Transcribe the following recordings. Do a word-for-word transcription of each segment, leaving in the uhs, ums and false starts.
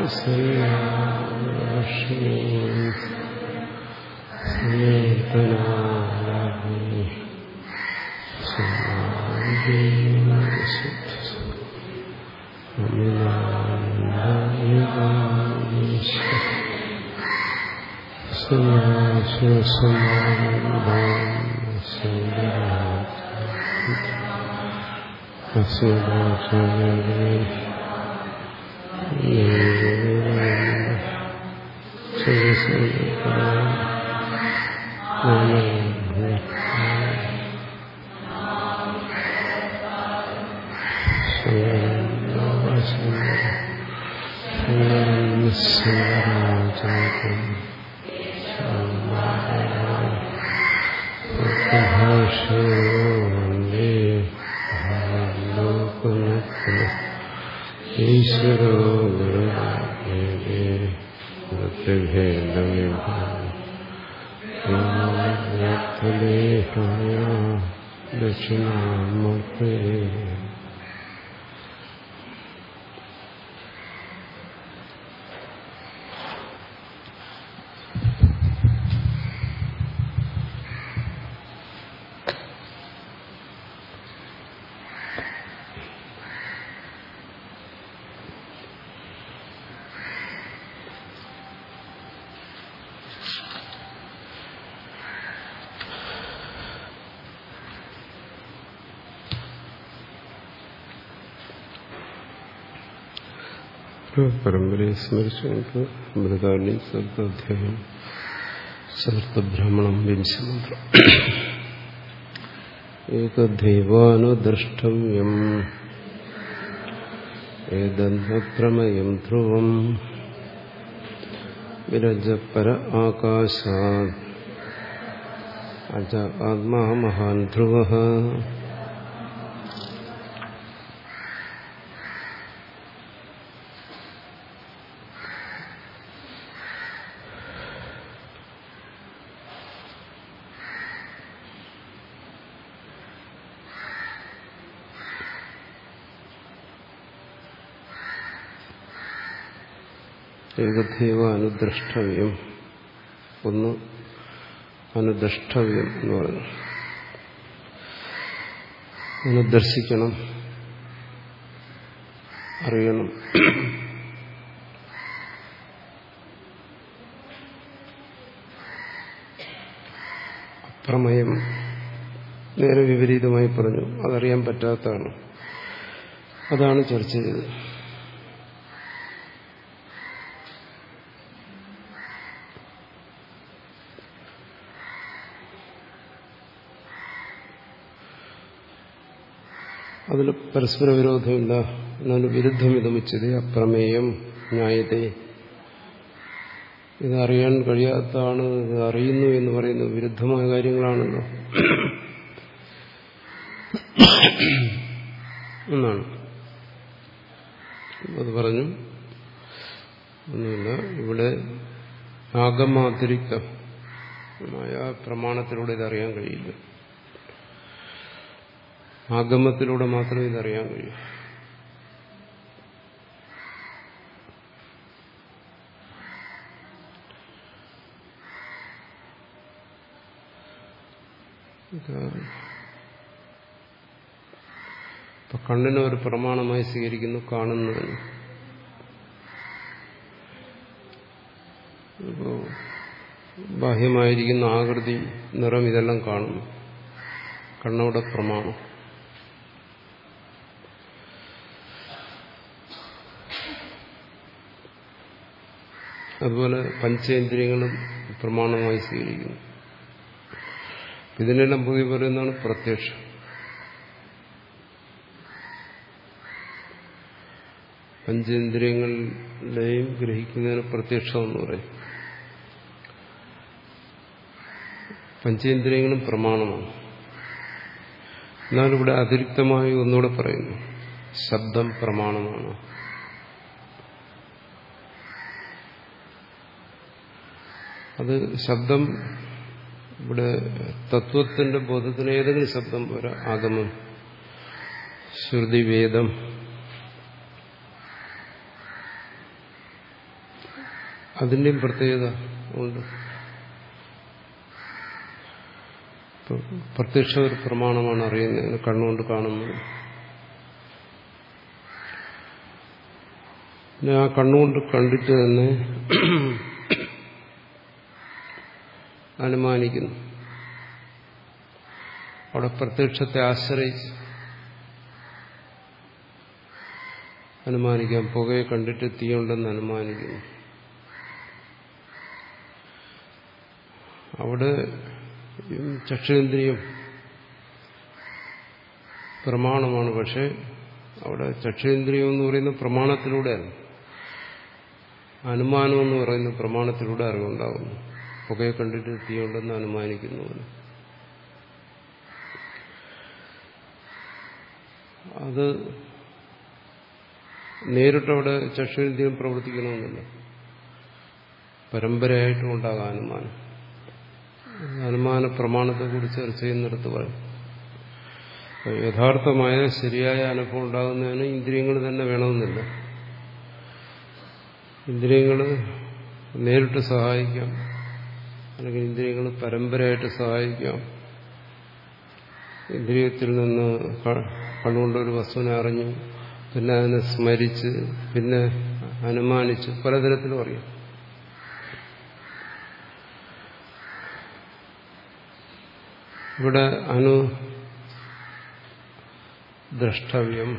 ഈശ്വരോ ദക്ഷിണാമൂർത്തേ. പരമ്പരയെ സ്മരിച്ചുകൊണ്ട് മൃതാനി സപ്താധ്യായം സമർത്ഥബ്രാഹ്മണം വിംശമന്ത്രം. ഏകദൈവാനുദ്രഷ്ടവ്യം ഏതന്നപ്രമയം ധ്രുവം വിരജപര ആകാശാത് അജ ആത്മാ മഹാൻ ധ്രുവഃ. ഏകദൈവ അനുദ്രഷ്ടവ്യം, ഒന്ന് അനുദ്രഷ്ടവ്യം എന്ന് പറഞ്ഞു. അനുദർശിക്കണം, അറിയണം. അപ്രമേയം നേരെ വിപരീതമായി പറഞ്ഞു, അതറിയാൻ പറ്റാത്തതാണ്. അതാണ് ചർച്ച ചെയ്തത്. അതിൽ പരസ്പര വിരോധമില്ല. എന്നാണ് വിരുദ്ധം ഇതമിച്ചത്. അപ്രമേയം ന്യായത്തെ, ഇതറിയാൻ കഴിയാത്തതാണ്, ഇത് അറിയുന്നു എന്ന് പറയുന്നത് വിരുദ്ധമായ കാര്യങ്ങളാണല്ലോ എന്നാണ്. അത് പറഞ്ഞു. ഒന്നുമില്ല, ഇവിടെ ആഗമാതിരിക്തമായ പ്രമാണത്തിലൂടെ ഇതറിയാൻ കഴിയില്ല. ആഗമത്തിലൂടെ മാത്രമേ ഇതറിയാൻ കഴിയൂ. ഇപ്പൊ കണ്ണിനെ ഒരു പ്രമാണമായി സ്വീകരിക്കുന്നു, കാണുന്നതിന്. ഇപ്പോ ബാഹ്യമായിരിക്കുന്ന ആകൃതി, നിറം, ഇതെല്ലാം കാണുന്നു. കണ്ണവിടെ പ്രമാണം. അതുപോലെ പഞ്ചേന്ദ്രിയങ്ങളും പ്രമാണമായി സ്വീകരിക്കുന്നു. ഇതിനെല്ലാം പോയി പറയുന്നതാണ് പ്രത്യക്ഷം. പഞ്ചേന്ദ്രിയങ്ങളുടെയും ഗ്രഹിക്കുന്നതിന് പ്രത്യക്ഷം എന്ന് പറയും. പഞ്ചേന്ദ്രിയങ്ങളും പ്രമാണമാണ്. എന്നാൽ ഇവിടെ അതിരിക്തമായി ഒന്നുകൂടെ പറയുന്നു, ശബ്ദം പ്രമാണമാണ്. അത് ശബ്ദം ഇവിടെ തത്വത്തിന്റെ ബോധത്തിന് ഏതെങ്കിലും ശബ്ദം പോരാ. ആഗമം, ശ്രുതി, വേദം, അതിൻ്റെയും പ്രത്യേകത ഉണ്ട്. പ്രത്യക്ഷ ഒരു പ്രമാണമാണ് അറിയുന്നത്, കണ്ണുകൊണ്ട് കാണുന്നത്. പിന്നെ ആ കണ്ണുകൊണ്ട് കണ്ടിട്ട് തന്നെ അനുമാനിക്കുന്നു. അവിടെ പ്രത്യക്ഷത്തെ ആശ്രയിച്ച് അനുമാനിക്കാം. പുകയെ കണ്ടിട്ട് തീയുണ്ടെന്ന് അനുമാനിക്കുന്നു. അവിടെ ചക്ഷുരേന്ദ്രിയം പ്രമാണമാണ്. പക്ഷെ അവിടെ ചക്ഷുരേന്ദ്രിയം എന്ന് പറയുന്ന പ്രമാണത്തിലൂടെയാണ്, അനുമാനം എന്ന് പറയുന്ന പ്രമാണത്തിലൂടെ അറിവുണ്ടാകുന്നു. പുകയെ കണ്ടിട്ട് തീയുണ്ടെന്ന് അനുമാനിക്കുന്നു. അത് നേരിട്ടവിടെ ചക്ഷുരേന്ദ്രിയം പ്രവർത്തിക്കണമെന്നില്ല, പരമ്പരയായിട്ടും ഉണ്ടാകാം അനുമാനം. അനുമാന പ്രമാണത്തെക്കുറിച്ച് ചർച്ച ചെയ്യുന്നിടത്ത് പറയും, യഥാർത്ഥമായ ശരിയായ അനുഭവം ഉണ്ടാകുന്നതിന് ഇന്ദ്രിയങ്ങൾ തന്നെ വേണമെന്നില്ല. ഇന്ദ്രിയങ്ങൾ നേരിട്ട് സഹായിക്കാം, അല്ലെങ്കിൽ ഇന്ദ്രിയങ്ങൾ പരമ്പരയായിട്ട് സഹായിക്കാം. ഇന്ദ്രിയത്തിൽ നിന്ന് കണ്ണുകൊണ്ടൊരു വസ്തുവിനെ അറിഞ്ഞു, പിന്നെ അതിനെ സ്മരിച്ച്, പിന്നെ അനുമാനിച്ച്, പലതരത്തിലും അറിയാം. ഇവിടെ അനു ദ്രഷ്ടവ്യം,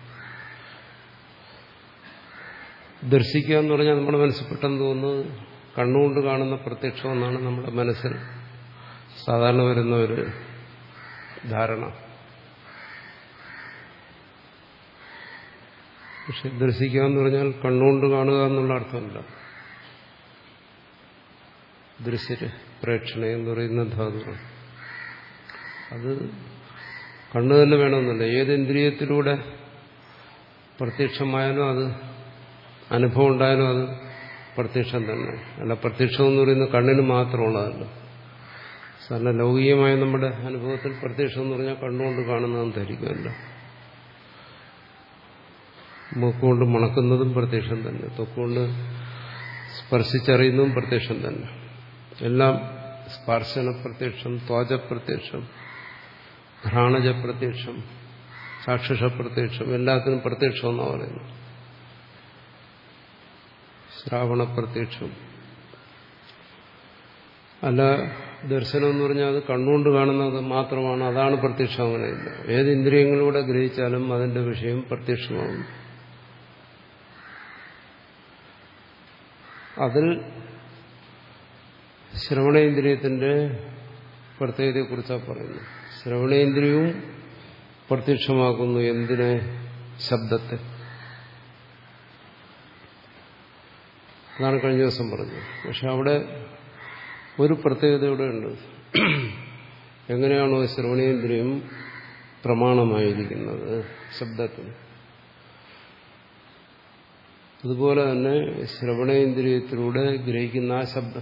ദർശിക്കുക എന്ന് പറഞ്ഞാൽ നമ്മുടെ മനസ്സിൽ പെട്ടെന്ന് തോന്നുന്നത് കണ്ണുകൊണ്ട് കാണുന്ന പ്രത്യക്ഷം എന്നാണ് നമ്മുടെ മനസ്സിൽ സാധാരണ വരുന്ന ഒരു ധാരണ. പക്ഷെ ദർശിക്കുക എന്ന് പറഞ്ഞാൽ കണ്ണുകൊണ്ട് കാണുക എന്നുള്ള അർത്ഥമല്ല. ദൃശ്യ പ്രേക്ഷണ എന്ന് പറയുന്ന ധാതുവാണ്. അത് കണ്ണു തന്നെ വേണമെന്നില്ല. ഏത് ഇന്ദ്രിയത്തിലൂടെ പ്രത്യക്ഷമായാലും അത് അനുഭവം ഉണ്ടായാലും അത് പ്രത്യക്ഷം തന്നെ. അല്ല, പ്രത്യക്ഷം എന്ന് പറയുന്നത് കണ്ണിന് മാത്രമുള്ളതല്ല. സാധാരണ ലൗകികമായ നമ്മുടെ അനുഭവത്തിൽ പ്രത്യക്ഷം എന്ന് പറഞ്ഞാൽ കണ്ണുകൊണ്ട് കാണുന്നതെന്ന് ധരിക്കുമല്ല. മൂക്കുകൊണ്ട് മണക്കുന്നതും പ്രത്യക്ഷം തന്നെ, തൊക്കുകൊണ്ട് സ്പർശിച്ചറിയുന്നതും പ്രത്യക്ഷം തന്നെ. എല്ലാം സ്പർശന പ്രത്യക്ഷം, ത്വച പ്രത്യക്ഷം, ഘ്രാണജ പ്രത്യക്ഷം, ചാക്ഷുഷ പ്രത്യക്ഷം, എല്ലാത്തിനും പ്രത്യക്ഷം എന്നാണ് പറയുന്നത്. ശ്രാവണ പ്രത്യക്ഷം. അല്ല, ദർശനം എന്ന് പറഞ്ഞാൽ അത് കണ്ണുകൊണ്ട് കാണുന്നത് മാത്രമാണ്, അതാണ് പ്രത്യക്ഷം. അങ്ങനെയില്ല. ഏത് ഇന്ദ്രിയങ്ങളിലൂടെ ഗ്രഹിച്ചാലും അതിന്റെ വിഷയം പ്രത്യക്ഷമാകും. അതിൽ ശ്രവണേന്ദ്രിയത്തിന്റെ പ്രത്യേകതയെക്കുറിച്ചാണ് പറയുന്നത്. ശ്രവണേന്ദ്രിയവും പ്രത്യക്ഷമാക്കുന്നു. എന്തിനെ? ശബ്ദത്തെ. അതാണ് കഴിഞ്ഞ ദിവസം പറഞ്ഞത്. പക്ഷെ അവിടെ ഒരു പ്രത്യേകത ഇവിടെ ഉണ്ട്. എങ്ങനെയാണോ ശ്രവണേന്ദ്രിയം പ്രമാണമായിരിക്കുന്നത് ശബ്ദത്തിന്, അതുപോലെ തന്നെ ശ്രവണേന്ദ്രിയത്തിലൂടെ ഗ്രഹിക്കുന്ന ആ ശബ്ദം,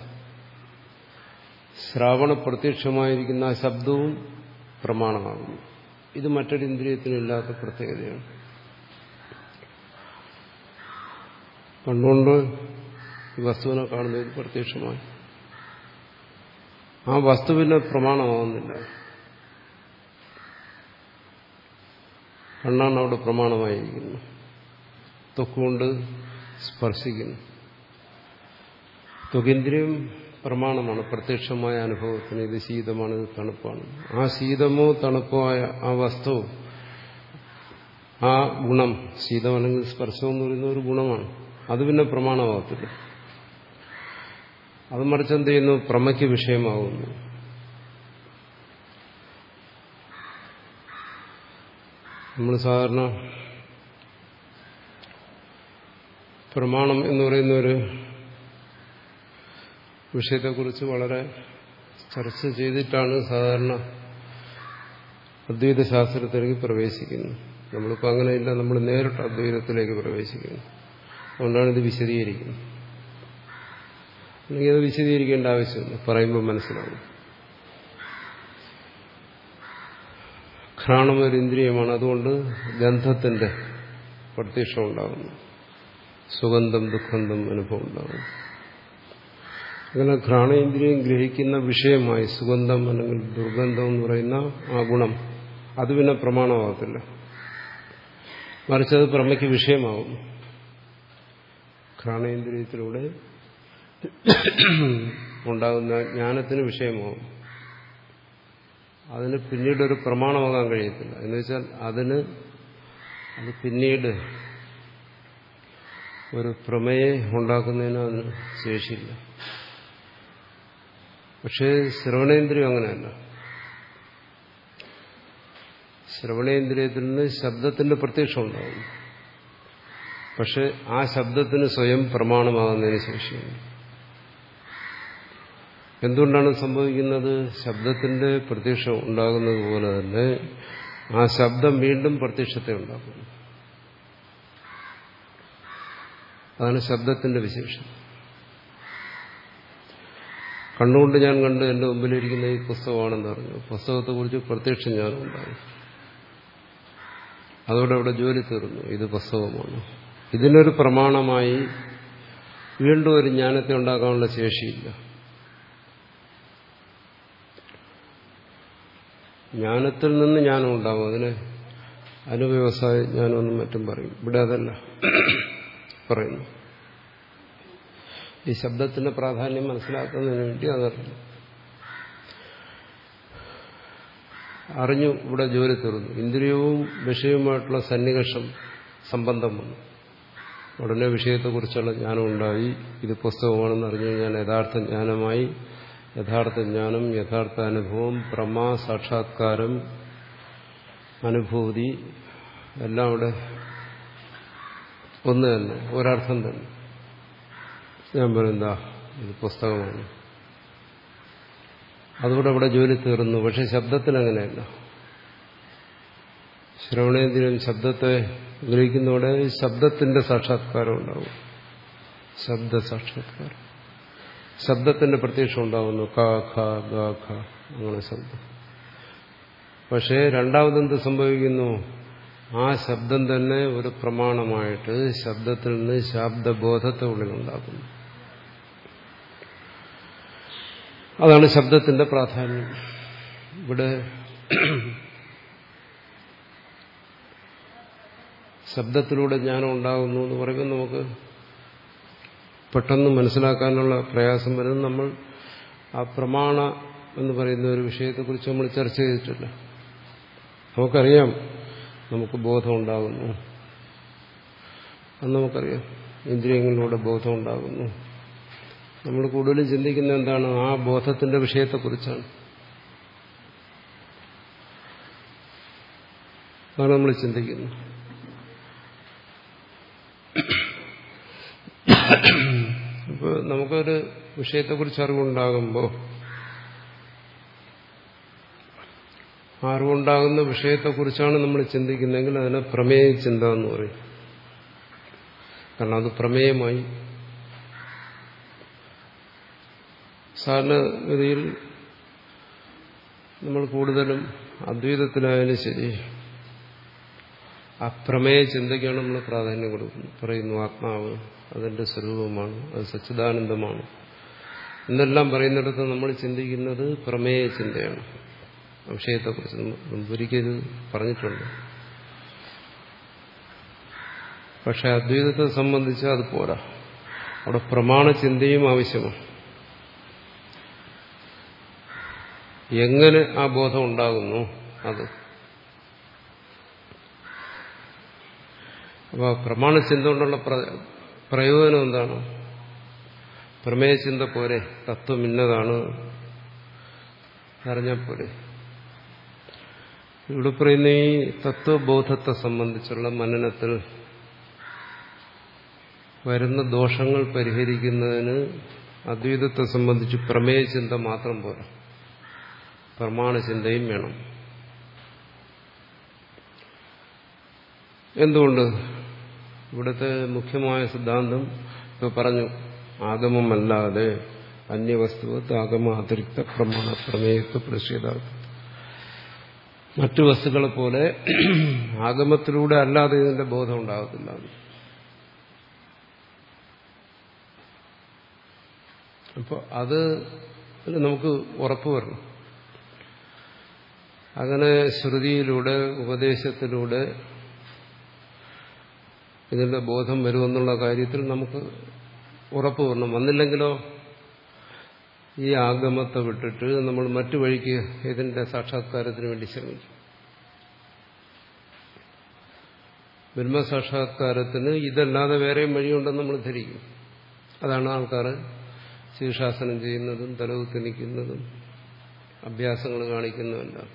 ശ്രാവണ പ്രത്യക്ഷമായിരിക്കുന്ന ആ ശബ്ദവും പ്രമാണമാകുന്നു. ഇത് മറ്റൊരു ഇന്ദ്രിയത്തിനില്ലാത്ത പ്രത്യേകതയാണ്. കണ്ണുകൊണ്ട് ഈ വസ്തുവിനെ കാണുന്നത് പ്രത്യക്ഷമായി, ആ വസ്തുവിന് പ്രമാണമാകുന്നില്ല. കണ്ണാണ് അവിടെ പ്രമാണമായിരിക്കുന്നു. ത്വക്കുകൊണ്ട് സ്പർശിക്കുന്നു. ത്വകേന്ദ്രിയം പ്രമാണമാണ് പ്രത്യക്ഷമായ അനുഭവത്തിന്. ഇത് ശീതമാണ്, ഇത് തണുപ്പാണ്. ആ ശീതമോ തണുപ്പോ ആയ ആ വസ്തു, ആ ഗുണം, ശീതം അല്ലെങ്കിൽ സ്പർശം എന്ന് പറയുന്ന ഒരു ഗുണമാണ്. അത് പിന്നെ പ്രമാണമാകത്തില്ല. അത് മറിച്ച് എന്ത് ചെയ്യുന്നു? പ്രമയ്ക്ക് വിഷയമാകുന്നു. നമ്മൾ സാധാരണ പ്രമാണം എന്ന് പറയുന്ന ഒരു വിഷയത്തെക്കുറിച്ച് വളരെ ചർച്ച ചെയ്തിട്ടാണ് സാധാരണ അദ്വൈത ശാസ്ത്രത്തിലേക്ക് പ്രവേശിക്കുന്നത്. നമ്മളിപ്പോൾ അങ്ങനെയില്ല, നമ്മൾ നേരിട്ട് അദ്വൈതത്തിലേക്ക് പ്രവേശിക്കുന്നു. അതുകൊണ്ടാണ് ഇത് വിശദീകരിക്കുന്നത്. അല്ലെങ്കിൽ അത് വിശദീകരിക്കേണ്ട ആവശ്യമില്ല, പറയുമ്പോൾ മനസ്സിലാവും. ഘ്രാണം ഒരു ഇന്ദ്രിയമാണ്, അതുകൊണ്ട് ഗന്ധത്തിന്റെ പ്രത്യക്ഷം ഉണ്ടാകുന്നു. സുഗന്ധം ദുഃഖന്ധം അനുഭവം ഉണ്ടാകും. അങ്ങനെ ഘ്രാണേന്ദ്രിയം ഗ്രഹിക്കുന്ന വിഷയമായി സുഗന്ധം അല്ലെങ്കിൽ ദുർഗന്ധം എന്ന് പറയുന്ന ആ ഗുണം അത് പിന്നെ പ്രമാണമാകത്തില്ല. മറിച്ച് അത് പ്രമയ്ക്ക് വിഷയമാകും. ഘ്രാണേന്ദ്രിയത്തിലൂടെ ഉണ്ടാകുന്ന ജ്ഞാനത്തിന് വിഷയമാകും. അതിന് പിന്നീടൊരു പ്രമാണമാകാൻ കഴിയത്തില്ല. എന്ന് വെച്ചാൽ അതിന് അത് പിന്നീട് ഒരു പ്രമേയെ ഉണ്ടാക്കുന്നതിന് അതിന് ശേഷിയില്ല. പക്ഷേ ശ്രവണേന്ദ്രിയം അങ്ങനെയല്ല. ശ്രവണേന്ദ്രിയത്തിൽ നിന്ന് ശബ്ദത്തിന്റെ പ്രത്യക്ഷം ഉണ്ടാകും. പക്ഷെ ആ ശബ്ദത്തിന് സ്വയം പ്രമാണമാകുന്നതിന് ശേഷിയുണ്ട്. എന്തുകൊണ്ടാണ് സംഭവിക്കുന്നത്? ശബ്ദത്തിന്റെ പ്രത്യക്ഷം ഉണ്ടാകുന്നത് പോലെ തന്നെ ആ ശബ്ദം വീണ്ടും പ്രത്യക്ഷത്തെ ഉണ്ടാക്കുന്നു. അതാണ് ശബ്ദത്തിന്റെ വിശേഷം. കണ്ണുകൊണ്ട് ഞാൻ കണ്ട് എന്റെ മുമ്പിലിരിക്കുന്ന ഈ പുസ്തകമാണെന്ന് പറഞ്ഞു. പുസ്തകത്തെക്കുറിച്ച് പ്രത്യക്ഷം ഞാനുണ്ടായി. അതോടെ അവിടെ ജോലി തീർന്നു. ഇത് പുസ്തകമാണ്. ഇതിനൊരു പ്രമാണമായി വീണ്ടും ഒരു ജ്ഞാനത്തെ ഉണ്ടാക്കാനുള്ള ശേഷിയില്ല. ജ്ഞാനത്തിൽ നിന്ന് ജ്ഞാനം ഉണ്ടാകും. അതിന് അനുവ്യവസായ ജ്ഞാനമെന്നും മറ്റും പറയും. ഇവിടെ അതല്ല പറയുന്നു. ഈ ശബ്ദത്തിന്റെ പ്രാധാന്യം മനസ്സിലാക്കുന്നതിന് വേണ്ടി അതറിഞ്ഞു അറിഞ്ഞു ഇവിടെ ജോലി തീർന്നു. ഇന്ദ്രിയവും വിഷയവുമായിട്ടുള്ള സന്നികർഷം സംബന്ധം വന്നു. ഉടനെ വിഷയത്തെക്കുറിച്ചുള്ള ജ്ഞാനം ഉണ്ടായി. ഇത് പുസ്തകമാണെന്ന് അറിഞ്ഞു കഴിഞ്ഞാൽ യഥാർത്ഥ ജ്ഞാനമായി. യഥാർത്ഥ ജ്ഞാനം, യഥാർത്ഥ അനുഭവം, പ്രമാ, സാക്ഷാത്കാരം, അനുഭൂതി എല്ലാം ഇവിടെ ഒന്ന് തന്നെ, ഒരർത്ഥം തന്നെ. ഞാൻ പറയുന്നതാ ഇത് പുസ്തകമാണ്. അതുകൂടെ അവിടെ ജോലി തീർന്നു. പക്ഷെ ശബ്ദത്തിനങ്ങനെയല്ല. ശ്രവണേന്ദ്രിയം ശബ്ദത്തെ ഗ്രഹിക്കുന്നതോടെ ശബ്ദത്തിന്റെ സാക്ഷാത്കാരം ഉണ്ടാവും. ശബ്ദ സാക്ഷാത്കാരം, ശബ്ദത്തിന്റെ പ്രത്യക്ഷം ഉണ്ടാകുന്നു. ക ഖ ഗ ഖ അങ്ങനെ ശബ്ദം. പക്ഷേ രണ്ടാമതെന്ത് സംഭവിക്കുന്നു? ആ ശബ്ദം തന്നെ ഒരു പ്രമാണമായിട്ട് ശബ്ദത്തിൽ നിന്ന് ശബ്ദബോധത്തെ ഉള്ളിലുണ്ടാക്കുന്നു. അതാണ് ശബ്ദത്തിന്റെ പ്രാധാന്യം. ഇവിടെ ശബ്ദത്തിലൂടെ ജ്ഞാനം ഉണ്ടാകുന്നു എന്ന് പറയുമ്പോൾ നമുക്ക് പെട്ടെന്ന് മനസ്സിലാക്കാനുള്ള പ്രയാസം വരുന്നത് നമ്മൾ ആ പ്രമാണ എന്ന് പറയുന്ന ഒരു വിഷയത്തെക്കുറിച്ച് നമ്മൾ ചർച്ച ചെയ്തിട്ടില്ല. നമുക്കറിയാം നമുക്ക് ബോധം ഉണ്ടാകുന്നു, അത് നമുക്കറിയാം. ഇന്ദ്രിയങ്ങളിലൂടെ ബോധം ഉണ്ടാകുന്നു. നമ്മൾ കൂടുതലും ചിന്തിക്കുന്ന എന്താണ്? ആ ബോധത്തിന്റെ വിഷയത്തെക്കുറിച്ചാണ്. അതാണ് നമ്മൾ ചിന്തിക്കുന്നത്. അപ്പോൾ നമുക്കൊരു വിഷയത്തെക്കുറിച്ച് അറിവുണ്ടാകുമ്പോൾ അറിവുണ്ടാകുന്ന വിഷയത്തെക്കുറിച്ചാണ് നമ്മൾ ചിന്തിക്കുന്നതെങ്കിൽ അതിനെ പ്രമേയ ചിന്ത എന്ന് പറയും. കാരണം അത് പ്രമേയമായി. സാധാരണഗതിയിൽ നമ്മൾ കൂടുതലും അദ്വൈതത്തിലായാലും ശരി അപ്രമേയ ചിന്തയ്ക്കാണ് നമ്മൾ പ്രാധാന്യം കൊടുക്കുന്നത്. പറയുന്നു ആത്മാവ് അതിന്റെ സ്വരൂപമാണ്, അത് സച്ചിദാനന്ദമാണ് എന്നെല്ലാം പറയുന്നിടത്ത് നമ്മൾ ചിന്തിക്കുന്നത് പ്രമേയ ചിന്തയാണ്. വിഷയത്തെക്കുറിച്ച് ഒരിക്കലും പറഞ്ഞിട്ടുണ്ട്. പക്ഷെ അദ്വൈതത്തെ സംബന്ധിച്ച് അത് പോരാ. അവിടെ പ്രമാണ ചിന്തയും ആവശ്യമാണ്. എങ്ങനെ ആ ബോധം ഉണ്ടാകുന്നു അത്. അപ്പോൾ പ്രമാണ ചിന്ത കൊണ്ടുള്ള പ്രയോജനം എന്താണ്? പ്രമേയ ചിന്ത പോരെ, തത്വം ഇന്നതാണ് അറിഞ്ഞാൽ പോരെ. ഇവിടെ പറയുന്ന ഈ തത്വബോധത്തെ സംബന്ധിച്ചുള്ള മനനത്തിൽ വരുന്ന ദോഷങ്ങൾ പരിഹരിക്കുന്നതിന് അദ്വൈതത്തെ സംബന്ധിച്ച് പ്രമേയ ചിന്ത മാത്രം പോരാ, പ്രമാണചിന്തയും വേണം. എന്തുകൊണ്ട്? ഇവിടുത്തെ മുഖ്യമായ സിദ്ധാന്തം ഇപ്പോൾ പറഞ്ഞു, ആഗമമല്ലാതെ അന്യവസ്തുവത്ത് ആഗമ അതിരിക്ത പ്രമാണ പ്രമേയത്വ പ്രതിഷേധാർത്ഥം. മറ്റു വസ്തുക്കളെ പോലെ ആഗമത്തിലൂടെ അല്ലാതെ ഇതിന്റെ ബോധം ഉണ്ടാകത്തില്ല. അപ്പോൾ അത് നമുക്ക് ഉറപ്പ് വരണം. അങ്ങനെ ശ്രുതിയിലൂടെ ഉപദേശത്തിലൂടെ ഇതിന്റെ ബോധം വരുമെന്നുള്ള കാര്യത്തിൽ നമുക്ക് ഉറപ്പ് വരണം. വന്നില്ലെങ്കിലോ ഈ ആഗമത്തെ വിട്ടിട്ട് നമ്മൾ മറ്റു വഴിക്ക് ഇതിന്റെ സാക്ഷാത്കാരത്തിന് വേണ്ടി ശ്രമിക്കും. ബ്രഹ്മസാക്ഷാത്കാരത്തിന് ഇതല്ലാതെ വേറെയും വഴിയുണ്ടെന്ന് നമ്മൾ ധരിക്കും. അതാണ് ആൾക്കാർ ശീർഷാസനം ചെയ്യുന്നതും തലകുത്തി നിൽക്കുന്നതും അഭ്യാസങ്ങൾ കാണിക്കുന്നതെല്ലാം.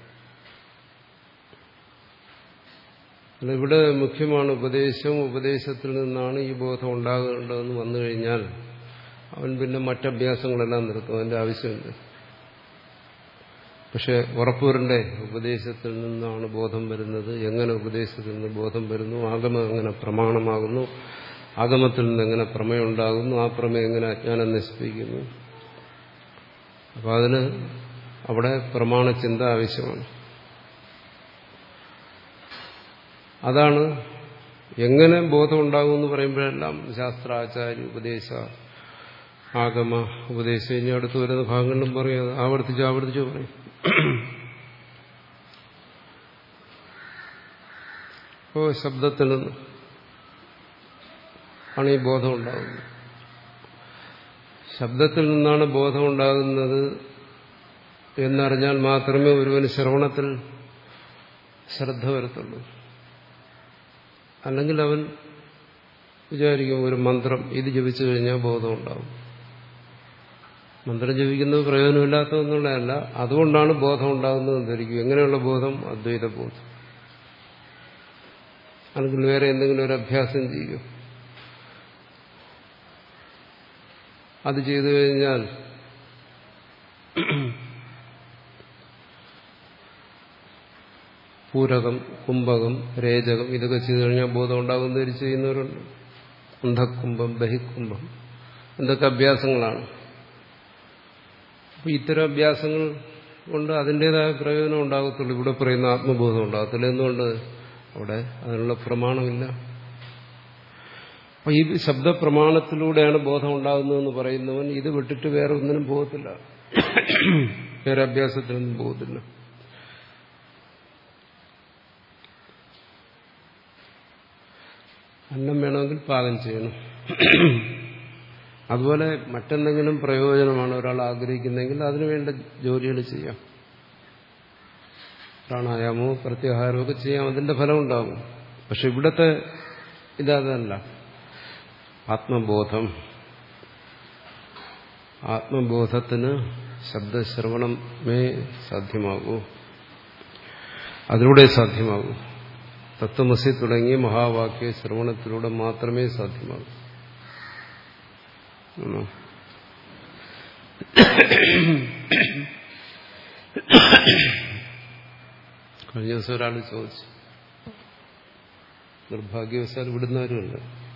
അല്ല, ഇവിടെ മുഖ്യമാണ് ഉപദേശം. ഉപദേശത്തിൽ നിന്നാണ് ഈ ബോധം ഉണ്ടാകേണ്ടതെന്ന് വന്നു കഴിഞ്ഞാൽ അവൻ പിന്നെ മറ്റഭ്യാസങ്ങളെല്ലാം നിർത്തും. അതിന്റെ ആവശ്യമുണ്ട്. പക്ഷെ ഉറപ്പുവരണ്ടേ ഉപദേശത്തിൽ നിന്നാണ് ബോധം വരുന്നത്, എങ്ങനെ ഉപദേശത്തിൽ നിന്ന് ബോധം വരുന്നു, ആഗമം എങ്ങനെ പ്രമാണമാകുന്നു, ആഗമത്തിൽ നിന്ന് എങ്ങനെ പ്രമേയം ഉണ്ടാകുന്നു, ആ പ്രമേയം എങ്ങനെ അജ്ഞാനം നശിപ്പിക്കുന്നു. അപ്പം അതിന് അവിടെ പ്രമാണചിന്ത ആവശ്യമാണ്. അതാണ് എങ്ങനെ ബോധം ഉണ്ടാകും എന്ന് പറയുമ്പോഴെല്ലാം ശാസ്ത്രാചാര്യ ഉപദേശ ആഗമ ഉപദേശം ഇനി അടുത്ത് വരുന്ന ഭാഗങ്ങളിലും പറയും. അത് ആവർത്തിച്ച് ആവർത്തിച്ച് പറയും. അപ്പോൾ ശബ്ദത്തിൽ നിന്ന് ആണ് ഈ ബോധം ഉണ്ടാകുന്നത്. ശബ്ദത്തിൽ നിന്നാണ് ബോധം ഉണ്ടാകുന്നത് എന്നറിഞ്ഞാൽ മാത്രമേ ഒരുവന് ശ്രവണത്തിൽ ശ്രദ്ധ വരത്തുള്ളൂ. അല്ലെങ്കിൽ അവൻ വിചാരിക്കും ഒരു മന്ത്രം ഇത് ജപിച്ചു കഴിഞ്ഞാൽ ബോധം ഉണ്ടാകും. മന്ത്രം ജപിക്കുന്നത് പ്രയോജനമില്ലാത്തതെന്നുള്ളതല്ല, അതുകൊണ്ടാണ് ബോധം ഉണ്ടാകുന്നതെന്ന് ധരിക്കും. എങ്ങനെയുള്ള ബോധം? അദ്വൈത ബോധം. അല്ലെങ്കിൽ വേറെ എന്തെങ്കിലും ഒരു അഭ്യാസം ചെയ്യും. അത് ചെയ്തു കഴിഞ്ഞാൽ പൂരകം, കുംഭകം, രേചകം ഇതൊക്കെ ചെയ്തു കഴിഞ്ഞാൽ ബോധം ഉണ്ടാകുന്നവർ ചെയ്യുന്നവരുണ്ട്. അന്ധകുംഭം, ബഹിക്കുംഭം എന്തൊക്കെ അഭ്യാസങ്ങളാണ്. അപ്പോൾ ഇത്തരം അഭ്യാസങ്ങൾ കൊണ്ട് അതിൻ്റെതായ പ്രയോജനം ഉണ്ടാകത്തുള്ളൂ. ഇവിടെ പറയുന്ന ആത്മബോധം ഉണ്ടാകത്തില്ല. എന്തുകൊണ്ട്? അവിടെ അതിനുള്ള പ്രമാണമില്ല. അപ്പോൾ ഈ ശബ്ദപ്രമാണത്തിലൂടെയാണ് ബോധം ഉണ്ടാകുന്നതെന്ന് പറയുന്നവൻ ഇത് വിട്ടിട്ട് വേറെ ഒന്നിനും പോകത്തില്ല, വേറെ അഭ്യാസത്തിനൊന്നും പോകത്തില്ല. അന്നം വേണമെങ്കിൽ പാകം ചെയ്യണം. അതുപോലെ മറ്റെന്തെങ്കിലും പ്രയോജനമാണ് ഒരാൾ ആഗ്രഹിക്കുന്നതെങ്കിൽ അതിനുവേണ്ട ജോലികൾ ചെയ്യാം. പ്രാണായാമോ പ്രത്യാഹാരമോ ഒക്കെ ചെയ്യാം, അതിന്റെ ഫലം ഉണ്ടാകും. പക്ഷെ ഇവിടുത്തെ ഇതല്ല. ആത്മബോധം, ആത്മബോധത്തിന് ശബ്ദശ്രവണമേ സാധ്യമാകൂ, അതിലൂടെ സാധ്യമാകൂ. തത്വമസി തുടങ്ങിയ മഹാവാക്യ ശ്രവണത്തിലൂടെ മാത്രമേ സാധ്യമാകൂ. കഴിഞ്ഞ ദിവസം ഒരാൾ ചോദിച്ചു, നിർഭാഗ്യവശാൽ വിടുന്നവരുമല്ല,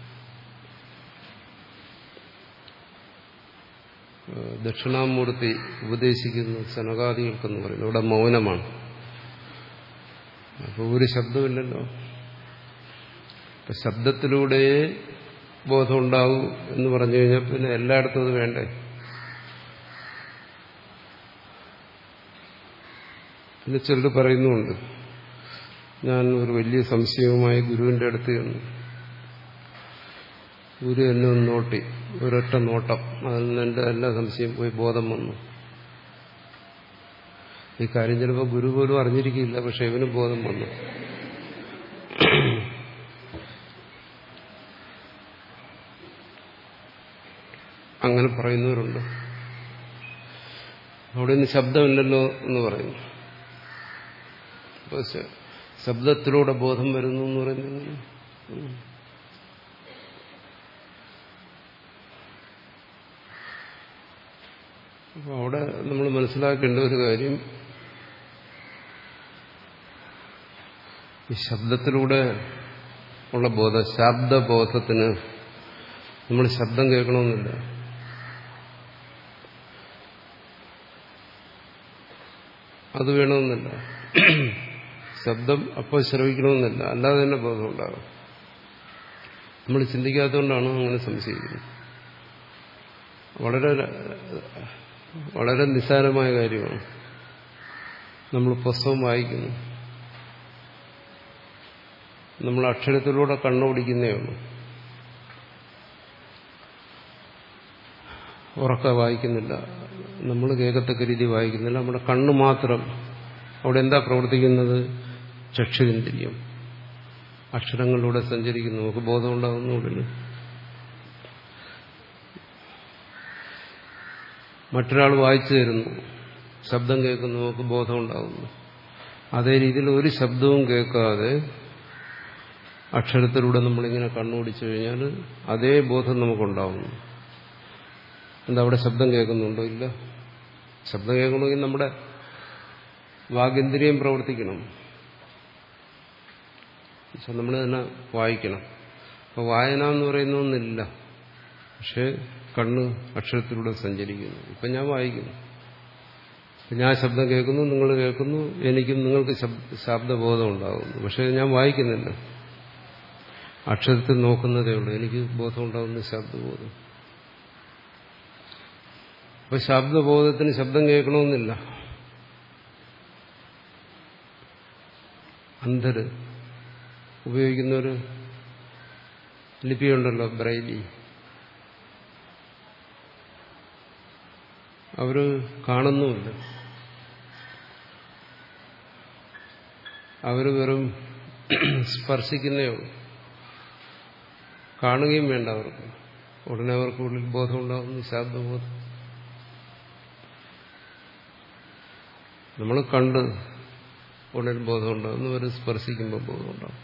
ദക്ഷിണാമൂർത്തി ഉപദേശിക്കുന്നു സനകാദികൾക്കെന്ന് പറയുന്നു. ഇവിടെ മൗനമാണ്. അപ്പോൾ ഒരു ശബ്ദമില്ലല്ലോ. അപ്പൊ ശബ്ദത്തിലൂടെ ബോധം ഉണ്ടാകൂ എന്ന് പറഞ്ഞു കഴിഞ്ഞാൽ പിന്നെ എല്ലായിടത്തും അത് വേണ്ടേ? പിന്നെ ചിലർ പറയുന്നുമുണ്ട്, ഞാൻ ഒരു വലിയ സംശയവുമായി ഗുരുവിന്റെ അടുത്ത് ചെന്നു. ഗുരു എന്നെ ഒന്ന് നോട്ടി, ഒരൊറ്റ നോട്ടം, അതിൽ നിന്ന് എൻ്റെ എല്ലാ സംശയം പോയി, ബോധം വന്നു. ഈ കാര്യം ചിലപ്പോൾ ഗുരു പോലും അറിഞ്ഞിരിക്കില്ല, പക്ഷെ ഇവന് ബോധം വന്നു. അങ്ങനെ പറയുന്നവരുണ്ട്. അവിടെ നിന്ന് ശബ്ദമില്ലല്ലോ എന്ന് പറയുന്നു. അപ്പോൾ ശബ്ദത്തിലൂടെ ബോധം വരുന്നു എന്ന് പറയുന്നത് അപ്പോൾ അവിടെ നമ്മൾ മനസ്സിലാക്കേണ്ട ഒരു കാര്യം, ഈ ശബ്ദത്തിലൂടെ ഉള്ള ബോധം, ശബ്ദബോധത്തിന് നമ്മൾ ശബ്ദം കേൾക്കണമെന്നില്ല. അത് വേണമെന്നില്ല. ശബ്ദം അപ്പോൾ ശ്രവിക്കണമെന്നില്ല, അല്ലാതെ തന്നെ ബോധം ഉണ്ടാകും. നമ്മൾ ചിന്തിക്കാത്തതുകൊണ്ടാണ് അങ്ങനെ സംശയിക്കുന്നത്. വളരെ വളരെ നിസ്സാരമായ കാര്യമാണ്. നമ്മൾ പുസ്തകം വായിക്കുന്നു, നമ്മൾ അക്ഷരത്തിലൂടെ കണ്ണോടിക്കുന്നേ ഉള്ളൂ. ഉറക്ക വായിക്കുന്നില്ല, നമ്മൾ കേൾക്കത്തക്ക രീതി വായിക്കുന്നില്ല. നമ്മുടെ കണ്ണ് മാത്രം അവിടെ എന്താ പ്രവർത്തിക്കുന്നത്? ചക്ഷുരേന്ദ്രിയം അക്ഷരങ്ങളിലൂടെ സഞ്ചരിക്കുന്നു, നമുക്ക് ബോധമുണ്ടാകുന്നുള്ളിൽ. മറ്റൊരാൾ വായിച്ചു തരുന്നു, ശബ്ദം കേൾക്കുന്നു, നമുക്ക് ബോധമുണ്ടാകുന്നു. അതേ രീതിയിൽ ഒരു ശബ്ദവും കേൾക്കാതെ അക്ഷരത്തിലൂടെ നമ്മളിങ്ങനെ കണ്ണോടിച്ചു കഴിഞ്ഞാൽ അതേ ബോധം നമുക്കുണ്ടാവുന്നു. എന്താ അവിടെ ശബ്ദം കേൾക്കുന്നുണ്ടോ? ഇല്ല. ശബ്ദം കേൾക്കണമെങ്കിൽ നമ്മുടെ വാഗേന്ദ്രിയം പ്രവർത്തിക്കണം, നമ്മൾ തന്നെ വായിക്കണം. അപ്പോൾ വായന എന്ന് പറയുന്ന ഒന്നില്ല, പക്ഷെ കണ്ണ് അക്ഷരത്തിലൂടെ സഞ്ചരിക്കുന്നു. ഇപ്പം ഞാൻ വായിക്കുന്നു, ഞാൻ ശബ്ദം കേൾക്കുന്നു, നിങ്ങൾ കേൾക്കുന്നു, എനിക്കും നിങ്ങൾക്ക് ശബ്ദബോധം ഉണ്ടാകുന്നു. പക്ഷെ ഞാൻ വായിക്കുന്നില്ല, അക്ഷരത്തിൽ നോക്കുന്നതേ ഉള്ളൂ, എനിക്ക് ബോധം ഉണ്ടാകുന്ന ശബ്ദബോധം. അപ്പൊ ശബ്ദബോധത്തിന് ശബ്ദം കേൾക്കണമെന്നില്ല. അന്ധര് ഉപയോഗിക്കുന്നൊരു ലിപിയുണ്ടല്ലോ, ബ്രൈലി. അവര് കാണുന്നുമില്ല, അവര് വെറും സ്പർശിക്കുന്നേ ഉള്ളൂ, കാണുകയും വേണ്ട അവർക്ക്. ഉടനെ അവർക്ക് ഉള്ളിൽ ബോധം ഉണ്ടാകുന്നു, ശബ്ദബോധം. നമ്മൾ കണ്ട് ഉടനെ ബോധം ഉണ്ടാകുന്നു, അവർ സ്പർശിക്കുമ്പോൾ ബോധം ഉണ്ടാകും.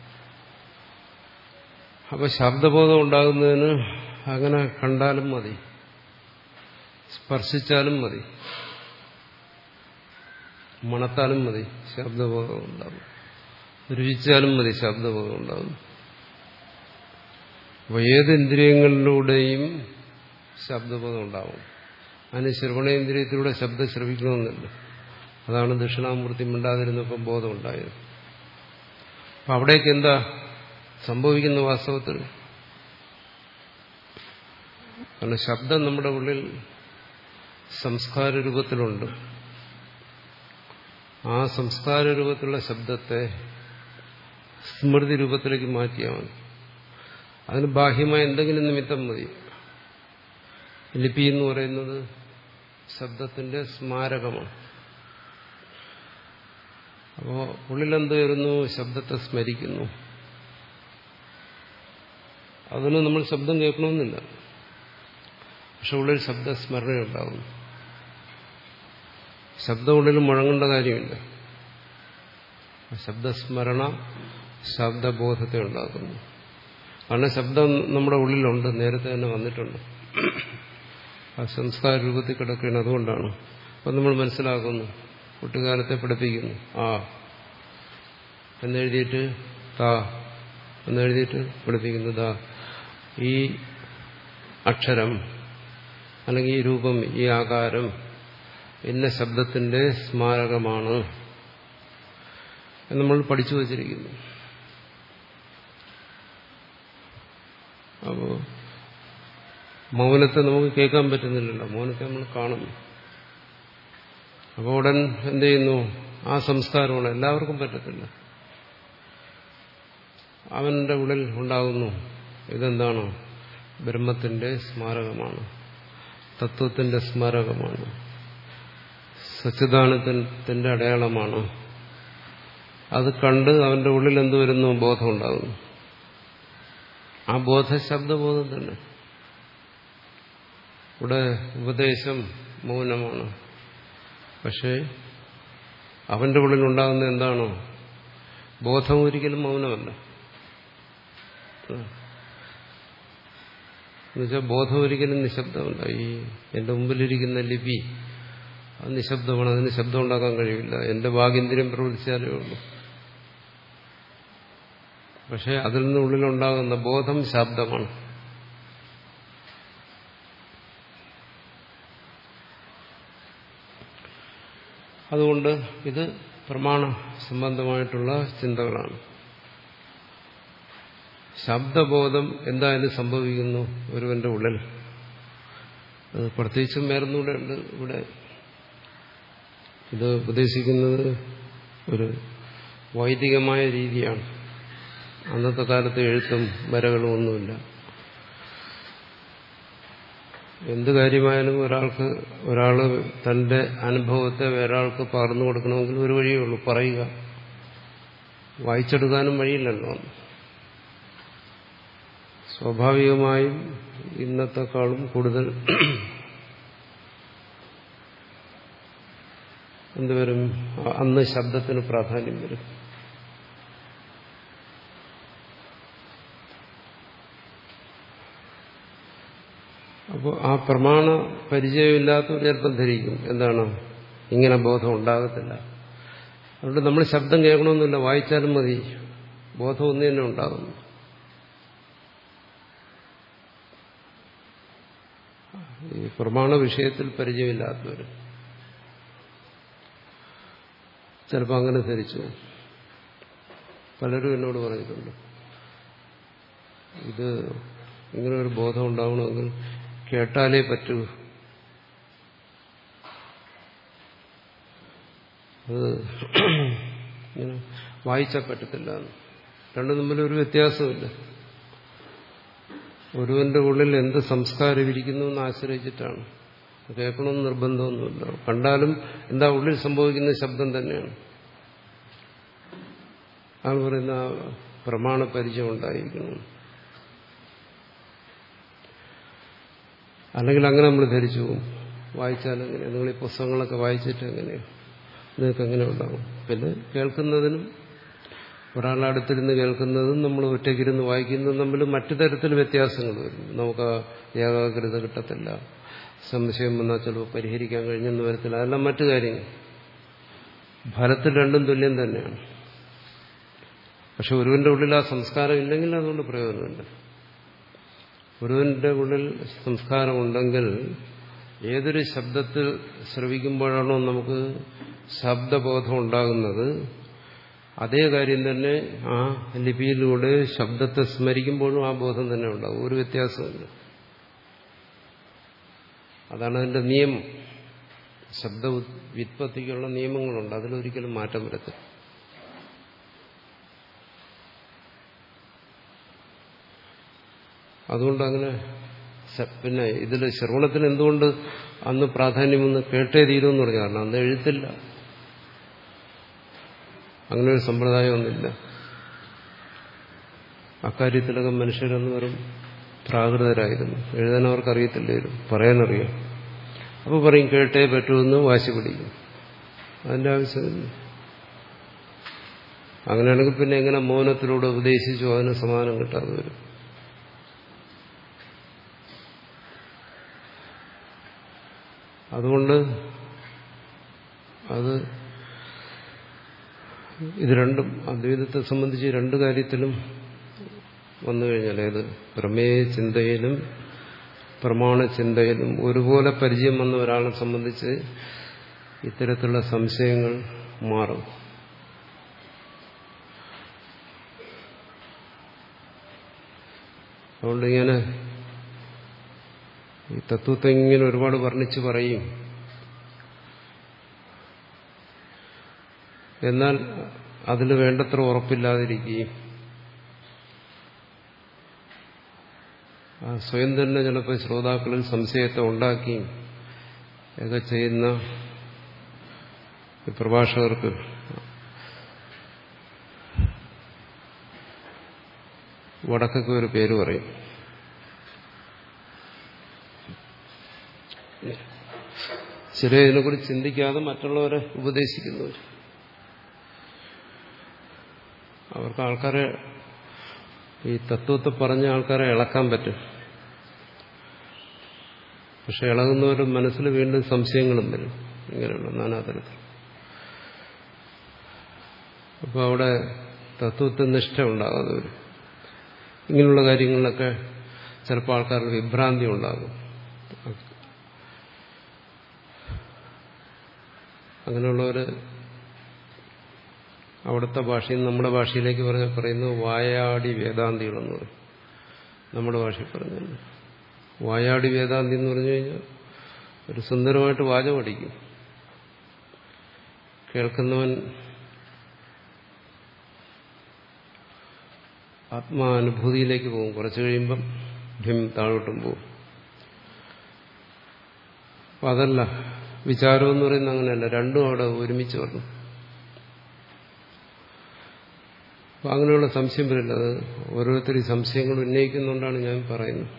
അപ്പൊ ശബ്ദബോധം ഉണ്ടാകുന്നതിന് അങ്ങനെ കണ്ടാലും മതി, സ്പർശിച്ചാലും മതി, മണത്താലും മതി, ശബ്ദബോധം ഉണ്ടാകും. രുചിച്ചാലും മതി, ശബ്ദബോധം ഉണ്ടാകും. അപ്പോൾ ഏത് ഇന്ദ്രിയങ്ങളിലൂടെയും ശബ്ദബോധം ഉണ്ടാവും. അതിന് ശ്രവണേന്ദ്രിയത്തിലൂടെ ശബ്ദം ശ്രവിക്കണമെന്നില്ല. അതാണ് ദക്ഷിണാമൂർത്തി മിണ്ടാതിരുന്നപ്പം ബോധം ഉണ്ടായത്. അപ്പം അവിടേക്ക് എന്താ സംഭവിക്കുന്ന വാസ്തവത്തിൽ? കാരണം ശബ്ദം നമ്മുടെ ഉള്ളിൽ സംസ്കാര രൂപത്തിലുണ്ട്. ആ സംസ്കാര രൂപത്തിലുള്ള ശബ്ദത്തെ സ്മൃതി രൂപത്തിലേക്ക് മാറ്റിയാൽ മതി. അതിന് ബാഹ്യമായ എന്തെങ്കിലും നിമിത്തം മതി. ലിപി എന്ന് പറയുന്നത് ശബ്ദത്തിന്റെ സ്മാരകമാണ്. അപ്പോൾ ഉള്ളിലെന്ത് വരുന്നു? ശബ്ദത്തെ സ്മരിക്കുന്നു. അതിന് നമ്മൾ ശബ്ദം കേൾക്കണമെന്നില്ല, പക്ഷെ ഉള്ളിൽ ശബ്ദസ്മരണയുണ്ടാകുന്നു. ശബ്ദം ഉള്ളിൽ മുഴങ്ങേണ്ട കാര്യമില്ല. ശബ്ദസ്മരണ ശബ്ദബോധത്തെ ഉണ്ടാക്കുന്നു. കാരണം ശബ്ദം നമ്മുടെ ഉള്ളിലുണ്ട്, നേരത്തെ തന്നെ വന്നിട്ടുണ്ട്, ആ സംസ്കാര രൂപത്തിൽ കിടക്കുകയാണ്. അതുകൊണ്ടാണ് അപ്പം നമ്മൾ മനസ്സിലാക്കുന്നു, കുട്ടിക്കാലത്തെ പഠിപ്പിക്കുന്നു. ആ എന്നെഴുതിയിട്ട് താ എന്നെഴുതിയിട്ട് പഠിപ്പിക്കുന്നു. താ ഈ അക്ഷരം അല്ലെങ്കിൽ ഈ രൂപം, ഈ ആകാരം ഇന്ന ശബ്ദത്തിന്റെ സ്മാരകമാണ് എന്ന് നമ്മൾ പഠിച്ചു വച്ചിരിക്കുന്നു. അപ്പോൾ മൗനത്തെ നമുക്ക് കേൾക്കാൻ പറ്റുന്നില്ലല്ലോ, മൗനത്തെ നമ്മൾ കാണുന്നു. അപ്പോൾ ഉടൻ എന്ത് ചെയ്യുന്നു? ആ സംസ്കാരമാണ്, എല്ലാവർക്കും പറ്റത്തില്ല. അവന്റെ ഉള്ളിൽ ഉണ്ടാകുന്നു, ഇതെന്താണ്? ബ്രഹ്മത്തിന്റെ സ്മാരകമാണ്, തത്വത്തിന്റെ സ്മാരകമാണ്, സച്ചിദാനന്ദത്തിന്റെ അടയാളമാണ്. അത് കണ്ട് അവന്റെ ഉള്ളിൽ എന്ത് വരുന്നു? ബോധം ഉണ്ടാകുന്നു. ആ ബോധ ശബ്ദബോധം തന്നെ. ഇവിടെ ഉപദേശം മൗനമാണ്, പക്ഷെ അവന്റെ ഉള്ളിൽ ഉണ്ടാകുന്ന എന്താണോ? ബോധം ഒരിക്കലും മൗനമല്ല. എന്നുവെച്ചാൽ ബോധം ഒരിക്കലും നിശബ്ദമല്ല. ഈ എന്റെ മുമ്പിലിരിക്കുന്ന ലിപി അത് നിശബ്ദമാണ്, അതിന് ശബ്ദം ഉണ്ടാക്കാൻ കഴിയില്ല. എന്റെ വാഗേന്ദ്രിയം പ്രവർത്തിച്ചാലേ ഉള്ളൂ. പക്ഷെ അതിൽ നിന്നുള്ളിലുണ്ടാകുന്ന ബോധം ശബ്ദമാണ്. അതുകൊണ്ട് ഇത് പ്രമാണ സംബന്ധമായിട്ടുള്ള ചിന്തകളാണ്. ശബ്ദബോധം എന്തായാലും സംഭവിക്കുന്നു ഒരുവന്റെ ഉള്ളിൽ. അത് പ്രത്യേകിച്ചും വേറൊന്നുകൂടെ ഉണ്ട് ഇവിടെ. ഇത് ഉപദേശിക്കുന്നത് ഒരു വൈദികമായ രീതിയാണ്. അന്നത്തെ കാലത്ത് എഴുത്തും വരകളും ഒന്നുമില്ല. എന്ത് കാര്യമായാലും ഒരാൾക്ക് ഒരാൾ തന്റെ അനുഭവത്തെ വേറൊരാൾക്ക് പകർന്നു കൊടുക്കണമെങ്കിൽ ഒരു വഴിയേ ഉള്ളൂ, പറയുക. വായിച്ചെടുക്കാനും വഴിയില്ലല്ലോ. സ്വാഭാവികമായും ഇന്നത്തെക്കാളും കൂടുതൽ എന്തുവരും, അന്ന് ശബ്ദത്തിന് പ്രാധാന്യം വരും. അപ്പോൾ ആ പ്രമാണ പരിചയമില്ലാത്തവർ ചിലപ്പം ധരിക്കും എന്താണ്, ഇങ്ങനെ ബോധം ഉണ്ടാകത്തില്ല. അതുകൊണ്ട് നമ്മൾ ശബ്ദം കേൾക്കണമെന്നില്ല, വായിച്ചാലും മതി, ബോധം ഒന്നു തന്നെ ഉണ്ടാകുന്നു. ഈ പ്രമാണ വിഷയത്തിൽ പരിചയമില്ലാത്തവർ ചിലപ്പോൾ അങ്ങനെ ധരിച്ചു. പലരും എന്നോട് പറഞ്ഞിട്ടുണ്ട്, ഇത് ഇങ്ങനെ ഒരു ബോധം ഉണ്ടാവണമെങ്കിൽ കേട്ടാലേ പറ്റൂ, അത് ഇങ്ങനെ വായിച്ചാൽ പറ്റത്തില്ല. രണ്ടും തമ്മിൽ ഒരു വ്യത്യാസമില്ല. ഒരുവന്റെ ഉള്ളിൽ എന്ത് സംസ്കാരം ഇരിക്കുന്നു എന്ന് ആശ്രയിച്ചിട്ടാണ്. കേൾക്കണമെന്ന് നിർബന്ധമൊന്നുമില്ല. കണ്ടാലും എന്താ ഉള്ളിൽ സംഭവിക്കുന്ന ശബ്ദം തന്നെയാണ്. ആൾ പറയുന്ന പ്രമാണ പരിചയം ഉണ്ടായിരിക്കണം. അല്ലെങ്കിൽ അങ്ങനെ നമ്മൾ ധരിച്ചു പോകും, വായിച്ചാൽ എങ്ങനെ, നിങ്ങൾ ഈ പുസ്തകങ്ങളൊക്കെ വായിച്ചിട്ട് എങ്ങനെയാണ്, നിങ്ങൾക്ക് എങ്ങനെ ഉണ്ടാകും. പിന്നെ കേൾക്കുന്നതിനും ഒരാളുടെ അടുത്തിരുന്ന് കേൾക്കുന്നതും നമ്മൾ ഒറ്റയ്ക്കിരുന്ന് വായിക്കുന്നതും തമ്മിൽ മറ്റു തരത്തിൽ വ്യത്യാസങ്ങൾ വരും. നമുക്ക് ഏകാഗ്രത കിട്ടത്തില്ല, സംശയം വന്നാൽ ചിലപ്പോൾ പരിഹരിക്കാൻ കഴിഞ്ഞെന്ന് വരത്തില്ല. അതെല്ലാം മറ്റു കാര്യങ്ങൾ. ഫലത്തിൽ രണ്ടും തുല്യം തന്നെയാണ്. പക്ഷെ ഒരുവന്റെ ഉള്ളിൽ ആ സംസ്കാരം ഇല്ലെങ്കിൽ അതുകൊണ്ട് പ്രയോജനമില്ല. ഒരുവന്റെ ഉള്ളിൽ സംസ്കാരമുണ്ടെങ്കിൽ ഏതൊരു ശബ്ദത്തിൽ ശ്രവിക്കുമ്പോഴാണോ നമുക്ക് ശബ്ദബോധം ഉണ്ടാകുന്നത്, അതേ കാര്യം തന്നെ ആ ലിപിയിലൂടെ ശബ്ദത്തെ സ്മരിക്കുമ്പോഴും ആ ബോധം തന്നെ ഉണ്ടാകും. ഒരു വ്യത്യാസമില്ല. അതാണ് അതിന്റെ നിയമം. ശബ്ദ വ്യുത്പത്തിക്കുള്ള നിയമങ്ങളുണ്ട്, അതിലൊരിക്കലും മാറ്റം വരത്തില്ല. അതുകൊണ്ട് അങ്ങനെ പിന്നെ ഇതിൽ ശ്രവണത്തിന് എന്തുകൊണ്ട് അന്ന് പ്രാധാന്യമൊന്ന് കേട്ടേ തീരുമെന്ന് പറഞ്ഞു. കാരണം അന്ന് എഴുത്തില്ല, അങ്ങനെ ഒരു സമ്പ്രദായമൊന്നുമില്ല. അക്കാര്യത്തിലൊക്കെ മനുഷ്യരെന്ന് വെറും പ്രാകൃതരായിരുന്നു. എഴുതാൻ അവർക്ക് അറിയത്തില്ലായിരുന്നു, പറയാനറിയാം. അപ്പോൾ പറയും കേട്ടേ പറ്റുമെന്ന് വാശി പിടിക്കും. അതിൻ്റെ ആവശ്യമില്ല. അങ്ങനെയാണെങ്കിൽ പിന്നെ എങ്ങനെ മൗനത്തിലൂടെ ഉപദേശിച്ചു അതിന് സമാധാനം കിട്ടാതെ വരും. അതുകൊണ്ട് അത് ഇത് രണ്ടും അദ്വൈതത്തെ സംബന്ധിച്ച് രണ്ട് കാര്യത്തിലും വന്നു കഴിഞ്ഞാൽ, ഏത് പ്രമേയ ചിന്തയിലും പ്രമാണ ചിന്തയിലും ഒരുപോലെ പരിചയം വന്ന ഒരാളെ സംബന്ധിച്ച് ഇത്തരത്തിലുള്ള സംശയങ്ങൾ മാറും. അതുകൊണ്ട് ഇങ്ങനെ ഈ തത്വത്തെ ഇങ്ങനെ ഒരുപാട് വർണ്ണിച്ച് പറയും. എന്നാൽ അതിൽ വേണ്ടത്ര ഉറപ്പില്ലാതിരിക്കുകയും സ്വയം തന്നെ ചിലപ്പോൾ ശ്രോതാക്കളിൽ സംശയത്തെ ഉണ്ടാക്കുകയും ഒക്കെ ചെയ്യുന്ന പ്രഭാഷകർക്ക് വടക്കൊക്കെ ഒരു പേര് പറയും. ചില ഇതിനെക്കുറിച്ച് ചിന്തിക്കാതെ മറ്റുള്ളവരെ ഉപദേശിക്കുന്നവർ. അവർക്ക് ആൾക്കാരെ, ഈ തത്വത്തെ പറഞ്ഞ ആൾക്കാരെ ഇളക്കാൻ പറ്റും. പക്ഷെ ഇളകുന്നവരുടെ മനസ്സിൽ വീണ്ടും സംശയങ്ങളും വരും, ഇങ്ങനെയുള്ള നാനാതരത്തിൽ. അപ്പോൾ അവിടെ തത്വത്തെ നിഷ്ഠ ഉണ്ടാകാതെ വരും. ഇങ്ങനെയുള്ള കാര്യങ്ങളിലൊക്കെ ചിലപ്പോൾ ആൾക്കാർക്ക് വിഭ്രാന്തി ഉണ്ടാകും. അങ്ങനെയുള്ളവർ അവിടുത്തെ ഭാഷയിൽ നമ്മുടെ ഭാഷയിലേക്ക് പറഞ്ഞ പറയുന്നത് വായാടി വേദാന്തികളെന്ന് പറയും. നമ്മുടെ ഭാഷയിൽ പറഞ്ഞു വായാടി വേദാന്തി എന്ന് പറഞ്ഞു കഴിഞ്ഞാൽ ഒരു സുന്ദരമായിട്ട് വാചകം അടിക്കും. കേൾക്കുന്നവൻ ആത്മാനുഭൂതിയിലേക്ക് പോകും. കുറച്ചു കഴിയുമ്പം ഭ്യം താഴോട്ടും പോകും. അപ്പം അതല്ല വിചാരം എന്ന് പറയുന്നത് അങ്ങനെയല്ല, രണ്ടും അവിടെ ഒരുമിച്ച് വരണം. അപ്പം അങ്ങനെയുള്ള സംശയം വരില്ല. അത് ഓരോരുത്തർ ഈ സംശയങ്ങൾ ഉന്നയിക്കുന്നുകൊണ്ടാണ് ഞാൻ പറയുന്നത്.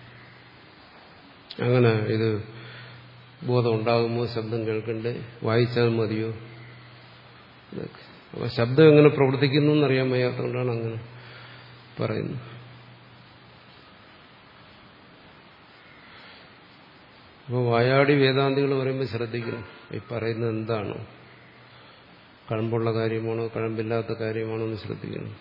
അങ്ങനെ ഇത് ബോധം ഉണ്ടാകുമോ, ശബ്ദം കേൾക്കണ്ടേ, വായിച്ചാൽ മതിയോ, ഇതൊക്കെ. അപ്പോൾ ശബ്ദം എങ്ങനെ പ്രവർത്തിക്കുന്നു എന്നറിയാൻ വയ്യാത്തതുകൊണ്ടാണ് അങ്ങനെ പറയുന്നത്. അപ്പോൾ വായാടി വേദാന്തികൾ പറയുമ്പോൾ ശ്രദ്ധിക്കണം, ഈ പറയുന്നത് എന്താണ്, കഴമ്പുള്ള കാര്യമാണോ കഴമ്പില്ലാത്ത കാര്യമാണോ എന്ന് ശ്രദ്ധിക്കണം.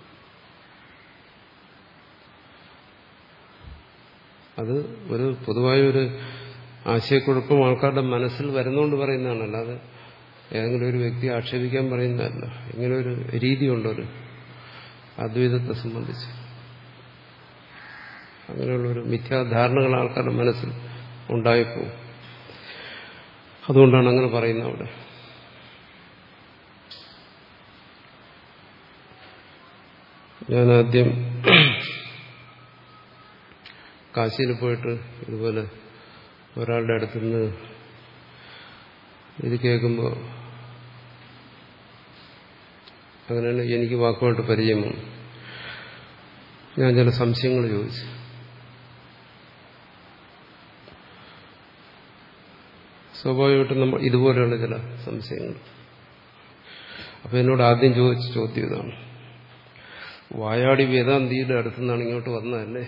അത് ഒരു പൊതുവായൊരു ആശയക്കുഴപ്പം ആൾക്കാരുടെ മനസ്സിൽ വരുന്നോണ്ട് പറയുന്നതാണ്, അല്ലാതെ ഏതെങ്കിലും ഒരു വ്യക്തി ആക്ഷേപിക്കാൻ പറയുന്നതല്ല. ഇങ്ങനെ ഒരു രീതിയുണ്ടൊരു അദ്വൈതത്തെ സംബന്ധിച്ച്. അങ്ങനെയുള്ളൊരു മിഥ്യാധാരണകൾ ആൾക്കാരുടെ മനസ്സിൽ ഉണ്ടായിപ്പോവും. അതുകൊണ്ടാണ് അങ്ങനെ പറയുന്നത്. അവിടെ ഞാനാദ്യം കാശിയിൽ പോയിട്ട് ഇതുപോലെ ഒരാളുടെ അടുത്തുനിന്ന് ഇത് കേൾക്കുമ്പോൾ അങ്ങനെയാണ് എനിക്ക് വാക്കുമായിട്ട് പരിചയം വന്നു. ഞാൻ ചില സംശയങ്ങൾ ചോദിച്ചു. സ്വാഭാവികമായിട്ടും നമ്മൾ ഇതുപോലെയുള്ള ചില സംശയങ്ങൾ. അപ്പം എന്നോട് ആദ്യം ചോദിച്ച ചോദ്യം ഇതാണ്, വായാടി വേദാന്തിയുടെ അടുത്തുനിന്നാണ് ഇങ്ങോട്ട് വന്നതല്ലേ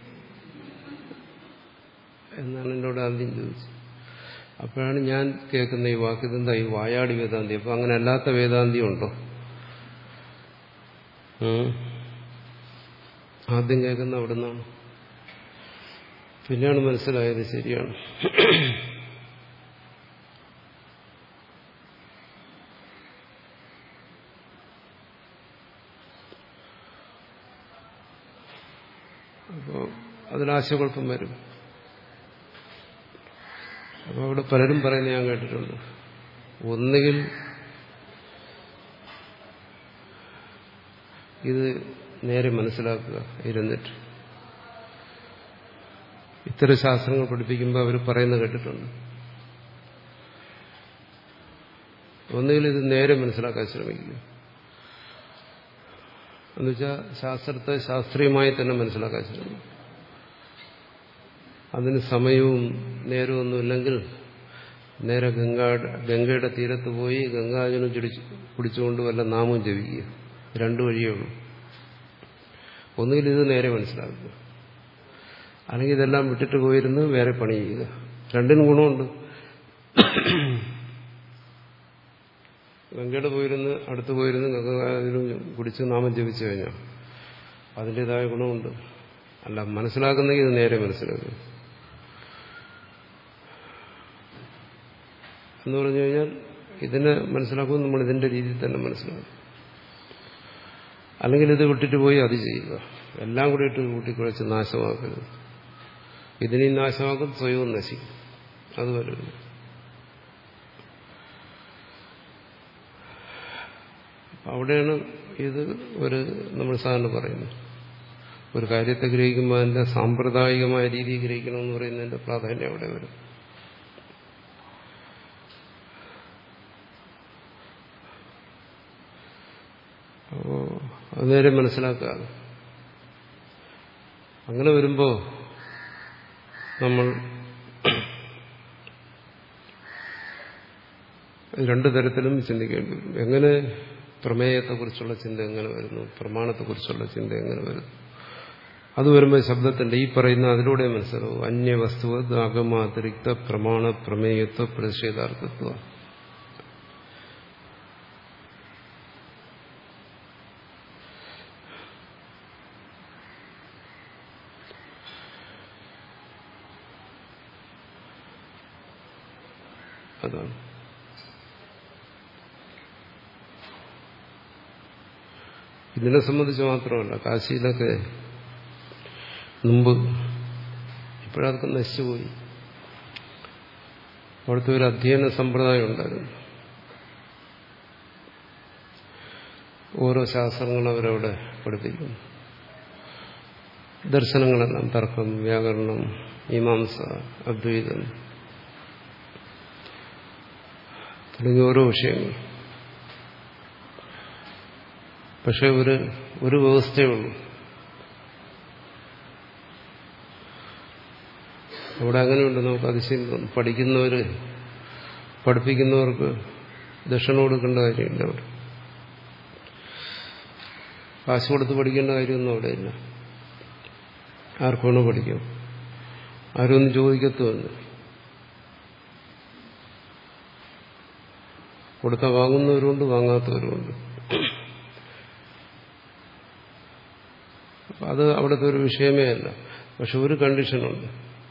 എന്നാണ് എന്നോട് ആദ്യം ചോദിച്ചത്. അപ്പോഴാണ് ഞാൻ കേൾക്കുന്ന ഈ വാക്ക്, ഇതെന്താ ഈ വായാടി വേദാന്തി? അപ്പം അങ്ങനെ അല്ലാത്ത വേദാന്തി ഉണ്ടോ? ആദ്യം കേൾക്കുന്ന അവിടെ നിന്നാണ്. പിന്നെയാണ് മനസ്സിലായത് ശരിയാണ്. അപ്പോൾ അതിലാശയക്കുഴപ്പം വരും. അപ്പോൾ അവിടെ പലരും പറയുന്നത് ഞാൻ കേട്ടിട്ടുണ്ട്, ഒന്നുകിൽ ഇത് നേരെ മനസ്സിലാക്കുക ഇരുന്നിട്ട്. ഇത്തരം ശാസ്ത്രങ്ങൾ പഠിപ്പിക്കുമ്പോൾ അവർ പറയുന്നത് കേട്ടിട്ടുണ്ട്, ഒന്നുകിൽ ഇത് നേരെ മനസ്സിലാക്കാൻ ശ്രമിക്കുക. എന്നുവെച്ചാൽ ശാസ്ത്രത്തെ ശാസ്ത്രീയമായി തന്നെ മനസ്സിലാക്കാൻ ശ്രമിക്കും. അതിന് സമയവും നേരവും ഒന്നുമില്ലെങ്കിൽ നേരെ ഗംഗ ഗംഗയുടെ തീരത്ത് പോയി ഗംഗാജലം ചുടിച്ച് കുടിച്ചുകൊണ്ട് വല്ല നാമവും ജപിക്കുക. രണ്ടു വഴിയേ ഉള്ളൂ. ഒന്നുകിൽ ഇത് നേരെ മനസ്സിലാക്കുക, അല്ലെങ്കിൽ ഇതെല്ലാം വിട്ടിട്ട് പോയിരുന്ന് വേറെ പണി ചെയ്യുക. രണ്ടിനും ഗുണമുണ്ട്. ഗംഗയുടെ പോയിരുന്ന് അടുത്ത് പോയിരുന്ന് ഗംഗാജലം കുടിച്ച് നാമം ജപിച്ചു കഴിഞ്ഞാൽ അതിൻ്റെതായ ഗുണമുണ്ട്. അല്ല, മനസ്സിലാക്കുന്നെങ്കിൽ ഇത് നേരെ മനസ്സിലാക്കുക എന്ന് പറഞ്ഞു കഴിഞ്ഞാൽ ഇതിനെ മനസ്സിലാക്കുമ്പോൾ നമ്മൾ ഇതിന്റെ രീതിയിൽ തന്നെ മനസ്സിലാക്കും. അല്ലെങ്കിൽ ഇത് വിട്ടിട്ട് പോയി അത് ചെയ്യുക. എല്ലാം കൂടി ഇട്ട് കൂട്ടിക്കുഴച്ച് നാശമാക്കരുത്. ഇതിനെയും നാശമാക്കും, സ്വയവും നശിക്കും. അതുപോലെ അവിടെയാണ് ഇത് ഒരു നമ്മൾ സാധാരണ പറയുന്നത്, ഒരു കാര്യത്തെ ഗ്രഹിക്കുമ്പോൾ അതിന്റെ സാമ്പ്രദായികമായ രീതി ഗ്രഹിക്കണമെന്ന് പറയുന്നതിന്റെ പ്രാധാന്യം അവിടെ വരും. അപ്പോൾ അത് നേരെ മനസ്സിലാക്കുക. അങ്ങനെ വരുമ്പോൾ നമ്മൾ രണ്ടു തരത്തിലും ചിന്തിക്കേണ്ടി വരും. എങ്ങനെ പ്രമേയത്തെക്കുറിച്ചുള്ള ചിന്ത എങ്ങനെ വരുന്നു, പ്രമാണത്തെക്കുറിച്ചുള്ള ചിന്ത എങ്ങനെ വരുന്നു. അത് വരുമ്പോൾ ശബ്ദത്തിന്റെ ഈ പറയുന്ന അതിലൂടെ മനസ്സിലാവും. അന്യവസ്തുവ ആഗമാതിരിക്ത പ്രമാണ പ്രമേയത്വ പ്രതിഷേധാർത്ഥത്വ. അതാണ് ഇതിനെ സംബന്ധിച്ച് മാത്രമല്ല, കാശിയിലൊക്കെ മുമ്പ് ഇപ്പോഴതൊക്കെ നശിച്ചുപോയി. അവിടുത്തെ ഒരു അധ്യയന സമ്പ്രദായം ഉണ്ടായിരുന്നു. ഓരോ ശാസ്ത്രങ്ങളും അവരവിടെ പഠിപ്പിക്കുന്നു. ദർശനങ്ങളെല്ലാം തർക്കം, വ്യാകരണം, മീമാംസ, അദ്വൈതം തുടങ്ങിയ ഓരോ വിഷയങ്ങൾ. പക്ഷെ ഒരു ഒരു വ്യവസ്ഥയേ ഉള്ളൂ. അവിടെ അങ്ങനെയുണ്ട്. നമുക്ക് അതിശയം തോന്നും. പഠിക്കുന്നവര് പഠിപ്പിക്കുന്നവർക്ക് ദക്ഷിണ കൊടുക്കേണ്ട കാര്യമില്ല. അവിടെ കാശ് കൊടുത്ത് പഠിക്കേണ്ട കാര്യമൊന്നും അവിടെ ഇല്ല. ആർക്കാണോ പഠിക്കും, ആരും ഒന്നും ചോദിക്കത്തുമില്ല. കൊടുത്ത വാങ്ങുന്നവരുണ്ട്, വാങ്ങാത്തവരുമുണ്ട്. അത് അവിടുത്തെ ഒരു വിഷയമേ അല്ല. പക്ഷെ ഒരു കണ്ടീഷനുണ്ട്.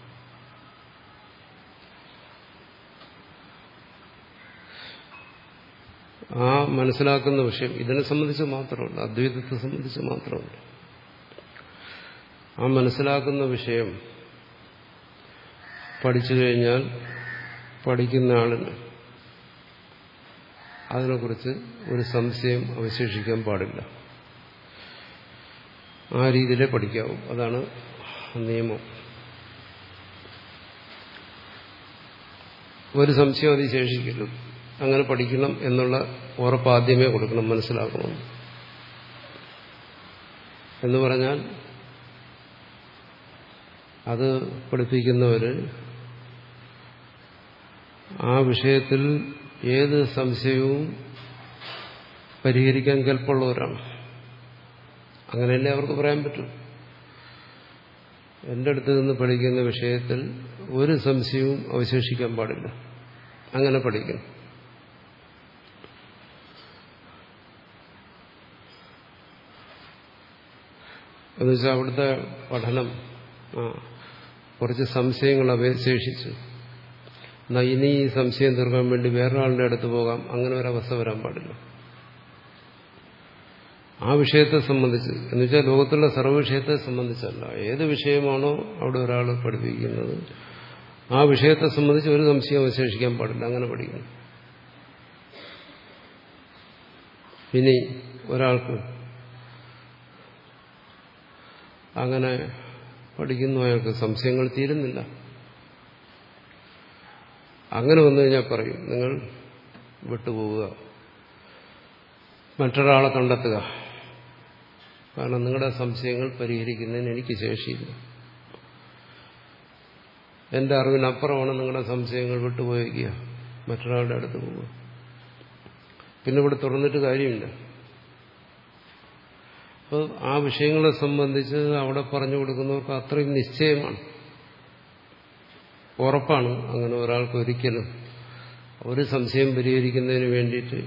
ആ മനസ്സിലാക്കുന്ന വിഷയം ഇതിനെ സംബന്ധിച്ച് മാത്രമല്ല, അദ്വൈതത്തെ സംബന്ധിച്ച് മാത്രമല്ല. ആ മനസ്സിലാക്കുന്ന വിഷയം പഠിച്ചു കഴിഞ്ഞാൽ പഠിക്കുന്ന ആളിന് അതിനെക്കുറിച്ച് ഒരു സംശയം അവശേഷിക്കാൻ പാടില്ല. ആ രീതിയിലേ പഠിക്കാവൂ. അതാണ് നിയമം. ഒരു സംശയം അത് ശേഷിക്കില്ല. അങ്ങനെ പഠിക്കണം എന്നുള്ള ഉറപ്പ് ആദ്യമേ കൊടുക്കണം, മനസ്സിലാക്കണം. എന്ന് പറഞ്ഞാൽ അത് പഠിപ്പിക്കുന്നവര് ആ വിഷയത്തിൽ ഏത് സംശയവും പരിഹരിക്കാൻ കെൽപ്പുള്ളവരാണ്. അങ്ങനെയല്ലേ അവർക്ക് പറയാൻ പറ്റും. എന്റെ അടുത്ത് നിന്ന് പഠിക്കുന്ന വിഷയത്തിൽ ഒരു സംശയവും അവശേഷിക്കാൻ പാടില്ല, അങ്ങനെ പഠിക്കണം. എന്നുവെച്ചാൽ അവിടുത്തെ പഠനം ആ കുറച്ച് സംശയങ്ങൾ അവശേഷിച്ചു, എന്നാൽ ഇനി ഈ സംശയം തീർക്കാൻ വേണ്ടി വേറൊരാളുടെ അടുത്ത് പോകാം, അങ്ങനെ ഒരവസ്ഥ വരാൻ പാടില്ല. ആ വിഷയത്തെ സംബന്ധിച്ച്, എന്നുവെച്ചാൽ ലോകത്തുള്ള സർവ്വ വിഷയത്തെ സംബന്ധിച്ചല്ല, ഏത് വിഷയമാണോ അവിടെ ഒരാൾ പഠിപ്പിക്കുന്നത് ആ വിഷയത്തെ സംബന്ധിച്ച് ഒരു സംശയം അവശേഷിക്കാൻ പാടില്ല, അങ്ങനെ പഠിക്കണം. ഇനി ഒരാൾക്ക് അങ്ങനെ പഠിക്കുന്നു, അയാൾക്ക് സംശയങ്ങൾ തീരുന്നില്ല. അങ്ങനെ വന്നു കഴിഞ്ഞാൽ പറയും, നിങ്ങൾ വിട്ടുപോവുക, മറ്റൊരാളെ കണ്ടെത്തുക. കാരണം നിങ്ങളുടെ സംശയങ്ങൾ പരിഹരിക്കുന്നതിന് എനിക്ക് ശേഷിയില്ല. എന്റെ അറിവിനപ്പുറമാണ് നിങ്ങളുടെ സംശയങ്ങൾ, വിട്ടുപോയിക്കുക, മറ്റൊരാളുടെ അടുത്ത് പോവുക. പിന്നെ ഇവിടെ തുറന്നിട്ട് കാര്യമില്ല. അപ്പോൾ ആ വിഷയങ്ങളെ സംബന്ധിച്ച് അവിടെ പറഞ്ഞു കൊടുക്കുന്നവർക്ക് അത്രയും നിശ്ചയമാണ്, ഉറപ്പാണ്. അങ്ങനെ ഒരാൾക്ക് ഒരിക്കലും ഒരു സംശയം പരിഹരിക്കുന്നതിന് വേണ്ടിയിട്ട്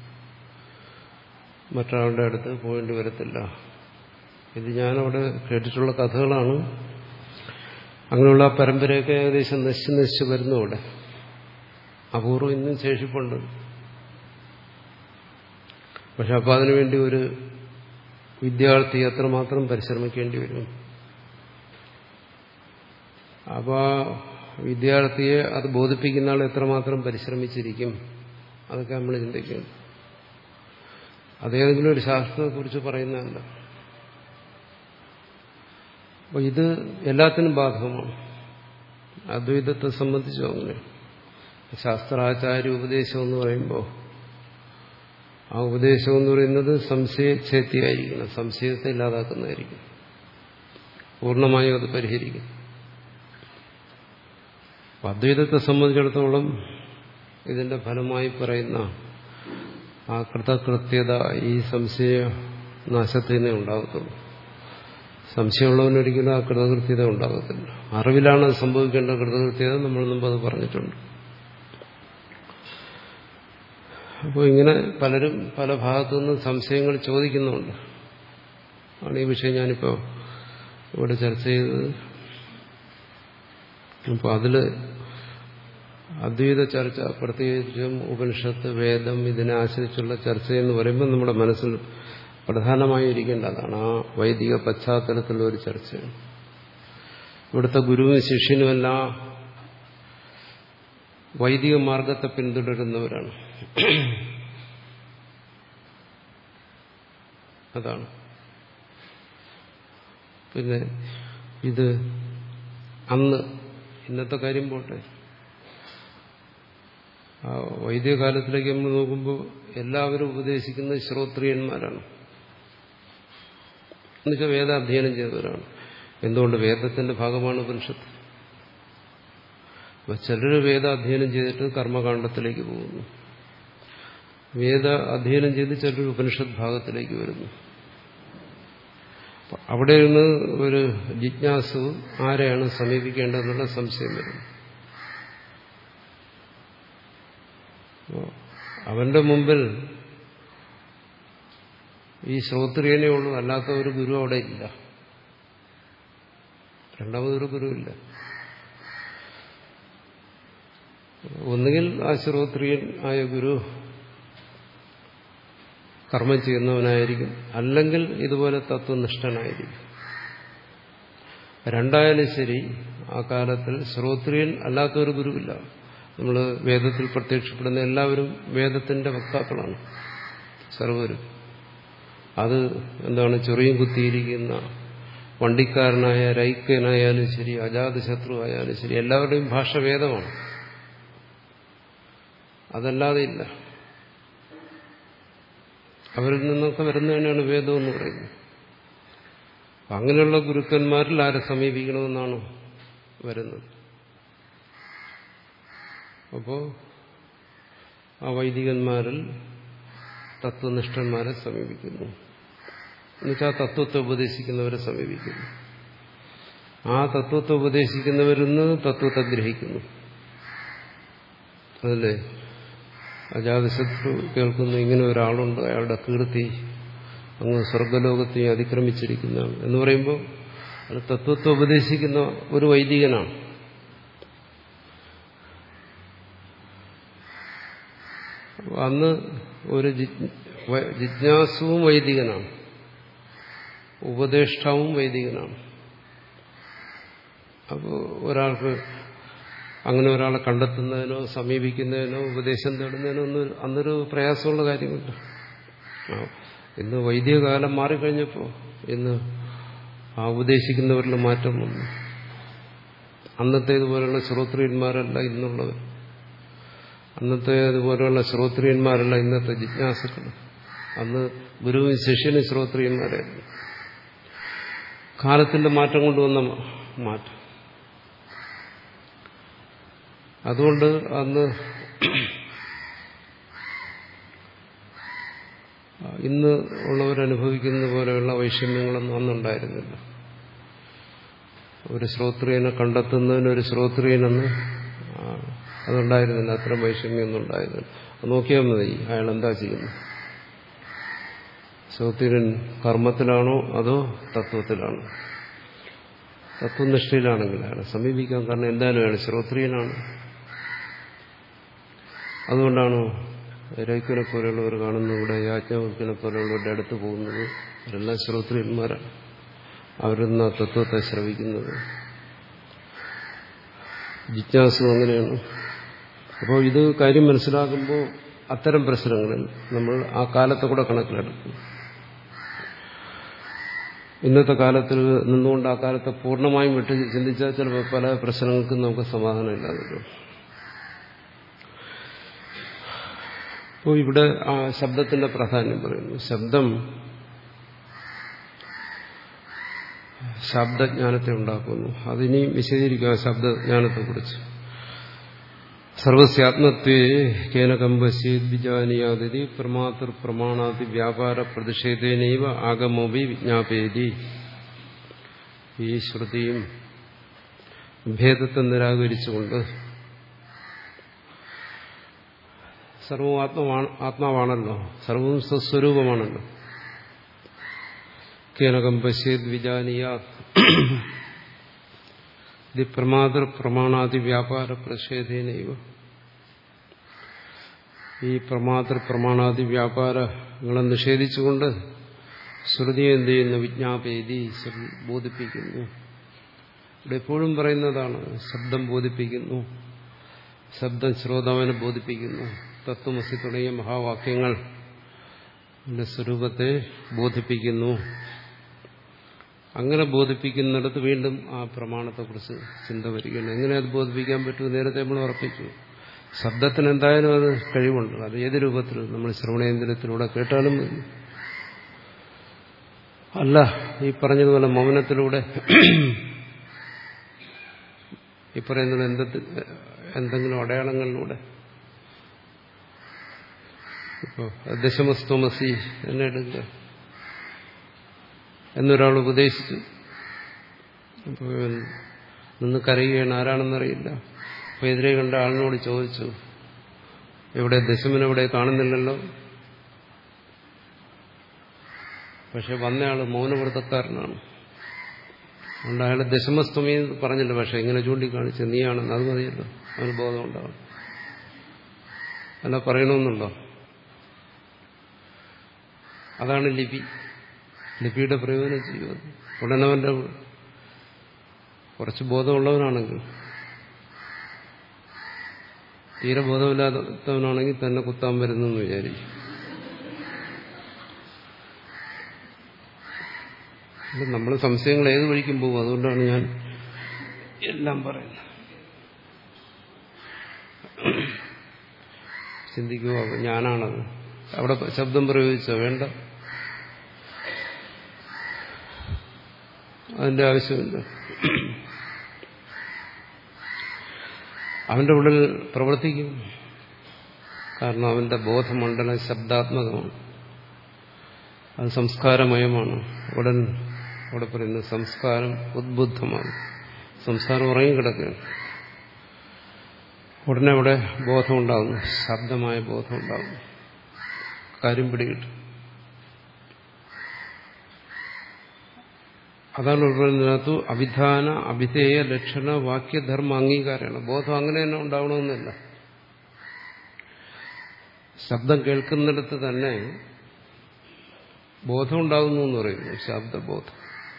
മറ്റൊരാളുടെ അടുത്ത് പോകേണ്ടി വരത്തില്ല. ഇത് ഞാനവിടെ കേട്ടിട്ടുള്ള കഥകളാണ്. അങ്ങനെയുള്ള ആ പരമ്പരയൊക്കെ ഏകദേശം നശിച്ച് നശിച്ച് വരുന്നു. അവിടെ അപൂർവം ഇന്നും ശേഷിപ്പുണ്ട്. പക്ഷെ അപ്പം അതിനുവേണ്ടി ഒരു വിദ്യാർത്ഥി എത്രമാത്രം പരിശ്രമിക്കേണ്ടി വരും. അപ്പോൾ ആ വിദ്യാർത്ഥിയെ അത് ബോധിപ്പിക്കുന്ന ആൾ എത്രമാത്രം പരിശ്രമിച്ചിരിക്കും, അതൊക്കെ നമ്മൾ ചിന്തിക്കും. അതേതെങ്കിലും ഒരു ശാസ്ത്രത്തെക്കുറിച്ച് പറയുന്നതല്ല. അപ്പോൾ ഇത് എല്ലാത്തിനും ബാധകമാണ്. അദ്വൈതത്തെ സംബന്ധിച്ചും അങ്ങനെ. ശാസ്ത്രാചാര്യ ഉപദേശം എന്ന് പറയുമ്പോൾ ആ ഉപദേശം എന്ന് പറയുന്നത് സംശയഛേദ്യമായിരിക്കണം, സംശയത്തെ ഇല്ലാതാക്കുന്നതായിരിക്കും, പൂർണ്ണമായും അത് പരിഹരിക്കും. അദ്വൈതത്തെ സംബന്ധിച്ചിടത്തോളം ഇതിന്റെ ഫലമായി പറയുന്ന ആ കൃതകൃത്യത ഈ സംശയ നാശത്തിനെ ഉണ്ടാകത്തുള്ളൂ. സംശയമുള്ളവനൊരിക്കലും ആ കൃതകൃത്യത ഉണ്ടാകത്തില്ല. അറിവിലാണ് അത് സംഭവിക്കേണ്ട കൃതകൃത്യത, നമ്മൾ മുമ്പ് അത് പറഞ്ഞിട്ടുണ്ട്. അപ്പോൾ ഇങ്ങനെ പലരും പല ഭാഗത്തു നിന്നും സംശയങ്ങൾ ചോദിക്കുന്നുണ്ട്. ആണ് ഈ വിഷയം ഞാനിപ്പോൾ ഇവിടെ ചർച്ച ചെയ്തത്. അപ്പോൾ അതിൽ അദ്വൈത ചർച്ച, പ്രത്യേകിച്ചും ഉപനിഷത്ത്, വേദം, ഇതിനെ ആശ്രയിച്ചുള്ള ചർച്ച എന്ന് പറയുമ്പോൾ നമ്മുടെ മനസ്സിൽ പ്രധാനമായി ഇരിക്കേണ്ടതാണ് ആ വൈദിക പശ്ചാത്തലത്തിലുള്ള ഒരു ചർച്ചയാണ്. ഇവിടുത്തെ ഗുരുവും ശിഷ്യനുമെല്ലാം വൈദിക മാർഗത്തെ പിന്തുടരുന്നവരാണ്. അതാണ്. പിന്നെ ഇത് അന്ന് ഇന്നത്തെ കാര്യം പോട്ടെ, ആ വൈദിക കാലത്തിലേക്ക് നമ്മൾ നോക്കുമ്പോൾ എല്ലാവരും ഉപദേശിക്കുന്നത് ശ്രോത്രിയന്മാരാണ്, എന്നുവെച്ചാൽ വേദാധ്യയനം ചെയ്തവരാണ്. എന്തുകൊണ്ട്? വേദത്തിന്റെ ഭാഗമാണ് ഉപനിഷത്ത്. അപ്പൊ ചിലർ വേദാധ്യയനം ചെയ്തിട്ട് കർമ്മകാണ്ഡത്തിലേക്ക് പോകുന്നു, വേദ അധ്യയനം ചെയ്ത് ചിലർ ഉപനിഷത്ത് ഭാഗത്തിലേക്ക് വരുന്നു. അവിടെ നിന്ന് ഒരു ജിജ്ഞാസു ആരെയാണ് സമീപിക്കേണ്ടതെന്നുള്ള സംശയം വരുന്നു. അവന്റെ മുമ്പിൽ ഈ ശ്രോത്രിയനേ ഉള്ളൂ, അല്ലാത്ത ഒരു ഗുരു അവിടെ ഇല്ല, രണ്ടാമതൊരു ഗുരുവില്ല. ഒന്നുകിൽ ആ ശ്രോത്രിയൻ ആയ ഗുരു കർമ്മം ചെയ്യുന്നവനായിരിക്കും, അല്ലെങ്കിൽ ഇതുപോലെ തത്വനിഷ്ഠനായിരിക്കും. രണ്ടായാലും ശരി, ആ കാലത്തിൽ ശ്രോത്രിയൻ അല്ലാത്തൊരു ഗുരുവില്ല. നമ്മൾ വേദത്തിൽ പ്രത്യക്ഷപ്പെടുന്ന എല്ലാവരും വേദത്തിന്റെ വക്താക്കളാണ്, സർവരും. അത് എന്താണ്? ചൊറിയും കുത്തിയിരിക്കുന്ന വണ്ടിക്കാരനായ രൈക്കനായാലും ശരി, അജാതശത്രു ആയാലും ശരി, എല്ലാവരുടെയും ഭാഷ വേദമാണ്, അതല്ലാതെ ഇല്ല. അവരിൽ നിന്നൊക്കെ വരുന്നതിനാണ് വേദം എന്ന് പറയുന്നത്. അങ്ങനെയുള്ള ഗുരുക്കന്മാരിൽ ആരെ സമീപിക്കണമെന്നാണ് വരുന്നത്. അപ്പോ ആ വൈദികന്മാരിൽ തത്വനിഷ്ഠന്മാരെ സമീപിക്കുന്നു, എന്നുവെച്ചാൽ തത്വത്തെ ഉപദേശിക്കുന്നവരെ സമീപിക്കുന്നു. ആ തത്വത്തെ ഉപദേശിക്കുന്നവരിൽ നിന്ന് തത്വത്തെ ഗ്രഹിക്കുന്നു. അതല്ലേ അജാതശത്രു കേൾക്കുന്നു, ഇങ്ങനെ ഒരാളുണ്ട്, അയാളുടെ കീർത്തി അങ്ങ് സ്വർഗലോകത്തെ അതിക്രമിച്ചിരിക്കുന്നതാണ് എന്ന് പറയുമ്പോൾ അത് തത്വത്തെ ഉപദേശിക്കുന്ന ഒരു വൈദികനാണ്. അന്ന് ഒരു ജിജ്ഞാസുവും വൈദികനാണ്, ഉപദേഷ്ടാവും വൈദികനാണ്. അപ്പോൾ ഒരാൾക്ക് അങ്ങനെ ഒരാളെ കണ്ടെത്തുന്നതിനോ സമീപിക്കുന്നതിനോ ഉപദേശം തേടുന്നതിനോ ഒന്നും അന്നൊരു പ്രയാസമുള്ള കാര്യമില്ല. ഇന്ന് വൈദിക കാലം മാറിക്കഴിഞ്ഞപ്പോൾ ഇന്ന് ആ ഉപദേശിക്കുന്നവരിൽ മാറ്റം വന്നു. അന്നത്തെ ഇതുപോലെയുള്ള ശ്രോത്രിയന്മാരല്ല ഇന്നുള്ളവർ, അന്നത്തെ ഇതുപോലെയുള്ള ശ്രോത്രിയന്മാരല്ല ഇന്നത്തെ ജിജ്ഞാസുക്കൾ. അന്ന് ഗുരുവും ശിഷ്യനും ശ്രോത്രിയന്മാരായിരുന്നു. കാലത്തിന്റെ മാറ്റം കൊണ്ടുവന്ന മാറ്റം. അതുകൊണ്ട് അന്ന് ഇന്ന് ഉള്ളവരനുഭവിക്കുന്ന പോലെയുള്ള വൈഷമ്യങ്ങളൊന്നും അന്നുണ്ടായിരുന്നില്ല. ഒരു ശ്രോത്രിയനെ കണ്ടെത്തുന്നതിന് ഒരു ശ്രോത്രിയനെന്ന് അതുണ്ടായിരുന്നില്ല, അത്തരം വൈഷമ്യമൊന്നും ഉണ്ടായിരുന്നില്ല. അത് നോക്കിയാൽ മതി അയാൾ എന്താ ചെയ്യുന്നത്. ശ്രോത്രിയൻ കർമ്മത്തിലാണോ അതോ തത്വത്തിലാണോ? തത്വനിഷ്ഠയിലാണെങ്കിൽ അയാളെ സമീപിക്കാൻ, കാരണം എന്തായാലും അയാൾ ശ്രോത്രിയനാണ്. അതുകൊണ്ടാണ് രൈക്കനെ പോലെയുള്ളവർ കാണുന്നത്, ഇവിടെ യാജ്ഞവൽക്കനെ പോലെയുള്ളവരുടെ അടുത്ത് പോകുന്നത്. അവരെല്ലാം ശ്രോത്രിയന്മാരാണ്, അവരിൽ നിന്ന് തത്വത്തെ ശ്രവിക്കുന്നത്. ജിജ്ഞാസു അങ്ങനെയാണ്. അപ്പോൾ ഇത് കാര്യം മനസ്സിലാക്കുമ്പോൾ അത്തരം പ്രശ്നങ്ങളിൽ നമ്മൾ ആ കാലത്തെ കൂടെ കണക്കിലെടുക്കും. ഇന്നത്തെ കാലത്തിൽ നിന്നുകൊണ്ട് ആ കാലത്തെ പൂർണ്ണമായും വിട്ട് ചിന്തിച്ചാൽ ചിലപ്പോൾ പല പ്രശ്നങ്ങൾക്കും നമുക്ക് സമാധാനം ഇല്ലാതെ വരും. അപ്പോൾ ഇവിടെ ആ ശബ്ദത്തിന്റെ പ്രാധാന്യം പറയുന്നു. ശബ്ദം ശബ്ദജ്ഞാനത്തെ ഉണ്ടാക്കുന്നു. അതിനി വിശദീകരിക്കുക ശബ്ദജ്ഞാനത്തെക്കുറിച്ച്. സർവസ്യാത്മത്വേ കേനകം പശ്യേത് വിജാനീയാതി പ്രമാതൃ പ്രമാണാതി വ്യാപാര പ്രതിഷേധേനൈവ ആഗമോപി വിജ്ഞാപേതി. ഈ ശ്രുതിയും ഭേദത്തെ നിരാകരിച്ചുകൊണ്ട് സർവവും ആത്മാവാണ് ആത്മാവാണല്ലോ, സർവവും സ്വസ്വരൂപമാണല്ലോ. കേനകം പശ്യേത് വിജാനീയാത് ഇത് പ്രമാതൃ പ്രമാണാതി വ്യാപാര പ്രതിഷേധേനൈവ. ഈ പ്രമാതൃ പ്രമാണാതി വ്യാപാരങ്ങളെ നിഷേധിച്ചുകൊണ്ട് ശ്രുതി എന്ത് ചെയ്യുന്നു? വിജ്ഞാപേതി, ബോധിപ്പിക്കുന്നു. ഇവിടെ എപ്പോഴും പറയുന്നതാണ്, ശബ്ദം ബോധിപ്പിക്കുന്നു. ശബ്ദം ശ്രോതാവിനെ ബോധിപ്പിക്കുന്നു. തത്വമസി തുടങ്ങിയ മഹാവാക്യങ്ങൾ സ്വരൂപത്തെ ബോധിപ്പിക്കുന്നു. അങ്ങനെ ബോധിപ്പിക്കുന്നിടത്ത് വീണ്ടും ആ പ്രമാണത്തെക്കുറിച്ച് ചിന്ത വരികയാണ്. എങ്ങനെ അത് ബോധിപ്പിക്കാൻ പറ്റും? നേരത്തെ നമ്മൾ ഉറപ്പിച്ചു, ശബ്ദത്തിന് എന്തായാലും അത് കഴിവുണ്ട്. അത് ഏത് രൂപത്തിൽ നമ്മൾ ശ്രവണേന്ദ്രിയത്തിലൂടെ കേട്ടാലും അല്ല, ഈ പറഞ്ഞതുപോലെ മൗനത്തിലൂടെ, ഈ പറയുന്നത് എന്തെങ്കിലും എന്തെങ്കിലും അടയാളങ്ങളിലൂടെ. ഇപ്പോ ദശമസ്തോമസി എന്നെ എടുക്കുക എന്നൊരാൾ ഉപദേശിച്ചു. അപ്പോൾ നിന്ന് കരയുകയാണ്, ആരാണെന്നറിയില്ല. അപ്പോൾ എതിരെ കണ്ട ആളിനോട് ചോദിച്ചു, എവിടെ ദശമനെവിടെ കാണുന്നില്ലല്ലോ. പക്ഷെ വന്നയാൾ മൗനവ്രതക്കാരനാണ്. അതുകൊണ്ട് അയാൾ ദശമസ്തമി പറഞ്ഞില്ല, പക്ഷെ ഇങ്ങനെ ചൂണ്ടിക്കാണിച്ച് നീയാണെന്ന് അത് മതിയല്ലോ, അവന് ബോധം ഉണ്ടാവും. അല്ല പറയണമെന്നുണ്ടോ? അതാണ് ലിപി. ലിപിയുടെ പ്രയോജനം ചെയ്യുന്നത്. ഉടനെ അവന്റെ കുറച്ച് ബോധമുള്ളവനാണെങ്കിൽ, തീരെ ബോധമില്ലാത്തവനാണെങ്കിൽ തന്നെ കുത്താൻ വരുന്നു എന്ന് വിചാരിക്കും. നമ്മൾ സംശയങ്ങൾ ഏത് വഴിക്കും പോകും. അതുകൊണ്ടാണ് ഞാൻ എല്ലാം പറയുന്നത്. ചിന്തിക്കുക, ഞാനാണത്. അവിടെ ശബ്ദം പ്രയോഗിച്ചോ? വേണ്ട, അതിന്റെ ആവശ്യമില്ല. അവന്റെ ഉള്ളിൽ പ്രവർത്തിക്കും. കാരണം അവന്റെ ബോധമണ്ഡലം ശബ്ദാത്മകമാണ്, അത് സംസ്കാരമയമാണ്. ഉടൻ അവിടെ പറയുന്നത് സംസ്കാരം ഉദ്ബുദ്ധമാണ്. സംസ്കാരം ഉറങ്ങിക്കിടക്കുകയാണ്. ഉടനെ അവിടെ ബോധമുണ്ടാകുന്നു, ശബ്ദമായ ബോധമുണ്ടാകുന്നു, കാര്യം പിടികിട്ടും. അതാണ് ഉൾപ്പെടുന്നതിനകത്തു അഭിധാന അഭിധേയ ലക്ഷണ വാക്യധർമ്മ അംഗീകാരമാണ്. ബോധം അങ്ങനെ തന്നെ ഉണ്ടാവണമെന്നില്ല. ശബ്ദം കേൾക്കുന്നിടത്ത് തന്നെ ബോധം ഉണ്ടാകുന്നു എന്ന് പറയുന്നു, ശബ്ദബോധം.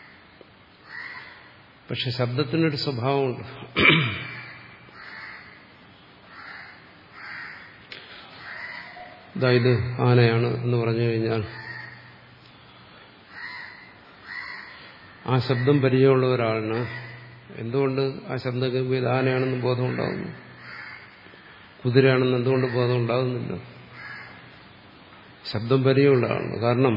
പക്ഷെ ശബ്ദത്തിനൊരു സ്വഭാവമുണ്ട്. അതായത് ആനയാണ് എന്ന് പറഞ്ഞു കഴിഞ്ഞാൽ ആ ശബ്ദം പരിചയമുള്ള ഒരാളിന് എന്തുകൊണ്ട് ആ ശബ്ദം കേൾക്കുമ്പോൾ ആനയാണെന്ന് ബോധം ഉണ്ടാകുന്നു? കുതിരയാണെന്ന് എന്തുകൊണ്ട് ബോധം ഉണ്ടാകുന്നില്ല? ശബ്ദം പരിചയമുള്ള ആളാണ്. കാരണം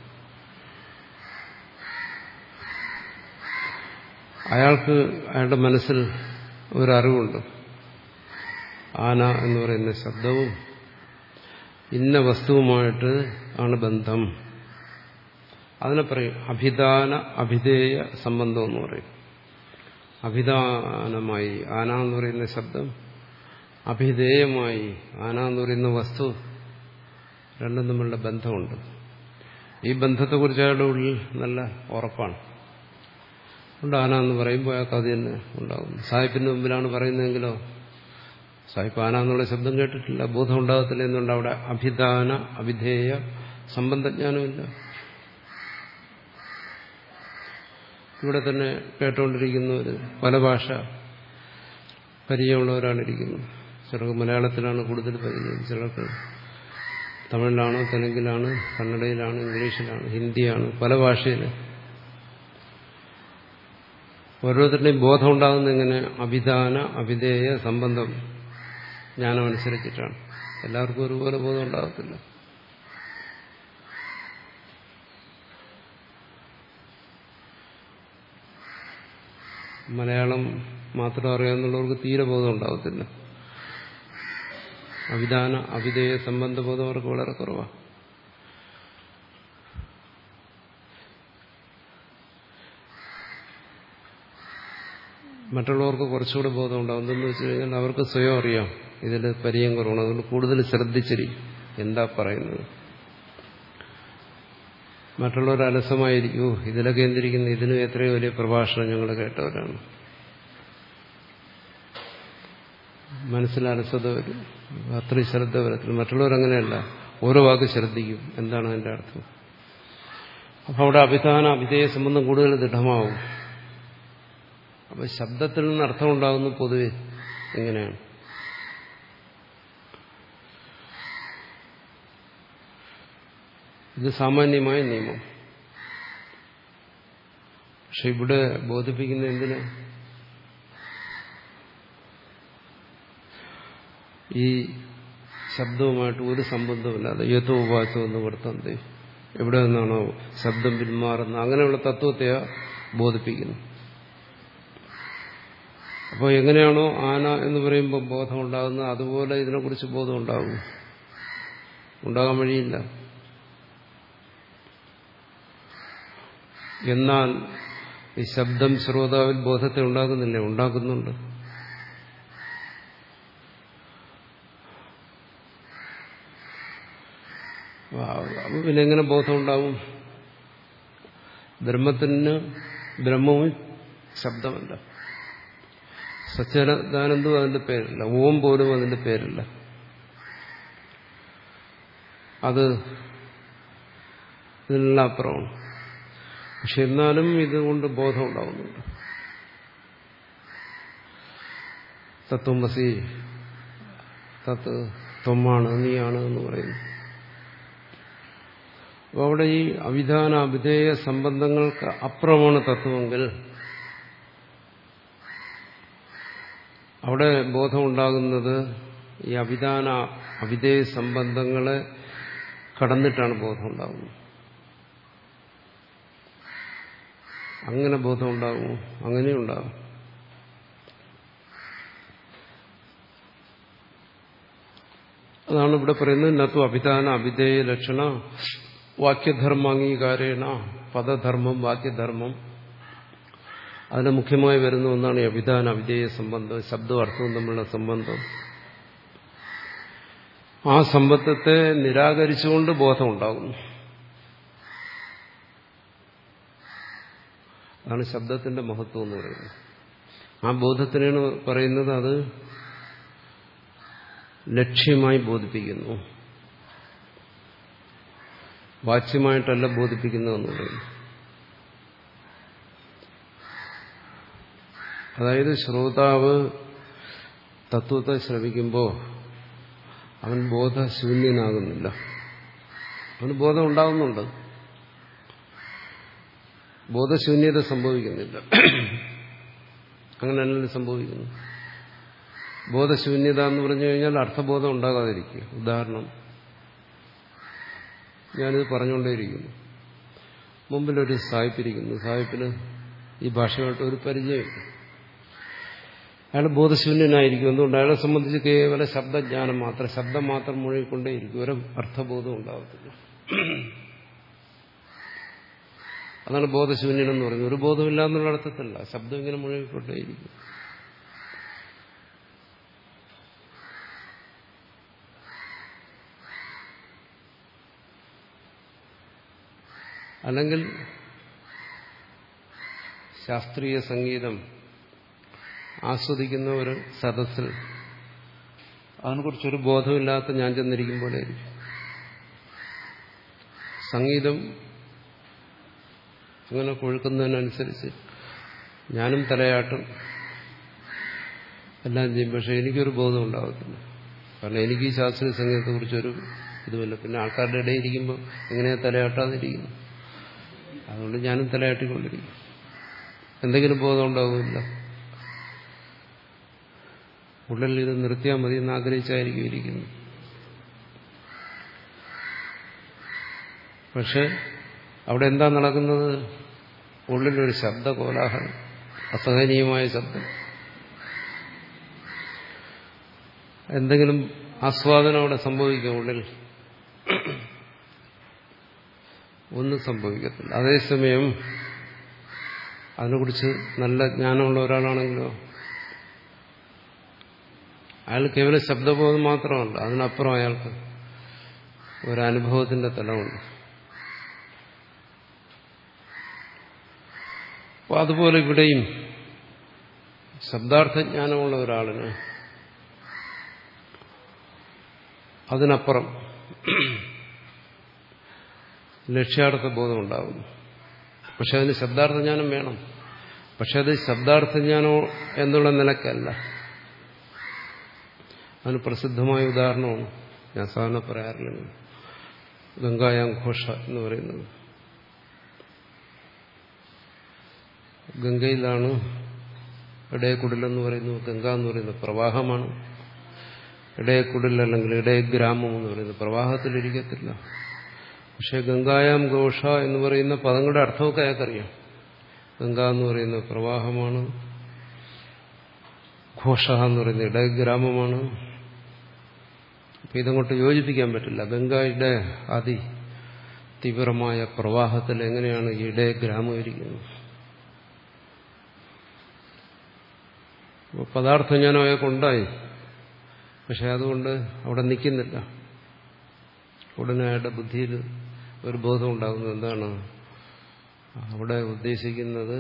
അയാൾക്ക് അയാളുടെ മനസ്സിൽ ഒരറിവുണ്ട്. ആന എന്ന് പറയുന്ന ശബ്ദവും ഇന്ന വസ്തുവുമായിട്ട് ആണ് ബന്ധം. അതിനെ പറയും അഭിധാന അഭിധേയ സംബന്ധം എന്ന് പറയും. അഭിധാനമായി ആന എന്ന് പറയുന്ന ശബ്ദം, അഭിധേയമായി ആന എന്ന് പറയുന്ന വസ്തു, രണ്ടും തമ്മിലുള്ള ബന്ധമുണ്ട്. ഈ ബന്ധത്തെക്കുറിച്ച് അയാളുടെ ഉള്ളിൽ നല്ല ഉറപ്പാണ്. അതുകൊണ്ട് ആന എന്ന് പറയുമ്പോൾ അയാൾക്ക് അത് തന്നെ ഉണ്ടാകും. സാഹിബിന്റെ മുമ്പിലാണ് പറയുന്നതെങ്കിലോ സാഹിബ് ആന എന്നുള്ള ശബ്ദം കേട്ടിട്ടില്ല, ബോധം ഉണ്ടാകത്തില്ല. എന്നുകൊണ്ട് അവിടെ അഭിധാന അഭിധേയ സംബന്ധജ്ഞാനമില്ല. ഇവിടെ തന്നെ കേട്ടുകൊണ്ടിരിക്കുന്നവർ പല ഭാഷ പരിചയമുള്ളവരാണ് ഇരിക്കുന്നത്. ചിലർക്ക് മലയാളത്തിലാണ് കൂടുതൽ പരിചയം, ചിലർക്ക് തമിഴിലാണോ തെലുങ്കിലാണ്, കന്നഡയിലാണ്, ഇംഗ്ലീഷിലാണ്, ഹിന്ദിയാണ്, പല ഭാഷയിൽ. ഓരോരുത്തരുടെയും ബോധം ഉണ്ടാകുന്ന ഇങ്ങനെ അഭിധാന അഭിധേയ സംബന്ധം ജ്ഞാനമനുസരിച്ചിട്ടാണ്. എല്ലാവർക്കും ഒരുപോലെ ബോധം ഉണ്ടാകത്തില്ല. മലയാളം മാത്രം അറിയാവുന്നവർക്ക് തീരെ ബോധം ഉണ്ടാകത്തില്ല. അഭിധാന അഭിധേയ സംബന്ധബോധം അവർക്ക് വളരെ കുറവാണ്. മറ്റുള്ളവർക്ക് കുറച്ചുകൂടെ ബോധം ഉണ്ടാകും. എന്തെന്ന് വെച്ച് കഴിഞ്ഞാൽ അവർക്ക് സ്വയം അറിയാം ഇതിൽ പരിചയം കുറവാണ്. അതുകൊണ്ട് കൂടുതൽ ശ്രദ്ധിച്ചിരിക്കും എന്താ പറയുന്നത്. മറ്റുള്ളവർ അലസമായിരിക്കുമോ, ഇതിലൊക്കെ എന്തിരിക്കുന്നു, ഇതിനും എത്രയോ വലിയ പ്രഭാഷണം ഞങ്ങൾ കേട്ടവരാണ്. മനസ്സിൽ അലസത വരും, അത്രയും ശ്രദ്ധ വരത്തില്ല. മറ്റുള്ളവരങ്ങനെയല്ല, ഓരോ വാക്ക് ശ്രദ്ധിക്കും, എന്താണ് അതിന്റെ അർത്ഥം. അപ്പം അവിടെ അഭിധാന അഭിധേയ സംബന്ധം കൂടുതൽ ദൃഢമാവും. അപ്പം ശബ്ദത്തിൽ നിന്ന് അർത്ഥമുണ്ടാകുന്നു പൊതുവെ ഇങ്ങനെയാണ്. ഇത് സാമാന്യമായ നിയമം. പക്ഷെ ഇവിടെ ബോധിപ്പിക്കുന്ന എന്തിന്? ഈ ശബ്ദവുമായിട്ട് ഒരു സംബന്ധമില്ലാതെ യഥോ ഉപാസോ എന്ന് വർത്തന്തി, എവിടെ നിന്നാണോ ശബ്ദം പിന്മാറുന്നത് അങ്ങനെയുള്ള തത്വത്തെയാ ബോധിപ്പിക്കുന്നു. അപ്പോൾ എങ്ങനെയാണോ ആന എന്ന് പറയുമ്പോൾ ബോധം ഉണ്ടാകുന്നത് അതുപോലെ ഇതിനെക്കുറിച്ച് ബോധം ഉണ്ടാകും. ഉണ്ടാകാൻ വഴിയില്ല. എന്നാൽ ഈ ശബ്ദം ശ്രോതാവിൽ ബോധത്തെ ഉണ്ടാക്കുന്നില്ലേ? ഉണ്ടാക്കുന്നുണ്ട്. അപ്പൊ പിന്നെ എങ്ങനെ ബോധം ഉണ്ടാവും? ബ്രഹ്മത്തിന് ബ്രഹ്മവും ശബ്ദമല്ല, സച്ചിദാനന്ദവും അതിന്റെ പേരില്ല, ഓം പോലും അതിന്റെ പേരില്ല. അത് ഇതിനുള്ള അപ്പുറമാണ്. പക്ഷെ എന്നാലും ഇതുകൊണ്ട് ബോധം ഉണ്ടാവുന്നുണ്ട്. തത്വമസി, തത്ത് ത്വമാണ്, നീയാണ് എന്ന് പറയുന്നു. അപ്പോൾ അവിടെ ഈ അവിധാന അവിധേയ സംബന്ധങ്ങൾക്ക് അപ്പുറമാണ് തത്വമെങ്കിൽ അവിടെ ബോധം ഉണ്ടാകുന്നത് ഈ അവിധാന അവിധേയ സംബന്ധങ്ങളെ കടന്നിട്ടാണ് ബോധം ഉണ്ടാകുന്നത്. അങ്ങനെ ബോധം ഉണ്ടാകുമോ? അങ്ങനെയുണ്ടാകും. അതാണ് ഇവിടെ പറയുന്നത്. നത്തു അഭിധാന അവിധേയ ലക്ഷണ വാക്യധർമാംഗീകാരേണ, പദധർമ്മം വാക്യധർമ്മം അതിന് മുഖ്യമായി വരുന്ന ഒന്നാണ് ഈ അഭിധാന അവിധേയ സംബന്ധം, ശബ്ദവും അർത്ഥവും തമ്മിലുള്ള സംബന്ധം. ആ സംബന്ധത്തെ നിരാകരിച്ചുകൊണ്ട് ബോധം ഉണ്ടാകുന്നു. അതാണ് ശബ്ദത്തിന്റെ മഹത്വം എന്ന് പറയുന്നത്. ആ ബോധത്തിനാണ് പറയുന്നത് അത് ലക്ഷ്യമായി ബോധിപ്പിക്കുന്നു, വാച്യമായിട്ടല്ല ബോധിപ്പിക്കുന്നതെന്ന് പറയുന്നു. അതായത് ശ്രോതാവ് തത്വത്തെ ശ്രവിക്കുമ്പോൾ അവൻ ബോധശൂന്യനാകുന്നില്ല. അവന് ബോധം ഉണ്ടാകുന്നുണ്ട്, ബോധശൂന്യത സംഭവിക്കുന്നില്ല. അങ്ങനെയല്ല സംഭവിക്കുന്നു. ബോധശൂന്യത എന്ന് പറഞ്ഞു കഴിഞ്ഞാൽ അർത്ഥബോധം ഉണ്ടാകാതിരിക്കുക. ഉദാഹരണം, ഞാനിത് പറഞ്ഞുകൊണ്ടേയിരിക്കുന്നു. മുമ്പിലൊരു സാഹിബിരിക്കുന്നു. സാഹിബിന് ഈ ഭാഷയായിട്ട് ഒരു പരിചയമില്ല. അയാൾ ബോധശൂന്യനായിരിക്കും. എന്തുകൊണ്ട്? അയാളെ സംബന്ധിച്ച് കേവല ശബ്ദജ്ഞാനം മാത്രം, ശബ്ദം മാത്രം മുഴുകിക്കൊണ്ടേയിരിക്കും. ഒരു അർത്ഥബോധം ഉണ്ടാകത്തില്ല. അതാണ് ബോധശൂന്യനെന്ന് പറയുന്നത്. ഒരു ബോധമില്ല എന്നുള്ള അർത്ഥത്തില്ല, ശബ്ദം ഇങ്ങനെ മുഴുകിക്കൊണ്ടേയിരിക്കും. അല്ലെങ്കിൽ ശാസ്ത്രീയ സംഗീതം ആസ്വദിക്കുന്ന ഒരു സദസ്സിൽ അതിനെക്കുറിച്ചൊരു ബോധമില്ലാത്ത ഞാൻ ചെന്നിരിക്കും പോലെ ആയിരിക്കും. സംഗീതം അങ്ങനെ കൊഴുക്കുന്നതിനനുസരിച്ച് ഞാനും തലയാട്ടും എല്ലാം ചെയ്യും. പക്ഷെ എനിക്കൊരു ബോധം ഉണ്ടാകത്തില്ല. കാരണം എനിക്ക് ഈ ശാസ്ത്രീയ സംഗീതത്തെക്കുറിച്ചൊരു ഇതുമില്ല. പിന്നെ ആൾക്കാരുടെ ഇടയിൽ ഇരിക്കുമ്പോൾ എങ്ങനെയാ തലയാട്ടാതിരിക്കുന്നു? അതുകൊണ്ട് ഞാനും തലയാട്ടിക്കൊണ്ടിരിക്കും. എന്തെങ്കിലും ബോധം ഉണ്ടാവില്ല. ഉള്ളിൽ ഇത് നിർത്തിയാൽ മതി എന്ന് ആഗ്രഹിച്ചായിരിക്കും ഇരിക്കുന്നു. പക്ഷെ അവിടെ എന്താ നടക്കുന്നത്? ഉള്ളിലൊരു ശബ്ദ കോലാഹലം, അസഹനീയമായ ശബ്ദം. എന്തെങ്കിലും ആസ്വാദനം അവിടെ സംഭവിക്കും. ഉള്ളിൽ ഒന്നും സംഭവിക്കത്തില്ല. അതേസമയം അതിനെക്കുറിച്ച് നല്ല ജ്ഞാനമുള്ള ഒരാളാണെങ്കിലോ അയാൾ കേവലം ശബ്ദബോധം മാത്രമല്ല, അതിനപ്പുറം അയാൾക്ക് ഒരനുഭവത്തിന്റെ തലമുണ്ട്. അപ്പോൾ അതുപോലെ ഇവിടെയും ശബ്ദാർത്ഥജ്ഞാനമുള്ള ഒരാളിന് അതിനപ്പുറം ലക്ഷ്യാർത്ഥ ബോധം ഉണ്ടാകുന്നു. പക്ഷെ അതിന് ശബ്ദാർത്ഥജ്ഞാനം വേണം. പക്ഷെ അത് ശബ്ദാർത്ഥജ്ഞാനം എന്നുള്ള നിലക്കല്ല. അതിന് പ്രസിദ്ധമായ ഉദാഹരണമാണ് ഞാൻ സാധാരണ പറയാറില്ല. ഗംഗായാം ഘോഷ എന്ന് പറയുന്നത്. ഗംഗയിലാണ് ഇടയക്കുടിലെന്ന് പറയുന്നത്. ഗംഗ എന്ന് പറയുന്നത് പ്രവാഹമാണ്. ഇടയക്കുടിൽ അല്ലെങ്കിൽ ഇടയഗ്രാമം എന്ന് പറയുന്നത് പ്രവാഹത്തിലിരിക്കത്തില്ല. പക്ഷെ ഗംഗായാം ഘോഷ എന്ന് പറയുന്ന പദങ്ങളുടെ അർത്ഥമൊക്കെ അയാൾക്കറിയാം. ഗംഗ എന്ന് പറയുന്നത് പ്രവാഹമാണ്, ഘോഷ എന്ന് പറയുന്നത് ഇടയഗ്രാമമാണ്. അപ്പൊ ഇതങ്ങോട്ട് യോജിപ്പിക്കാൻ പറ്റില്ല. ഗംഗയുടെ അതി തീവ്രമായ പ്രവാഹത്തിൽ എങ്ങനെയാണ് ഈ ഇടയഗ്രാമം ഇരിക്കുന്നത്? പദാർത്ഥജ്ഞാനം അയാൾക്കുണ്ടായി, പക്ഷെ അതുകൊണ്ട് അവിടെ നിൽക്കുന്നില്ല. ഉടനെ അയാളുടെ ബുദ്ധിയിൽ ഒരു ബോധം ഉണ്ടാകുന്നത് എന്താണ്? അവിടെ ഉദ്ദേശിക്കുന്നത്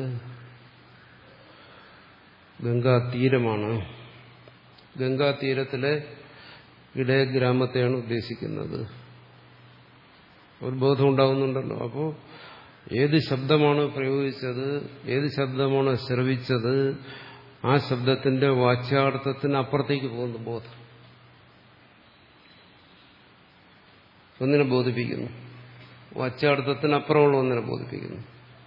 ഗംഗാതീരമാണ്. ഗംഗാതീരത്തിലെ ഇടയഗ്രാമത്തെയാണ് ഉദ്ദേശിക്കുന്നത്. ഒരു ബോധം ഉണ്ടാകുന്നുണ്ടല്ലോ. അപ്പോൾ ഏത് ശബ്ദമാണ് പ്രയോഗിച്ചത്, ഏത് ശബ്ദമാണ് ശ്രവിച്ചത്, ആ ശബ്ദത്തിന്റെ വാച്യാർത്ഥത്തിന് അപ്പുറത്തേക്ക് പോകുന്നു ബോധം. ഒന്നിനെ ബോധിപ്പിക്കുന്നു, വാച്യാർത്ഥത്തിനപ്പുറമുള്ള ഒന്നിനെ ബോധിപ്പിക്കുന്നു.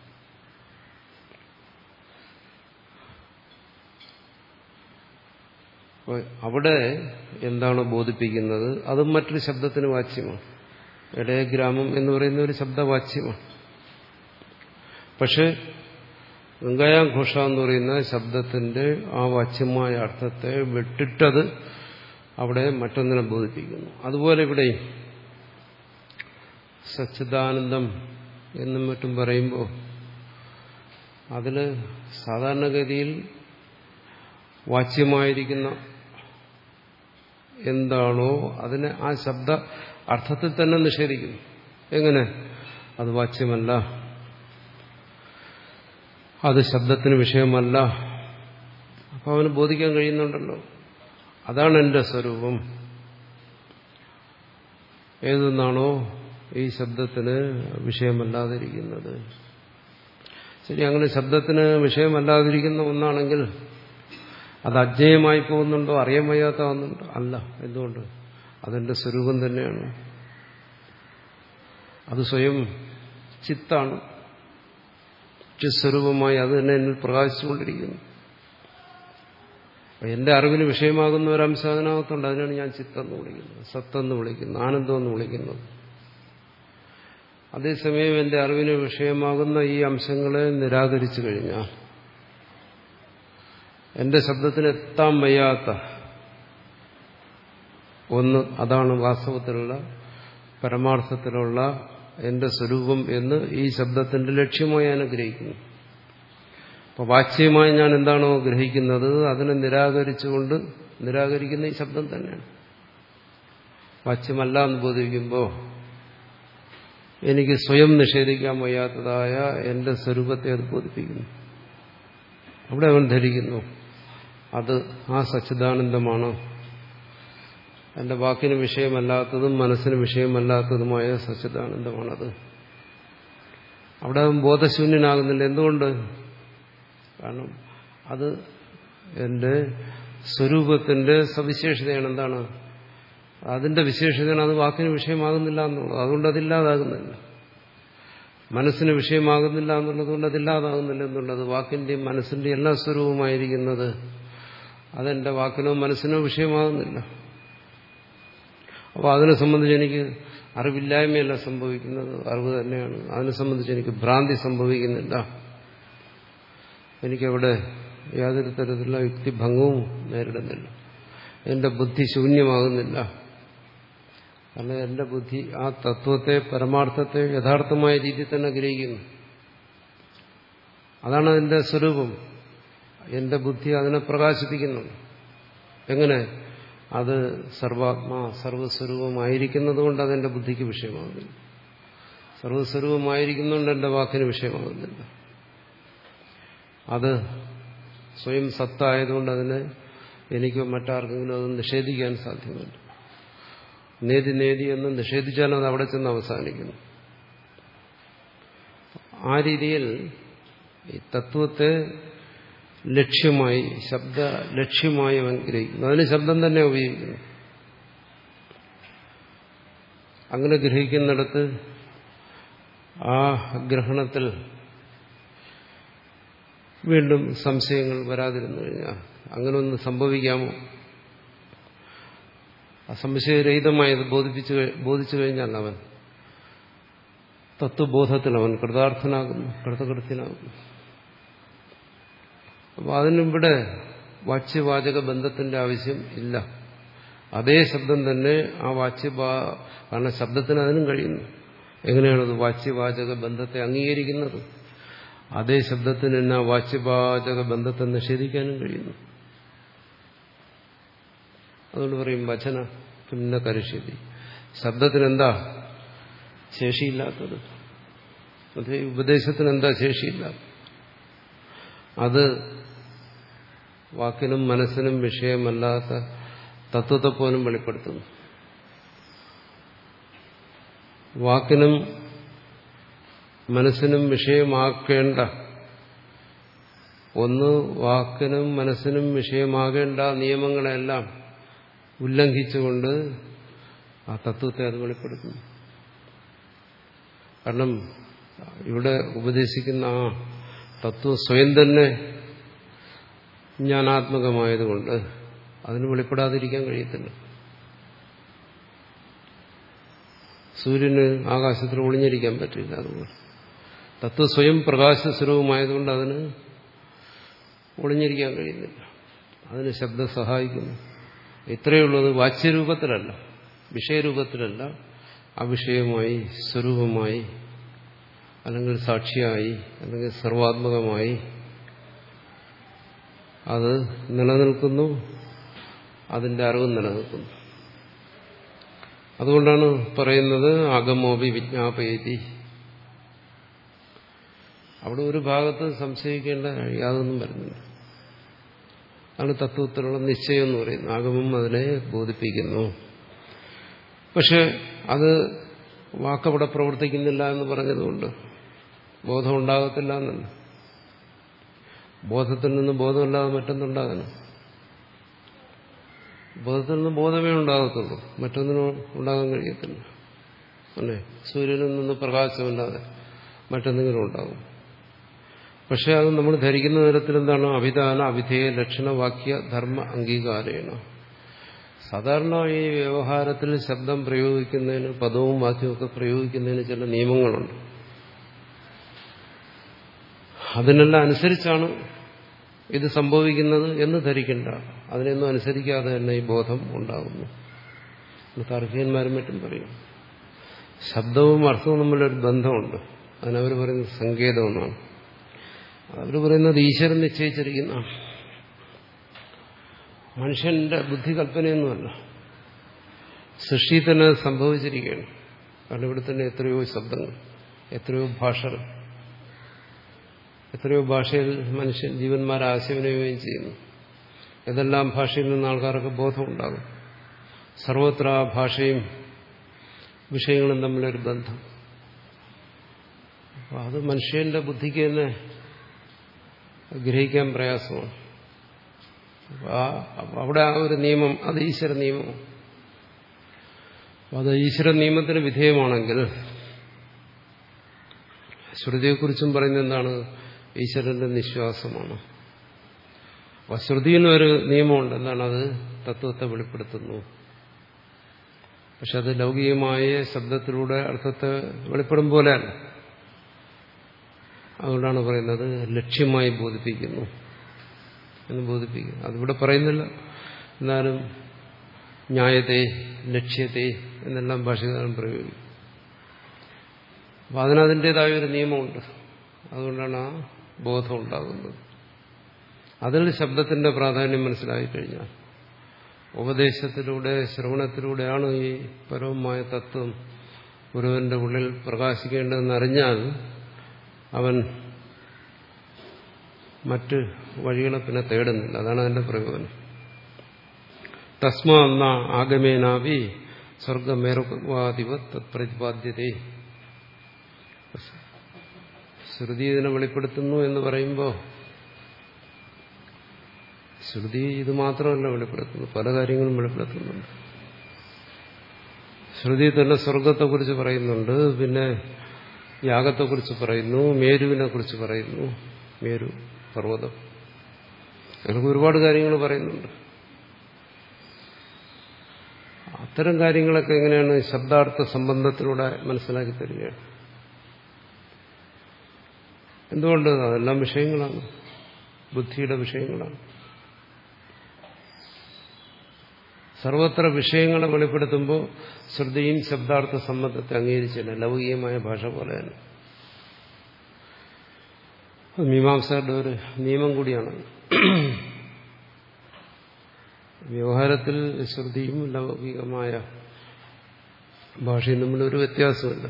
അവിടെ എന്താണ് ബോധിപ്പിക്കുന്നത്? അതും മറ്റൊരു ശബ്ദത്തിന് വാച്യമാണ്. ഇടയഗ്രാമം എന്ന് പറയുന്ന ഒരു ശബ്ദവാച്യമാണ്. പക്ഷെ ഗംഗായാം ഘോഷ എന്ന് പറയുന്ന ശബ്ദത്തിന്റെ ആ വാച്യമായ അർത്ഥത്തെ വിട്ടിട്ടത് അവിടെ മറ്റൊന്നിനെ ബോധിപ്പിക്കുന്നു. അതുപോലെ ഇവിടെയും സച്ചിദാനന്ദം എന്നും മറ്റും പറയുമ്പോൾ അതിൽ സാധാരണഗതിയിൽ വാച്യമായിരിക്കുന്ന എന്താണോ അതിനെ ആ ശബ്ദ അർത്ഥത്തിൽ തന്നെ നിഷേധിക്കുന്നു. എങ്ങനെ? അത് വാച്യമല്ല, അത് ശബ്ദത്തിന് വിഷയമല്ല. അപ്പോൾ അവന് ബോധിക്കാൻ കഴിയുന്നുണ്ടല്ലോ, അതാണ് എൻ്റെ സ്വരൂപം. ഏതെന്നാണോ ഈ ശബ്ദത്തിന് വിഷയമല്ലാതിരിക്കുന്നത്. ശരി, അങ്ങനെ ശബ്ദത്തിന് വിഷയമല്ലാതിരിക്കുന്ന ഒന്നാണെങ്കിൽ അത് അജ്ഞേയമായി പോകുന്നുണ്ടോ, അറിയാൻ വയ്യാത്താവുന്നുണ്ടോ? അല്ല. എന്തുകൊണ്ട്? അതെന്റെ സ്വരൂപം തന്നെയാണ്. അത് സ്വയം ചിത്താണ്. ചിത്സ്വരൂപമായി അത് തന്നെ എന്നിൽ പ്രകാശിച്ചുകൊണ്ടിരിക്കുന്നു. എന്റെ അറിവിന് വിഷയമാകുന്ന ഒരു അംശം അതിനകത്തുണ്ട്. അതിനാണ് ഞാൻ ചിത്തെന്ന് വിളിക്കുന്നത്, സത്തെന്ന് വിളിക്കുന്നത്, ആനന്ദമെന്ന് വിളിക്കുന്നത്. അതേസമയം എന്റെ അറിവിന് വിഷയമാകുന്ന ഈ അംശങ്ങളെ നിരാകരിച്ചു കഴിഞ്ഞാൽ എന്റെ ശബ്ദത്തിന് എത്താൻ വയ്യാത്ത ഒന്ന്, അതാണ് വാസ്തവത്തിലുള്ള പരമാർത്ഥത്തിലുള്ള എന്റെ സ്വരൂപം എന്ന് ഈ ശബ്ദത്തിന്റെ ലക്ഷ്യമായി ഞാൻ ഗ്രഹിക്കുന്നു. അപ്പൊ വാച്യമായി ഞാൻ എന്താണോ ഗ്രഹിക്കുന്നത് അതിനെ നിരാകരിച്ചുകൊണ്ട് നിരാകരിക്കുന്ന ഈ ശബ്ദം തന്നെയാണ്. വാച്യമല്ല എന്ന് ബോധിപ്പിക്കുമ്പോൾ എനിക്ക് സ്വയം നിഷേധിക്കാൻ വയ്യാത്തതായ എന്റെ സ്വരൂപത്തെ അത് ബോധിപ്പിക്കുന്നു. അവിടെ അവൻ ധരിക്കുന്നു അത് ആ സച്ചിദാനന്ദമാണ്, എന്റെ വാക്കിന് വിഷയമല്ലാത്തതും മനസ്സിന് വിഷയമല്ലാത്തതുമായ സച്ചിദാനന്ദമാണത്. അവിടെ അവൻ ബോധശൂന്യനാകുന്നില്ല. എന്തുകൊണ്ട്? കാരണം അത് എന്റെ സ്വരൂപത്തിന്റെ സവിശേഷതയാണ്. എന്താണ് അതിന്റെ വിശേഷതയാണ്? അത് വാക്കിന് വിഷയമാകുന്നില്ല എന്നുള്ളത്. അതുകൊണ്ട് അതില്ലാതാകുന്നില്ല. മനസ്സിന് വിഷയമാകുന്നില്ല എന്നുള്ളത് കൊണ്ട് അതില്ലാതാകുന്നില്ല എന്നുള്ളത്. വാക്കിന്റെയും മനസ്സിന്റെയും എല്ലാ സ്വരൂപമായിരിക്കുന്നത് അതെന്റെ വാക്കിനോ മനസ്സിനോ വിഷയമാകുന്നില്ല. അപ്പോൾ അതിനെ സംബന്ധിച്ച് എനിക്ക് അറിവില്ലായ്മയല്ല സംഭവിക്കുന്നത്, അറിവ് തന്നെയാണ്. അതിനെ സംബന്ധിച്ച് എനിക്ക് ഭ്രാന്തി സംഭവിക്കുന്നില്ല. എനിക്കവിടെ യാതൊരു തരത്തിലുള്ള യുക്തിഭംഗവും നേരിടുന്നില്ല. എന്റെ ബുദ്ധി ശൂന്യമാകുന്നില്ല. കാരണം എന്റെ ബുദ്ധി ആ തത്വത്തെ, പരമാർത്ഥത്തെ യഥാർത്ഥമായ രീതിയിൽ തന്നെ ഗ്രഹിക്കുന്നു. അതാണ് അതിന്റെ സ്വരൂപം. എന്റെ ബുദ്ധി അതിനെ പ്രകാശിപ്പിക്കുന്നു. എങ്ങനെ? അത് സർവാത്മാ സർവസ്വരൂപമായിരിക്കുന്നത് കൊണ്ട് അതെന്റെ ബുദ്ധിക്ക് വിഷയമാകുന്നില്ല. സർവസ്വരൂപമായിരിക്കുന്നതുകൊണ്ട് എന്റെ വാക്കിന് വിഷയമാകുന്നില്ല. അത് സ്വയം സത്തായതുകൊണ്ട് അതിനെ എനിക്കോ മറ്റാർക്കെങ്കിലും അത് നിഷേധിക്കാൻ സാധ്യമല്ല. നേതി നേതി എന്ന് നിഷേധിച്ചാൽ അത് അവിടെ ചെന്ന് അവസാനിക്കുന്നു. ആ രീതിയിൽ ഈ തത്വത്തെ ലക്ഷ്യമായി, ശബ്ദ ലക്ഷ്യമായി അവൻ ഗ്രഹിക്കുന്നു. അതിന് ശബ്ദം തന്നെ ഉപയോഗിക്കുന്നു. അങ്ങനെ ഗ്രഹിക്കുന്നിടത്ത് ആ ഗ്രഹണത്തിൽ വീണ്ടും സംശയങ്ങൾ വരാതിരുന്നു കഴിഞ്ഞാൽ അങ്ങനെ ഒന്ന് സംഭവിക്കാമോ? അസംശയരഹിതമായത് ബോധിപ്പിച്ചു ബോധിച്ചു കഴിഞ്ഞാൽ അവൻ തത്വബോധത്തിൽ അവൻ കൃതാർത്ഥനാകുന്നു, കൃതകൃത്യനാകുന്നു. അപ്പോൾ അതിനിവിടെ വാച്യവാചക ബന്ധത്തിന്റെ ആവശ്യം ഇല്ല. അതേ ശബ്ദം തന്നെ ആ വാച്യവാ കാരണം ശബ്ദത്തിന് അതിനും കഴിയുന്നു. എങ്ങനെയാണത് വാച്യവാചക ബന്ധത്തെ അംഗീകരിക്കുന്നത്? അതേ ശബ്ദത്തിന് തന്നെ ആ വാച്യവാചക ബന്ധത്തെ നിഷേധിക്കാനും കഴിയുന്നു. അതുകൊണ്ട് പറയും വചന പിന്നെ കരിഷ്യതി. ശബ്ദത്തിനെന്താ ശേഷിയില്ലാത്തത്? അതേ ഉപദേശത്തിന് എന്താ ശേഷിയില്ലാത്തത്? അത് വാക്കിനും മനസ്സിനും വിഷയമല്ലാത്ത തത്വത്തെ പോലും വെളിപ്പെടുത്തുന്നു. വാക്കിനും മനസ്സിനും വിഷയമാക്കേണ്ട ഒന്ന്, വാക്കിനും മനസ്സിനും വിഷയമാകേണ്ട നിയമങ്ങളെല്ലാം ഉല്ലംഘിച്ചുകൊണ്ട് ആ തത്വത്തെ അത് വെളിപ്പെടുത്തുന്നു. കാരണം ഇവിടെ ഉപദേശിക്കുന്ന ആ തത്വം സ്വയം തന്നെ ജ്ഞാനാത്മകമായതുകൊണ്ട് അതിന് വെളിപ്പെടാതിരിക്കാൻ കഴിയത്തില്ല. സൂര്യന് ആകാശത്തിൽ ഒളിഞ്ഞിരിക്കാൻ പറ്റില്ല. അതുപോലെ തത്വം സ്വയം പ്രകാശസ്വരൂപമായതുകൊണ്ട് അതിന് ഒളിഞ്ഞിരിക്കാൻ കഴിയുന്നില്ല. അതിന് ശബ്ദം സഹായിക്കുന്നു. ഇത്രയേ ഉള്ളത്. വാച്യരൂപത്തിലല്ല, വിഷയരൂപത്തിലല്ല, അവിഷയമായി, സ്വരൂപമായി, അല്ലെങ്കിൽ സാക്ഷിയായി, അല്ലെങ്കിൽ സർവാത്മകമായി അത് നിലനിൽക്കുന്നു. അതിന്റെ അറിവ് നിലനിൽക്കുന്നു. അതുകൊണ്ടാണ് പറയുന്നത് ആഗമോപി വിജ്ഞാപയതി. അവിടെ ഒരു ഭാഗത്ത് സംശയിക്കേണ്ട യാതൊന്നും വരുന്നില്ല. അതാണ് തത്വത്തിലുള്ള നിശ്ചയം എന്ന് പറയുന്നത്. ആഗമം അതിനെ ബോധിപ്പിക്കുന്നു. പക്ഷെ അത് വാക്കവിടെ പ്രവർത്തിക്കുന്നില്ല എന്ന് പറഞ്ഞതുകൊണ്ട് ബോധം ഉണ്ടാകത്തില്ല എന്നല്ല. ബോധത്തിൽ നിന്ന് ബോധമല്ലാതെ മറ്റൊന്നുണ്ടാകണം. ബോധത്തിൽ നിന്ന് ബോധമേ ഉണ്ടാകത്തുള്ളൂ, മറ്റൊന്നിനും ഉണ്ടാകാൻ കഴിയത്തില്ല. അല്ലേ? സൂര്യനിൽ നിന്ന് പ്രകാശമില്ലാതെ മറ്റെന്തെങ്കിലും ഉണ്ടാകും. പക്ഷെ അത് നമ്മൾ ധരിക്കുന്ന തരത്തിൽ എന്താണ്? അഭിധാന അവിധേയ ലക്ഷണവാക്യ ധർമ്മ അംഗീകാരേണ. സാധാരണ ഈ വ്യവഹാരത്തിൽ ശബ്ദം പ്രയോഗിക്കുന്നതിന്, പദവും വാക്യവും ഒക്കെ പ്രയോഗിക്കുന്നതിന് ചില നിയമങ്ങളുണ്ട്. അതിനെല്ലാം അനുസരിച്ചാണ് ഇത് സംഭവിക്കുന്നത് എന്ന് ധരിക്കേണ്ട. അതിനൊന്നും അനുസരിക്കാതെ തന്നെ ഈ ബോധം ഉണ്ടാകുന്നു. താർക്കികന്മാരും മറ്റും പറയും ശബ്ദവും അർത്ഥവും തമ്മിലൊരു ബന്ധമുണ്ട്. അതിനവർ പറയുന്നത് സങ്കേതം എന്നാണ്. അവർ പറയുന്നത് ഈശ്വരൻ നിശ്ചയിച്ചിരിക്കുന്ന മനുഷ്യന്റെ ബുദ്ധി കൽപ്പനയൊന്നുമല്ല, സൃഷ്ടി തന്നെ സംഭവിച്ചിരിക്കുകയാണ്. കാരണം ഇവിടെ തന്നെ എത്രയോ ശബ്ദങ്ങൾ, എത്രയോ ഭാഷകൾ, എത്രയോ ഭാഷയിൽ മനുഷ്യൻ ജീവന്മാരെ ആശയവിനിമയം ചെയ്യുന്നു. ഏതെല്ലാം ഭാഷയിൽ നിന്ന് ആൾക്കാർക്ക് ബോധമുണ്ടാകും. സർവത്ര ഭാഷയും വിഷയങ്ങളും തമ്മിലൊരു ബന്ധം. അപ്പോൾ അത് മനുഷ്യന്റെ ബുദ്ധിക്ക് തന്നെ ഗ്രഹിക്കാൻ പ്രയാസമാണ്. അവിടെ ആ ഒരു നിയമം, അത് ഈശ്വര നിയമമാണ്. അത് ഈശ്വര നിയമത്തിന് വിധേയമാണെങ്കിൽ ശ്രുതിയെക്കുറിച്ചും പറയുന്നത് എന്താണ്? ഈശ്വരന്റെ നിശ്വാസമാണ്. അപ്പൊ ശ്രുതിയിനൊരു നിയമമുണ്ട്. എന്താണ്? അത് തത്വത്തെ വെളിപ്പെടുത്തുന്നു. പക്ഷെ അത് ലൗകികമായ ശബ്ദത്തിലൂടെ അർത്ഥത്തെ വെളിപ്പെടും പോലെയല്ല. അതുകൊണ്ടാണ് പറയുന്നത് ലക്ഷ്യമായി ബോധിപ്പിക്കുന്നു എന്ന് ബോധിപ്പിക്കുന്നു. അതിവിടെ പറയുന്നില്ല. എന്നാലും ന്യായത്തെ, ലക്ഷ്യത്തെ എന്നെല്ലാം ഭാഷകാരൻ പ്രയോഗിക്കും. അപ്പം അതിനതിൻ്റെതായ ഒരു നിയമമുണ്ട്. അതുകൊണ്ടാണ് ആ ബോധം ഉണ്ടാകുന്നത്. അതിൽ ശബ്ദത്തിന്റെ പ്രാധാന്യം മനസ്സിലായി കഴിഞ്ഞാൽ ഉപദേശത്തിലൂടെ, ശ്രവണത്തിലൂടെയാണ് ഈ പരമമായ തത്വം ഗുരുവിന്റെ ഉള്ളിൽ പ്രകാശിക്കേണ്ടതെന്ന് അറിഞ്ഞാൽ അവൻ മറ്റ് വഴികളെ പിന്നെ തേടുന്നില്ല. അതാണ് അതിന്റെ പ്രയോജനം. തസ്മാ എന്ന ആഗമേനാവി സ്വർഗമേർവാദിവ തത്പ്രതിപാദ്യതേ. ശ്രുതി ഇതിനെ വെളിപ്പെടുത്തുന്നു എന്ന് പറയുമ്പോൾ ശ്രുതി ഇത് മാത്രമല്ല വെളിപ്പെടുത്തുന്നു, പല കാര്യങ്ങളും വെളിപ്പെടുത്തുന്നുണ്ട്. ശ്രുതി തന്നെ സ്വർഗത്തെക്കുറിച്ച് പറയുന്നുണ്ട്, പിന്നെ യാഗത്തെക്കുറിച്ച് പറയുന്നു, മേരുവിനെ കുറിച്ച് പറയുന്നു, മേരു പർവ്വതം, അതിലൊക്കെ ഒരുപാട് കാര്യങ്ങൾ പറയുന്നുണ്ട്. അത്തരം കാര്യങ്ങളൊക്കെ എങ്ങനെയാണ് ശബ്ദാർത്ഥ സംബന്ധത്തിലൂടെ മനസ്സിലാക്കി തരികയാണ്. എന്തുകൊണ്ട്? അതെല്ലാം വിഷയങ്ങളാണ്, ബുദ്ധിയുടെ വിഷയങ്ങളാണ്. സർവത്ര വിഷയങ്ങളെ വെളിപ്പെടുത്തുമ്പോൾ ശ്രുതിയും ശബ്ദാർത്ഥ സംബന്ധത്തെ അംഗീകരിച്ചില്ല, ലൗകികമായ ഭാഷ പോലെ തന്നെ. മീമാംസയുടെ ഒരു നിയമം കൂടിയാണ്. വ്യവഹാരത്തിൽ ശ്രുതിയും ലൗകികമായ ഭാഷയും തമ്മിൽ ഒരു വ്യത്യാസമില്ല.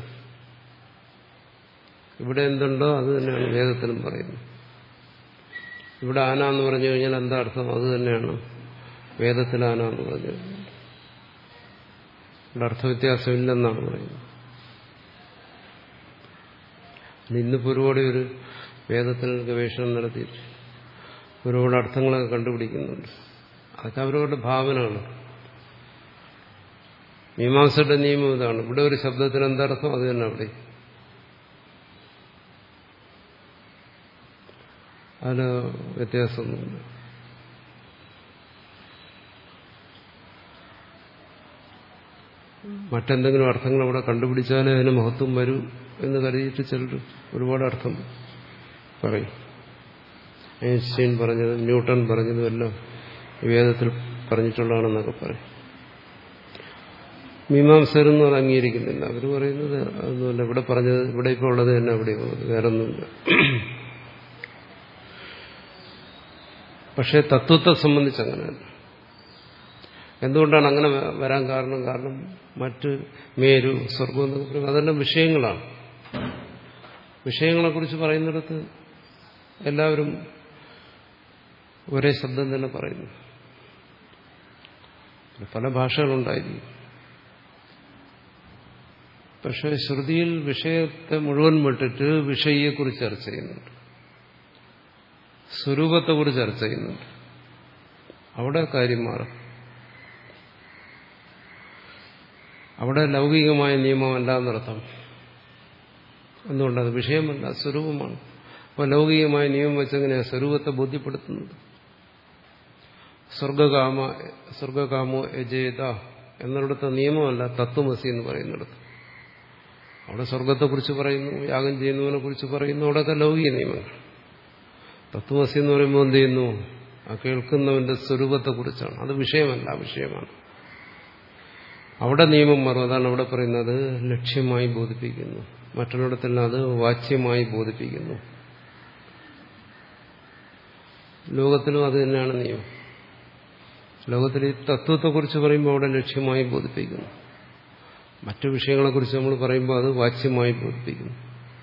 ഇവിടെ എന്തുണ്ടോ അത് തന്നെയാണ് വേദത്തിലും പറയുന്നത്. ഇവിടെ ആന എന്ന് പറഞ്ഞു കഴിഞ്ഞാൽ എന്താ അർത്ഥം? അത് തന്നെയാണ് വേദത്തിൽ ആന എന്ന് പറഞ്ഞു കഴിഞ്ഞാൽ. ഇവിടെ അർത്ഥവ്യത്യാസമില്ലെന്നാണ് പറയുന്നത്. ഇന്നിപ്പോൾ ഒരുപാട് ഒരു വേദത്തിൽ ഗവേഷണം നടത്തിയിട്ട് ഒരുപാട് അർത്ഥങ്ങളൊക്കെ കണ്ടുപിടിക്കുന്നുണ്ട്. അതൊക്കെ അവരവരുടെ ഭാവനയാണ്. മീമാംസയുടെ നിയമം ഇതാണ്. ഇവിടെ ഒരു ശബ്ദത്തിന് എന്തർത്ഥം അത് തന്നെ അവിടെ. അതിന് വ്യത്യാസമൊന്നുമില്ല. മറ്റെന്തെങ്കിലും അർത്ഥങ്ങൾ അവിടെ കണ്ടുപിടിച്ചാലേ അതിന് മഹത്വം വരൂ എന്ന് കരുതിയിട്ട് ചിലർ ഒരുപാട് അർത്ഥം പറയും. ഐൻസ്റ്റീൻ പറഞ്ഞതും ന്യൂട്ടൺ പറഞ്ഞതും എല്ലാം വേദത്തിൽ പറഞ്ഞിട്ടുള്ളതാണെന്നൊക്കെ പറയും. മീമാംസകരൊന്നും അത് അംഗീകരിക്കുന്നില്ല. അവർ പറയുന്നത് അതൊന്നുമല്ല, ഇവിടെ പറഞ്ഞത് ഇവിടെ ഇപ്പോൾ ഉള്ളത് തന്നെ അവിടെ ഉള്ളത്, വേറൊന്നുമില്ല. പക്ഷേ തത്വത്തെ സംബന്ധിച്ച് അങ്ങനെയല്ല. എന്തുകൊണ്ടാണ് അങ്ങനെ വരാൻ കാരണം? കാരണം മറ്റ് മേരു, സ്വർഗം എന്നൊക്കെ പറയുന്നത് അതെല്ലാം വിഷയങ്ങളാണ്. വിഷയങ്ങളെക്കുറിച്ച് പറയുന്നിടത്ത് എല്ലാവരും ഒരേ ശബ്ദം തന്നെ പറയുന്നു. പല ഭാഷകളുണ്ടായിരിക്കും. പക്ഷെ ശ്രുതിയിൽ വിഷയത്തെ മുഴുവൻ വിട്ടിട്ട് വിഷയിയെക്കുറിച്ച് ചർച്ച ചെയ്യുന്നുണ്ട്, സ്വരൂപത്തെക്കുറിച്ച് ചർച്ച ചെയ്യുന്നുണ്ട്. അവിടെ കാര്യം മാറും. അവിടെ ലൗകികമായ നിയമമല്ല എന്നർത്ഥം. എന്തുകൊണ്ടത് വിഷയമല്ല, സ്വരൂപമാണ്. അപ്പോൾ ലൗകികമായ നിയമം വെച്ചെങ്ങനെയാണ് സ്വരൂപത്തെ ബോധ്യപ്പെടുത്തുന്നത്? സ്വർഗകാമ സ്വർഗകാമോ യജേത എന്നിടത്ത് നിയമമല്ല, തത്വമസി എന്ന് പറയുന്നിടത്ത്. അവിടെ സ്വർഗത്തെക്കുറിച്ച് പറയുന്നു, യാഗം ചെയ്യുന്നവനെ കുറിച്ച് പറയുന്നു, അവിടെയൊക്കെ ലൗകിക നിയമങ്ങൾ. തത്വമസി എന്ന് പറയുമ്പോൾ എന്ത് ചെയ്യുന്നു? ആ കേൾക്കുന്നവന്റെ സ്വരൂപത്തെക്കുറിച്ചാണ്. അത് വിഷയമല്ല, വിഷയമാണ്. അവിടെ നിയമം മാറും. അതാണ് അവിടെ പറയുന്നത് ലക്ഷ്യമായി ബോധിപ്പിക്കുന്നു. മറ്റുള്ളിടത്തെല്ലാം അത് വാച്യമായി ബോധിപ്പിക്കുന്നു. ലോകത്തിലും അത് തന്നെയാണ് നിയമം. ലോകത്തിൽ ഈ തത്വത്തെക്കുറിച്ച് പറയുമ്പോൾ അവിടെ ലക്ഷ്യമായി ബോധിപ്പിക്കുന്നു. മറ്റു വിഷയങ്ങളെക്കുറിച്ച് നമ്മൾ പറയുമ്പോൾ അത് വാച്യമായി ബോധിപ്പിക്കുന്നു.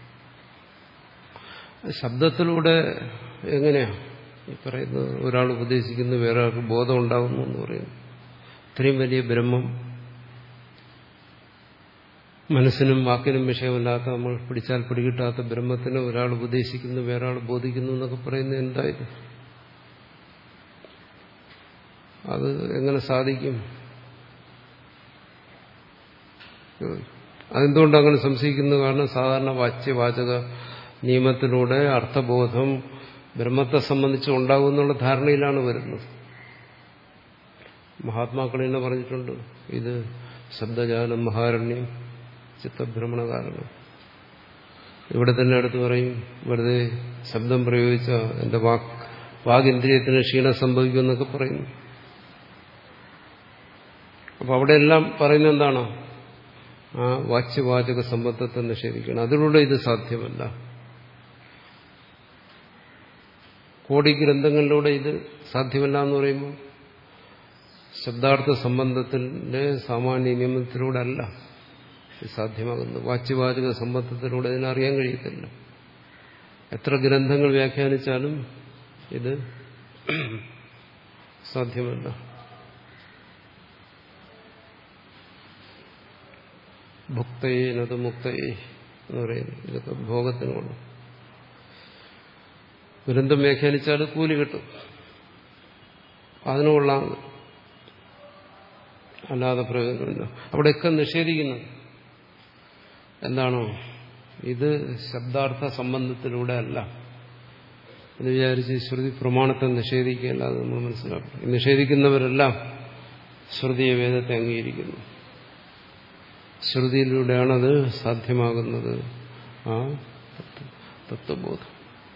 ശബ്ദത്തിലൂടെ എങ്ങനെയാ ഈ പറയുന്നത്? ഒരാൾ ഉപദേശിക്കുന്നു, വേറെ ആൾക്ക് ബോധം ഉണ്ടാകുന്നു എന്ന് പറയുന്നു. ഇത്രയും വലിയ ബ്രഹ്മം, മനസ്സിനും വാക്കിനും വിഷയമല്ലാത്ത, നമ്മൾ പിടിച്ചാൽ പിടികിട്ടാത്ത ബ്രഹ്മത്തിന് ഒരാൾ ഉപദേശിക്കുന്നു, വേറെ ആൾ ബോധിക്കുന്നു എന്നൊക്കെ പറയുന്നത് എന്തായത്? അത് എങ്ങനെ സാധിക്കും? അതെന്തുകൊണ്ട് അങ്ങനെ സംശയിക്കുന്നു? കാരണം സാധാരണ വാച്യവാചക നിയമത്തിലൂടെ അർത്ഥബോധം ബ്രഹ്മത്തെ സംബന്ധിച്ച് ഉണ്ടാകും എന്നുള്ള ധാരണയിലാണ് വരുന്നത്. മഹാത്മാക്കൾ തന്നെ പറഞ്ഞിട്ടുണ്ട്, ഇത് ശബ്ദജാലം മഹാരണ്യം ചിത്തഭ്രമണകാരണം. ഇവിടെ തന്നെ അടുത്ത് പറയും, വെറുതെ ശബ്ദം പ്രയോഗിച്ച എന്റെ വാക് വാഗിന്ദ്രിയത്തിന് ക്ഷീണം സംഭവിക്കുമെന്നൊക്കെ പറയുന്നു. അപ്പൊ അവിടെയെല്ലാം പറയുന്നത് എന്താണ്? ആ വാച്യവാചക സംബന്ധത്തെ നിഷേധിക്കണം. അതിലൂടെ ഇത് സാധ്യമല്ല. കോടി ഗ്രന്ഥങ്ങളിലൂടെ ഇത് സാധ്യമല്ല എന്ന് പറയുമ്പോൾ ശബ്ദാർത്ഥ സംബന്ധത്തിന്റെ സാമാന്യ നിയമത്തിലൂടെ അല്ല ഇത് സാധ്യമാകുന്നത്. വാച്യവാചക സംബന്ധത്തിലൂടെ ഇതിനറിയാൻ കഴിയത്തില്ല. എത്ര ഗ്രന്ഥങ്ങൾ വ്യാഖ്യാനിച്ചാലും ഇത് സാധ്യമല്ല. ഭുക്തയെ നത് മുക്തയെ എന്ന് പറയുന്നു. ഇതൊക്കെ ഭോഗത്തിനുകൊണ്ട് ഗ്രന്ഥം വ്യാഖ്യാനിച്ചാൽ കൂലി കിട്ടും, അതിന് കൊള്ളാം. അല്ലാതെ പ്രയോജനമില്ല. അവിടെയൊക്കെ നിഷേധിക്കുന്നത് എന്താണോ, ഇത് ശബ്ദാർത്ഥ സംബന്ധത്തിലൂടെ അല്ല എന്ന് വിചാരിച്ച് ശ്രുതി പ്രമാണത്തെ നിഷേധിക്കുകയല്ല. അത് നമ്മൾ മനസ്സിലാക്കണം. നിഷേധിക്കുന്നവരെല്ലാം ശ്രുതിയെ, വേദത്തെ അംഗീകരിക്കുന്നു. ശ്രുതിയിലൂടെയാണത് സാധ്യമാകുന്നത്, ആ തത്വബോധം.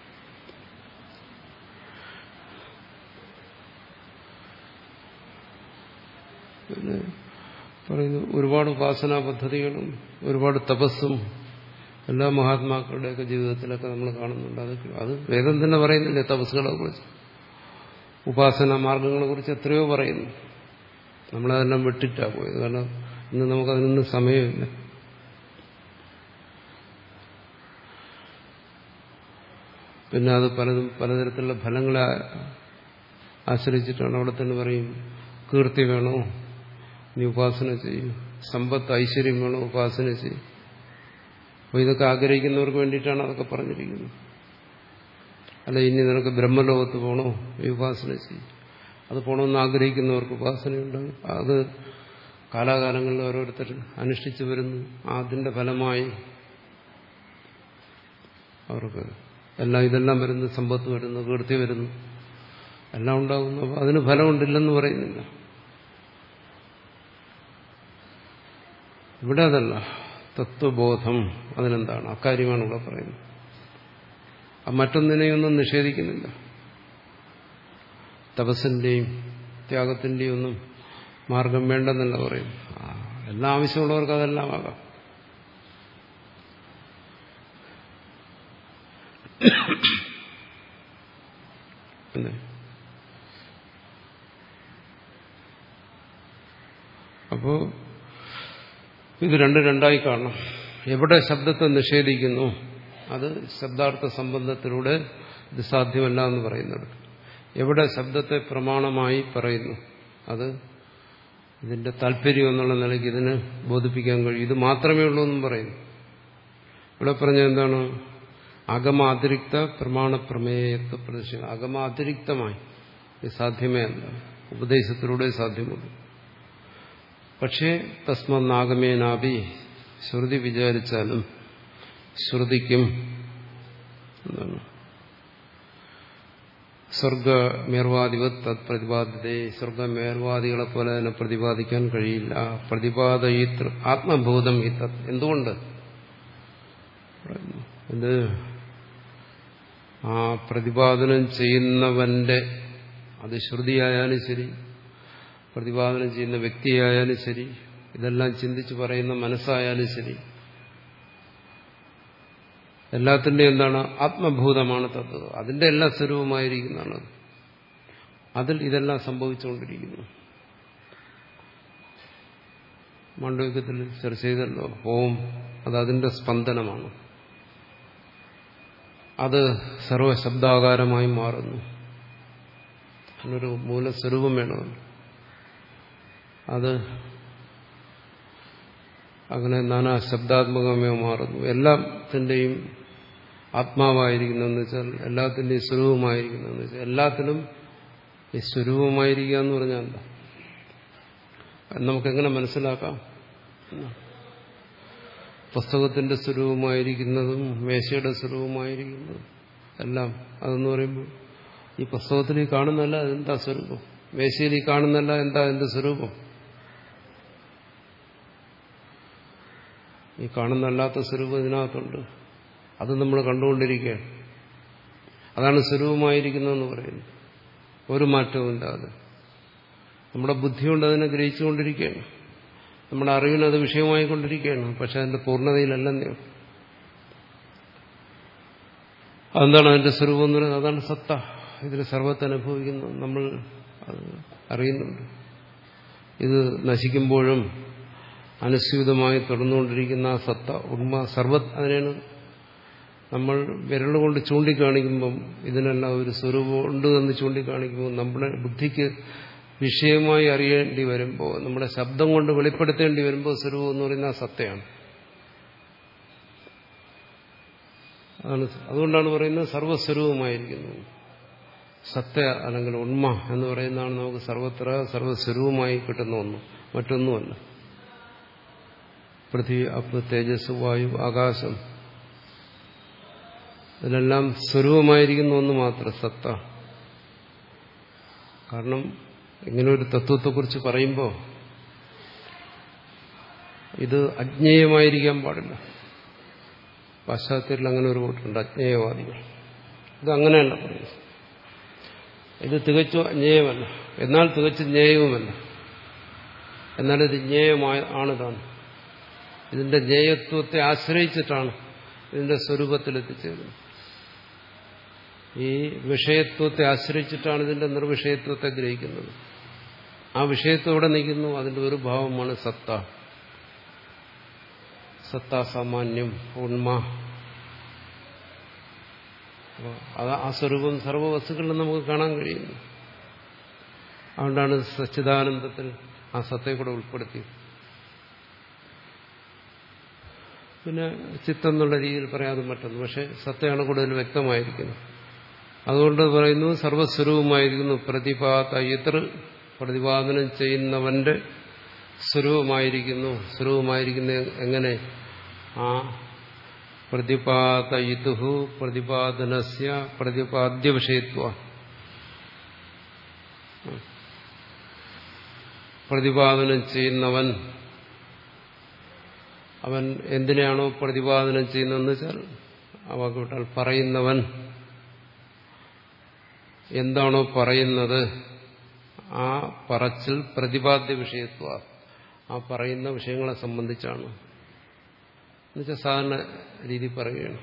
പിന്നെ പറയുന്നു ഒരുപാട് ഉപാസനാ പദ്ധതികളും ഒരുപാട് തപസ്സും എല്ലാ മഹാത്മാക്കളുടെയൊക്കെ ജീവിതത്തിലൊക്കെ നമ്മൾ കാണുന്നുണ്ട്. അത് അത് വേദം തന്നെ പറയുന്നില്ലേ തപസ്സുകളെ കുറിച്ച്, ഉപാസനാ മാർഗങ്ങളെ കുറിച്ച് എത്രയോ പറയുന്നു. നമ്മളതെല്ലാം വിട്ടിട്ടാ പോയത്. കാരണം ഇന്ന് നമുക്കതിനൊന്നും സമയമില്ല. പിന്നെ അത് പലതും പലതരത്തിലുള്ള ഫലങ്ങളെ ആശ്രയിച്ചിട്ടാണ്. അവിടെ തന്നെ പറയും കീർത്തി വേണോ നീ ഉപാസന ചെയ്യും, സമ്പത്ത് ഐശ്വര്യം വേണോ ഉപാസന ചെയ്യും. അപ്പോൾ ഇതൊക്കെ ആഗ്രഹിക്കുന്നവർക്ക് വേണ്ടിയിട്ടാണ് അതൊക്കെ പറഞ്ഞിരിക്കുന്നത്. അല്ല ഇനി നിനക്ക് ബ്രഹ്മലോകത്ത് പോകണോ ഈ ഉപാസന ചെയ്യും, അത് പോകണമെന്ന് ആഗ്രഹിക്കുന്നവർക്ക് ഉപാസനയുണ്ട്. അത് കാലാകാലങ്ങളിൽ ഓരോരുത്തർ അനുഷ്ഠിച്ചു വരുന്നു. അതിന്റെ ഫലമായി അവർക്ക് എല്ലാം ഇതെല്ലാം വരുന്നു, സമ്പത്ത് വരുന്നു, കീർത്തി വരുന്നു, എല്ലാം ഉണ്ടാകുന്നു. അപ്പോൾ അതിന് ഫലമുണ്ടില്ലെന്ന് പറയുന്നില്ല. ഇവിടെ അതല്ല, തത്വബോധം അതിനെന്താണ് അക്കാര്യമാണ് ഇവിടെ പറയുന്നത്. മറ്റൊന്നിനെയൊന്നും നിഷേധിക്കുന്നില്ല. തപസ്സിന്റെയും ത്യാഗത്തിന്റെയും ഒന്നും മാർഗം വേണ്ടെന്നല്ല പറയും. എല്ലാം ആവശ്യമുള്ളവർക്ക് അതെല്ലാം ആകാം. അപ്പോ ഇത് രണ്ട് രണ്ടായി കാണണം. എവിടെ ശബ്ദത്തെ നിഷേധിക്കുന്നു അത് ശബ്ദാർത്ഥ സംബന്ധത്തിലൂടെ ഇത് സാധ്യമല്ല എന്ന് പറയുന്നത്. എവിടെ ശബ്ദത്തെ പ്രമാണമായി പറയുന്നു അത് ഇതിന്റെ താല്പര്യം എന്നുള്ള നിലയ്ക്ക് ഇതിന് ബോധിപ്പിക്കാൻ കഴിയും. ഇത് മാത്രമേ ഉള്ളൂ എന്നും പറയുന്നു. ഇവിടെ പറഞ്ഞ എന്താണ്, അഗമാതിരിക്ത പ്രമാണപ്രമേയത്വ പ്രതിഷേധം. അഗമാതിരിക്തമായി ഇത് സാധ്യമേ അല്ല, ഉപദേശത്തിലൂടെ സാധ്യമുള്ളൂ. പക്ഷേ തസ്മന്നാഗമേനാപി ശ്രുതി വിചാരിച്ചാലും ശ്രുതിക്കും എന്താണ് സ്വർഗമേർവാദിവത് തത് പ്രതിപാദ്യതേ, സ്വർഗമേർവാദികളെ പോലെ തന്നെ പ്രതിപാദിക്കാൻ കഴിയില്ല. പ്രതിപാദയിത്ര ആത്മബോധം ഇത്തത്. എന്തുകൊണ്ട് ഇത് ആ പ്രതിപാദനം ചെയ്യുന്നവന്റെ, അത് ശ്രുതിയായാലും ശരി, പ്രതിപാദനം ചെയ്യുന്ന വ്യക്തിയായാലും ശരി, ഇതെല്ലാം ചിന്തിച്ച് പറയുന്ന മനസ്സായാലും ശരി, എല്ലാത്തിൻ്റെ എന്താണ് ആത്മഭൂതമാണ് തത്വം. അതിന്റെ എല്ലാ സ്വരൂപമായിരിക്കുന്നതാണ്. അതിൽ ഇതെല്ലാം സംഭവിച്ചുകൊണ്ടിരിക്കുന്നു. മാണ്ഡവ്യത്തിൽ ചർച്ച ചെയ്തല്ലോ, ഓം അത് അതിന്റെ സ്പന്ദനമാണ്. അത് സർവശബ്ദാകാരമായി മാറുന്നു. അതിനൊരു മൂലസ്വരൂപം വേണം. അത് അങ്ങനെ നാനാ ശബ്ദാത്മകമായി മാറുന്നു. എല്ലാത്തിൻ്റെയും ആത്മാവായിരിക്കുന്നതെന്ന് വെച്ചാൽ എല്ലാത്തിൻ്റെയും സ്വരൂപമായിരിക്കുന്നതെന്ന് വെച്ചാൽ എല്ലാത്തിനും ഈ സ്വരൂപമായിരിക്കുക എന്ന് പറഞ്ഞാൽ എന്താ, നമുക്കെങ്ങനെ മനസ്സിലാക്കാം? പുസ്തകത്തിന്റെ സ്വരൂപമായിരിക്കുന്നതും മേശയുടെ സ്വരൂപമായിരിക്കുന്നതും എല്ലാം അതെന്ന് പറയുമ്പോൾ ഈ പുസ്തകത്തിൽ ഈ കാണുന്നതല്ല അതെന്താ സ്വരൂപം, മേശയിൽ ഈ കാണുന്നതല്ല എന്താ അതിന്റെ സ്വരൂപം? ഈ കാണുന്നല്ലാത്ത സ്വരൂപം ഇതിനകത്തുണ്ട്. അത് നമ്മൾ കണ്ടുകൊണ്ടിരിക്കുകയാണ്. അതാണ് സ്വരൂപമായിരിക്കുന്നതെന്ന് പറയുന്നത്. ഒരു മാറ്റവും ഇല്ലാതെ നമ്മുടെ ബുദ്ധി കൊണ്ട് അതിനെ ഗ്രഹിച്ചുകൊണ്ടിരിക്കുകയാണ്. നമ്മുടെ അറിവിന് അത് വിഷയമായിക്കൊണ്ടിരിക്കുകയാണ്. പക്ഷെ അതിന്റെ പൂർണ്ണതയിലല്ലെന്നേ. അതെന്താണ് അതിന്റെ സ്വരൂപം എന്ന് പറയുന്നത്? അതാണ് സത്ത. ഇതിൽ സർവത്തെ അനുഭവിക്കുന്നു, നമ്മൾ അത് അറിയുന്നുണ്ട്. ഇത് നശിക്കുമ്പോഴും അനുസ്യൂതമായി തുടർന്നുകൊണ്ടിരിക്കുന്ന ആ സത്ത, ഉണ്മ, സർവത്, അതിനാണ് നമ്മൾ വിരലുകൊണ്ട് ചൂണ്ടിക്കാണിക്കുമ്പം ഇതിനെല്ലാം ഒരു സ്വരൂപം ഉണ്ട് എന്ന് ചൂണ്ടിക്കാണിക്കുമ്പോൾ നമ്മുടെ ബുദ്ധിക്ക് വിഷയമായി അറിയേണ്ടി വരുമ്പോൾ, നമ്മുടെ ശബ്ദം കൊണ്ട് വെളിപ്പെടുത്തേണ്ടി വരുമ്പോൾ സ്വരൂപം എന്ന് പറയുന്ന ആ സത്തയാണ്. അതാണ്. അതുകൊണ്ടാണ് പറയുന്നത് സർവസ്വരൂപമായിരിക്കുന്നു. സത്യ അല്ലെങ്കിൽ ഉണ്മ എന്ന് പറയുന്നതാണ് നമുക്ക് സർവത്ര സർവസ്വരൂപമായി കിട്ടുന്ന ഒന്ന്, മറ്റൊന്നുമല്ല. പൃഥ്വി, അപ്പ്, തേജസ്, വായു, ആകാശം, ഇതിലെല്ലാം സ്വരൂപമായിരിക്കുന്ന ഒന്ന് മാത്രം സത്ത. കാരണം ഇങ്ങനെ ഒരു തത്വത്തെക്കുറിച്ച് പറയുമ്പോൾ ഇത് അജ്ഞേയമായിരിക്കാൻ പാടില്ല. പാശ്ചാത്യത്തിൽ അങ്ങനെ ഒരു കൂട്ടുണ്ട്, അജ്ഞേയവാദികൾ. ഇത് അങ്ങനെയല്ല പറയുന്നത്. ഇത് തികച്ചും അജ്ഞേയമല്ല, എന്നാൽ തികച്ചും ജ്ഞേയവുമല്ല. എന്നാൽ ഇത് ജ്ഞേയമായ ആണ് താൻ. ഇതിന്റെ ജ്ഞേയത്വത്തെ ആശ്രയിച്ചിട്ടാണ് ഇതിന്റെ സ്വരൂപത്തിൽ എത്തിച്ചേരുന്നത്. ഈ വിഷയത്വത്തെ ആശ്രയിച്ചിട്ടാണ് ഇതിന്റെ നിർവിഷയത്വത്തെ ഗ്രഹിക്കുന്നത്. ആ വിഷയത്വം എവിടെ നിൽക്കുന്നു? അതിന്റെ ഒരു ഭാവമാണ് സത്ത. സത്ത, സാമാന്യം, ഉണ്മ. അത് ആ സ്വരൂപം സർവ്വവസ്തുക്കളിലും നമുക്ക് കാണാൻ കഴിയുന്നു. അതുകൊണ്ടാണ് സച്ചിദാനന്ദത്തിൽ ആ സത്തയെ കൂടെ ഉൾപ്പെടുത്തി. പിന്നെ ചിത്തം എന്നുള്ള രീതിയിൽ പറയാതെ മറ്റൊന്ന്, പക്ഷെ സത്തയാണ് കൂടുതൽ വ്യക്തമായിരിക്കുന്നത്. അതുകൊണ്ട് പറയുന്നു സർവസ്വരൂപമായിരിക്കുന്നു. പ്രതിപാദയിതൃ, പ്രതിപാദനം ചെയ്യുന്നവന്റെ സ്വരൂപമായിരിക്കുന്നു. സ്വരൂപമായിരിക്കുന്ന എങ്ങനെ? ആ പ്രതിപാദയിതുഹു പ്രതിപാദനസ്യ പ്രതിപാദ്യ വിഷയത്വ. പ്രതിപാദനം ചെയ്യുന്നവൻ അവൻ എന്തിനാണോ പ്രതിപാദനം ചെയ്യുന്നതെന്ന് വെച്ചാൽ ആ വാക്ക് വിട്ടാൽ പറയുന്നവൻ എന്താണോ പറയുന്നത് ആ പറച്ചിൽ പ്രതിപാദ്യ വിഷയത്വ, ആ പറയുന്ന വിഷയങ്ങളെ സംബന്ധിച്ചാണ്. എന്നുവെച്ചാൽ സാധാരണ രീതി പറയുകയാണ്.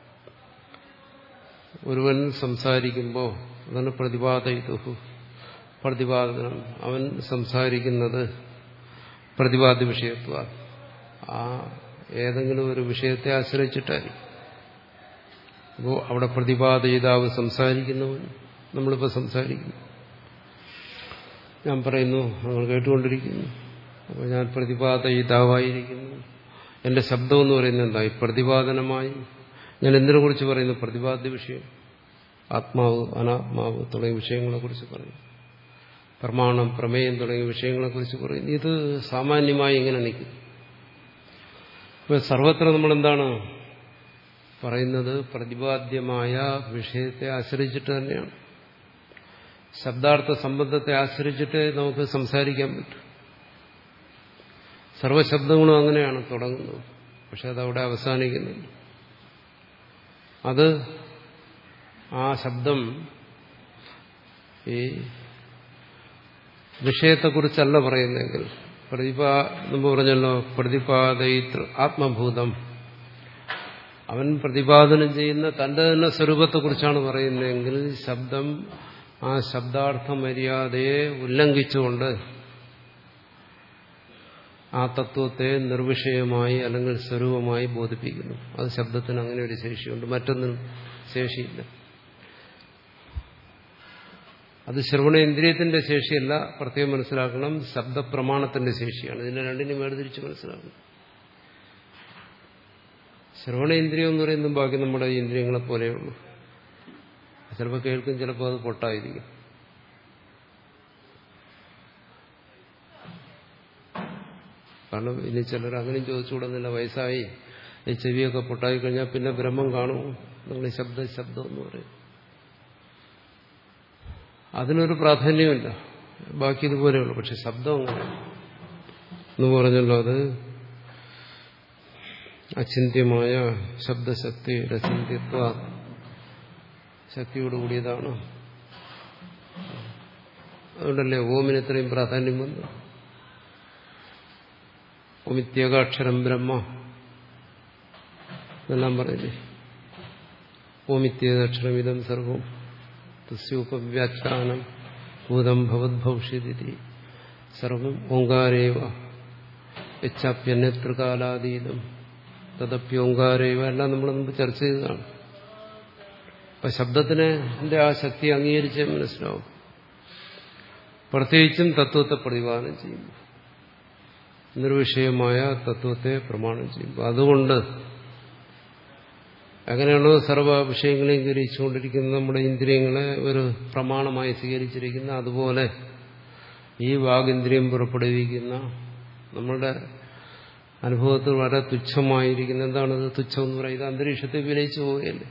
ഒരുവൻ സംസാരിക്കുമ്പോൾ അതാണ് പ്രതിപാദയിതുഹു, പ്രതിപാദനം. അവൻ സംസാരിക്കുന്നത് പ്രതിപാദ്യ വിഷയത്വ, ആ ഏതെങ്കിലും ഒരു വിഷയത്തെ ആശ്രയിച്ചിട്ടായിരിക്കും. അപ്പോൾ അവിടെ പ്രതിപാദയിതാവ് സംസാരിക്കുന്നവൻ, നമ്മളിപ്പോൾ സംസാരിക്കുന്നു, ഞാൻ പറയുന്നു, നമ്മൾ കേട്ടുകൊണ്ടിരിക്കുന്നു. അപ്പോൾ ഞാൻ പ്രതിപാദയിതാവായിരിക്കുന്നു. എന്റെ ശബ്ദം എന്ന് പറയുന്നത് എന്തായി? പ്രതിപാദനമായി. ഞാൻ എന്തിനെ കുറിച്ച് പറയുന്നു? പ്രതിപാദ്യ വിഷയം, ആത്മാവ്, അനാത്മാവ് തുടങ്ങിയ വിഷയങ്ങളെക്കുറിച്ച് പറയുന്നു. പ്രമാണം, പ്രമേയം തുടങ്ങിയ വിഷയങ്ങളെക്കുറിച്ച് പറയുന്നു. ഇത് സാമാന്യമായി ഇങ്ങനെ നിൽക്കും. ഇപ്പോൾ സർവത്ര നമ്മളെന്താണ് പറയുന്നത്? പ്രതിപാദ്യമായ വിഷയത്തെ ആശ്രയിച്ചിട്ട് തന്നെയാണ്. ശബ്ദാർത്ഥ സംബന്ധത്തെ ആശ്രയിച്ചിട്ട് നമുക്ക് സംസാരിക്കാൻ പറ്റും. സർവശബ്ദങ്ങളും അങ്ങനെയാണ് തുടങ്ങുന്നത്. പക്ഷെ അതവിടെ അവസാനിക്കുന്നില്ല. അത് ആ ശബ്ദം ഈ വിഷയത്തെക്കുറിച്ചല്ല പറയുന്നെങ്കിൽ, പ്രതിപാ എന്ന് പറഞ്ഞല്ലോ, പ്രതിപാദയിതൃ ആത്മഭൂതം, അവൻ പ്രതിപാദനം ചെയ്യുന്ന തന്റെ തന്നെ സ്വരൂപത്തെക്കുറിച്ചാണ് പറയുന്നതെങ്കിൽ ശബ്ദം ആ ശബ്ദാർത്ഥ മര്യാദയെ ഉല്ലംഘിച്ചുകൊണ്ട് ആ തത്വത്തെ നിർവിഷയമായി അല്ലെങ്കിൽ സ്വരൂപമായി ബോധിപ്പിക്കുന്നു. അത് ശബ്ദത്തിന് അങ്ങനെ ഒരു ശേഷിയുണ്ട്, മറ്റൊന്നും ശേഷിയില്ല. അത് ശ്രവണേന്ദ്രിയത്തിന്റെ ശേഷിയല്ല, പ്രത്യേകം മനസ്സിലാക്കണം, ശബ്ദപ്രമാണത്തിന്റെ ശേഷിയാണ്. ഇതിനെ രണ്ടിനും വേർതിരിച്ച് മനസ്സിലാക്കണം. ശ്രവണേന്ദ്രിയം എന്ന് പറയുന്നത് ബാക്കി നമ്മുടെ ഇന്ദ്രിയങ്ങളെ പോലെയുള്ളൂ. ചിലപ്പോൾ കേൾക്കും, ചിലപ്പോൾ അത് പൊട്ടായിരിക്കും. കാരണം ഇനി ചിലർ അങ്ങനെയും ചോദിച്ചുകൂടുന്നില്ല, വയസ്സായി ഈ ചെവിയൊക്കെ പൊട്ടായി കഴിഞ്ഞാൽ പിന്നെ ബ്രഹ്മം കാണും, നിങ്ങൾ ശബ്ദ ശബ്ദം എന്ന് പറയും. അതിനൊരു പ്രാധാന്യമില്ല, ബാക്കി ഇതുപോലെയുള്ളൂ. പക്ഷെ ശബ്ദം അങ്ങനെ എന്ന് പറഞ്ഞല്ലോ, അത് അചിന്ത്യമായ ശബ്ദശക്തി, രചിന്യത്വ ശക്തിയോടുകൂടിയതാണ്. അതുകൊണ്ടല്ലേ ഓമിന് ഇത്രയും പ്രാധാന്യം വന്നു. ഓമിത്യേകാക്ഷരം ബ്രഹ്മ എന്നെല്ലാം പറയില്ലേ. ഓമിത്യേകാക്ഷരം ഇതം സർവം തസ്യോപവ്യാഖ്യാനം ഭൂതം ഭവത് ഭവിഷ്യതി സർവം ഓങ്കാരേവ യച്ഛാപ്യന്യത്രകാലാതീതം തദപ്യോങ്കാരേവ, എല്ലാം നമ്മൾ മുമ്പ് ചർച്ച ചെയ്തതാണ്. അപ്പൊ ശബ്ദത്തിന് ആ ശക്തി അംഗീകരിച്ചേ മനസ്സിലാവും. പ്രത്യേകിച്ചും തത്വത്തെ പ്രതിപാദനം ചെയ്യുമ്പോൾ, നിർവിഷയമായ തത്വത്തെ പ്രമാണം ചെയ്യുമ്പോൾ. അതുകൊണ്ട് അങ്ങനെയാണോ സർവ്വ വിഷയങ്ങളെയും ഗ്രഹിച്ചുകൊണ്ടിരിക്കുന്ന നമ്മുടെ ഇന്ദ്രിയങ്ങളെ ഒരു പ്രമാണമായി സ്വീകരിച്ചിരിക്കുന്ന അതുപോലെ ഈ വാഗിന്ദ്രിയം പുറപ്പെടുവിക്കുന്ന നമ്മളുടെ അനുഭവത്തിൽ വളരെ തുച്ഛമായിരിക്കുന്ന എന്താണത് തുച്ഛം എന്ന് പറയുന്നത് അന്തരീക്ഷത്തെ വിലയിച്ചു പോവുകയല്ലേ.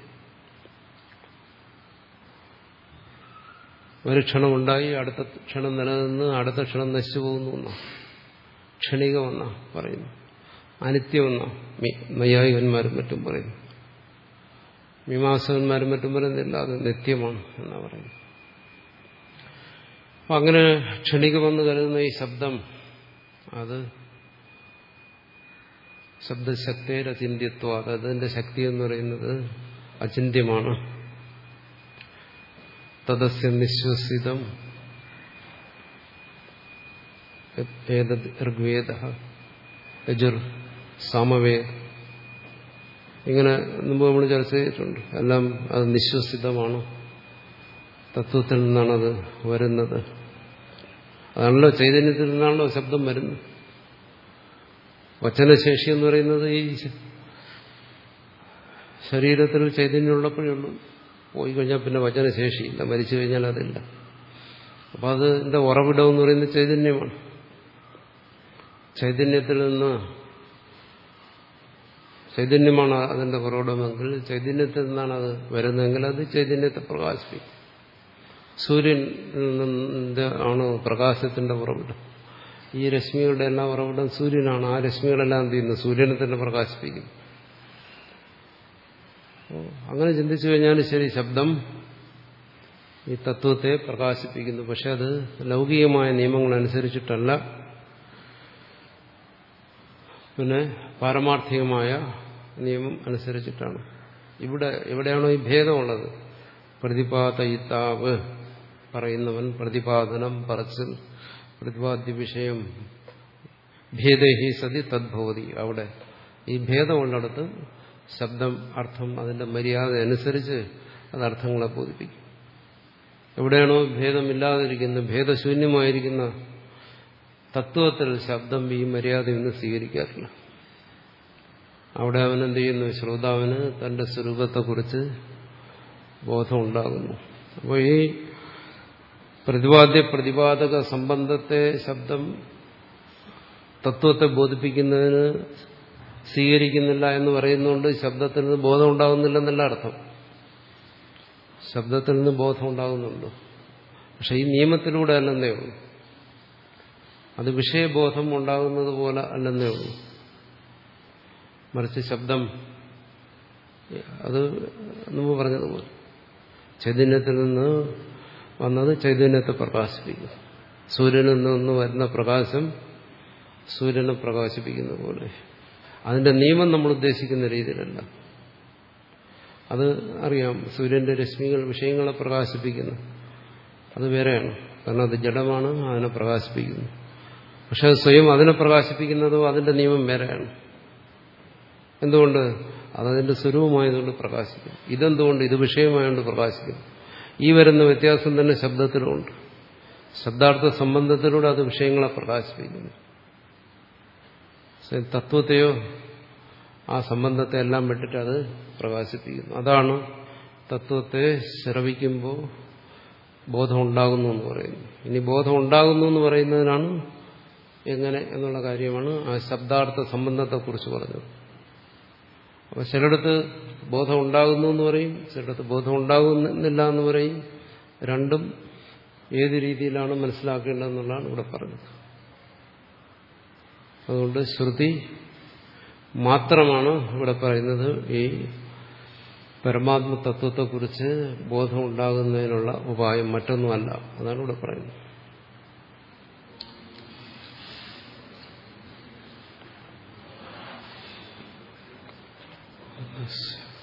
ഒരു ക്ഷണം ഉണ്ടായി അടുത്ത ക്ഷണം നിലനിന്ന് അടുത്ത ക്ഷണം നശിച്ചു പോകുന്നു എന്നാ ക്ഷണികമെന്നാ പറയുന്നു. അനിത്യമെന്നാ നൈയായികന്മാരും മറ്റും പറയുന്നു. മീമാംസകന്മാരും മറ്റും പറയുന്നില്ല, അത് നിത്യമാണ് എന്നാ പറയുന്നു. അപ്പൊ അങ്ങനെ ക്ഷണികമെന്ന് കരുതുന്ന ഈ ശബ്ദം അത് ശബ്ദശക്തിയുടെ അചിന്യത്വം, അതിന്റെ ശക്തി എന്ന് പറയുന്നത് അചിന്യമാണ്. തദസ്യ നിശ്വസിതം ഏതദ് ഋഗ്വേദഃ യജുർ സാമവേദ്, ഇങ്ങനെ മുമ്പ് നമ്മൾ ചർച്ച ചെയ്തിട്ടുണ്ട്. എല്ലാം അത് നിശ്വസിതമാണ്, തത്വത്തിൽ നിന്നാണത് വരുന്നത്. അതാണല്ലോ ചൈതന്യത്തിൽ നിന്നാണല്ലോ ശബ്ദം വരുന്നത്. വചനശേഷി എന്ന് പറയുന്നത് ഈ ശരീരത്തിൽ ചൈതന്യമുള്ളപ്പോഴേ ഉള്ളൂ. പോയി കഴിഞ്ഞാൽ പിന്നെ വചനശേഷിയില്ല, മരിച്ചു കഴിഞ്ഞാൽ അതില്ല. അപ്പം അതിന്റെ ഉറവിടം എന്ന് പറയുന്നത് ചൈതന്യമാണ്. ചൈതന്യത്തിൽ നിന്ന് ചൈതന്യമാണ് അതിന്റെ ഉറവിടമെങ്കിൽ, ചൈതന്യത്തിൽ നിന്നാണ് അത് വരുന്നതെങ്കിൽ അത് ചൈതന്യത്തെ പ്രകാശിപ്പിക്കും. സൂര്യൻ ആണ് പ്രകാശത്തിന്റെ ഉറവിടം. ഈ രശ്മികളുടെ എല്ലാം ഉറവിടം സൂര്യനാണ്. ആ രശ്മികളെല്ലാം എന്ത് ചെയ്യുന്നു? സൂര്യനെ തന്നെ പ്രകാശിപ്പിക്കുന്നു. അങ്ങനെ ചിന്തിച്ചു കഴിഞ്ഞാൽ ശരി, ശബ്ദം ഈ തത്വത്തെ പ്രകാശിപ്പിക്കുന്നു. പക്ഷെ അത് ലൗകികമായ നിയമങ്ങളനുസരിച്ചിട്ടല്ല, പിന്നെ പാരമാർത്ഥികമായ നിയമം അനുസരിച്ചിട്ടാണ്. ഇവിടെ എവിടെയാണോ ഈ ഭേദമുള്ളത്, പ്രതിപാദയിത്താവ് പറയുന്നവൻ, പ്രതിപാദനം പറച്ചിൽ, പ്രതിപാദ്യ വിഷയം ഭേദേഹി സതി തദ്ഭവതി, അവിടെ ഈ ഭേദമുള്ളിടത്ത് ശബ്ദം അർത്ഥം അതിന്റെ മര്യാദ അനുസരിച്ച് അത് അർത്ഥങ്ങളെ ബോധിപ്പിക്കും. എവിടെയാണോ ഭേദമില്ലാതിരിക്കുന്ന ഭേദശൂന്യമായിരിക്കുന്ന തത്വത്തിൽ ശബ്ദം ഈ മര്യാദയൊന്നും സ്വീകരിക്കാറില്ല. അവിടെ അവൻ എന്ത് ചെയ്യുന്നു? ശ്രോതാവിന് തന്റെ സ്വരൂപത്തെക്കുറിച്ച് ബോധമുണ്ടാകുന്നു. അപ്പോൾ ഈ പ്രതിപാദ്യ പ്രതിപാദക സംബന്ധത്തെ ശബ്ദം തത്വത്തെ ബോധിപ്പിക്കുന്നതിന് സ്വീകരിക്കുന്നില്ല എന്ന് പറയുന്നതുകൊണ്ട് ശബ്ദത്തിൽ നിന്ന് ബോധം ഉണ്ടാകുന്നില്ലെന്നല്ല അർത്ഥം. ശബ്ദത്തിൽ നിന്ന് ബോധം ഉണ്ടാകുന്നുണ്ട്, പക്ഷെ ഈ നിയമത്തിലൂടെ അല്ലെന്നേ ഉള്ളൂ. അത് വിഷയബോധം ഉണ്ടാകുന്നത് പോലെ അല്ലെന്നേ ഉള്ളൂ. മറിച്ച് ശബ്ദം അത് മുമ്പ് പറഞ്ഞതുപോലെ ചൈതന്യത്തിൽ നിന്ന് വന്നത് ചൈതന്യത്തെ പ്രകാശിപ്പിക്കും. സൂര്യനിൽ നിന്ന് വരുന്ന പ്രകാശം സൂര്യനെ പ്രകാശിപ്പിക്കുന്ന പോലെ. അതിന്റെ നിയമം നമ്മൾ ഉദ്ദേശിക്കുന്ന രീതിയിലല്ല. അത് അറിയാം, സൂര്യന്റെ രശ്മികൾ വിഷയങ്ങളെ പ്രകാശിപ്പിക്കുന്നു, അത് വേറെയാണ്. കാരണം അത് ജഡമാണ്, അതിനെ പ്രകാശിപ്പിക്കുന്നു. പക്ഷെ അത് സ്വയം അതിനെ പ്രകാശിപ്പിക്കുന്നതോ അതിന്റെ നിയമം വേറെയാണ്. എന്തുകൊണ്ട്? അതതിന്റെ സ്വരൂപമായതുകൊണ്ട് പ്രകാശിക്കും. ഇതെന്തുകൊണ്ട്? ഇത് വിഷയമായതുകൊണ്ട് പ്രകാശിക്കും. ഈ വരുന്ന വ്യത്യാസം തന്നെ ശബ്ദത്തിലുമുണ്ട്. ശബ്ദാർത്ഥ സംബന്ധത്തിലൂടെ അത് വിഷയങ്ങളെ പ്രകാശിപ്പിക്കുന്നു. തത്വത്തെയോ ആ സംബന്ധത്തെ എല്ലാം വിട്ടിട്ട് അത് പ്രകാശിപ്പിക്കുന്നു. അതാണ് തത്വത്തെ ശ്രവിക്കുമ്പോൾ ബോധം ഉണ്ടാകുന്നു എന്ന് പറയുന്നു. ഇനി ബോധം ഉണ്ടാകുന്നു എന്ന് പറയുന്നതിനാണ് എങ്ങനെ എന്നുള്ള കാര്യമാണ് ആ ശബ്ദാർത്ഥ സംബന്ധത്തെക്കുറിച്ച് പറഞ്ഞത്. അപ്പൊ ചിലയിടത്ത് ബോധം ഉണ്ടാകുന്നു എന്ന് പറയും, ചിലയിടത്ത് ബോധം ഉണ്ടാകുന്നില്ല എന്ന് പറയും. രണ്ടും ഏത് രീതിയിലാണ് മനസ്സിലാക്കേണ്ടതെന്നുള്ളതാണ് ഇവിടെ പറഞ്ഞത്. അതുകൊണ്ട് ശ്രുതി മാത്രമാണ് ഇവിടെ പറയുന്നത് ഈ പരമാത്മ തത്വത്തെക്കുറിച്ച് ബോധം ഉണ്ടാകുന്നതിനുള്ള ഉപായം, മറ്റൊന്നുമല്ല. അതാണ് ഇവിടെ പറയുന്നത്. Yes.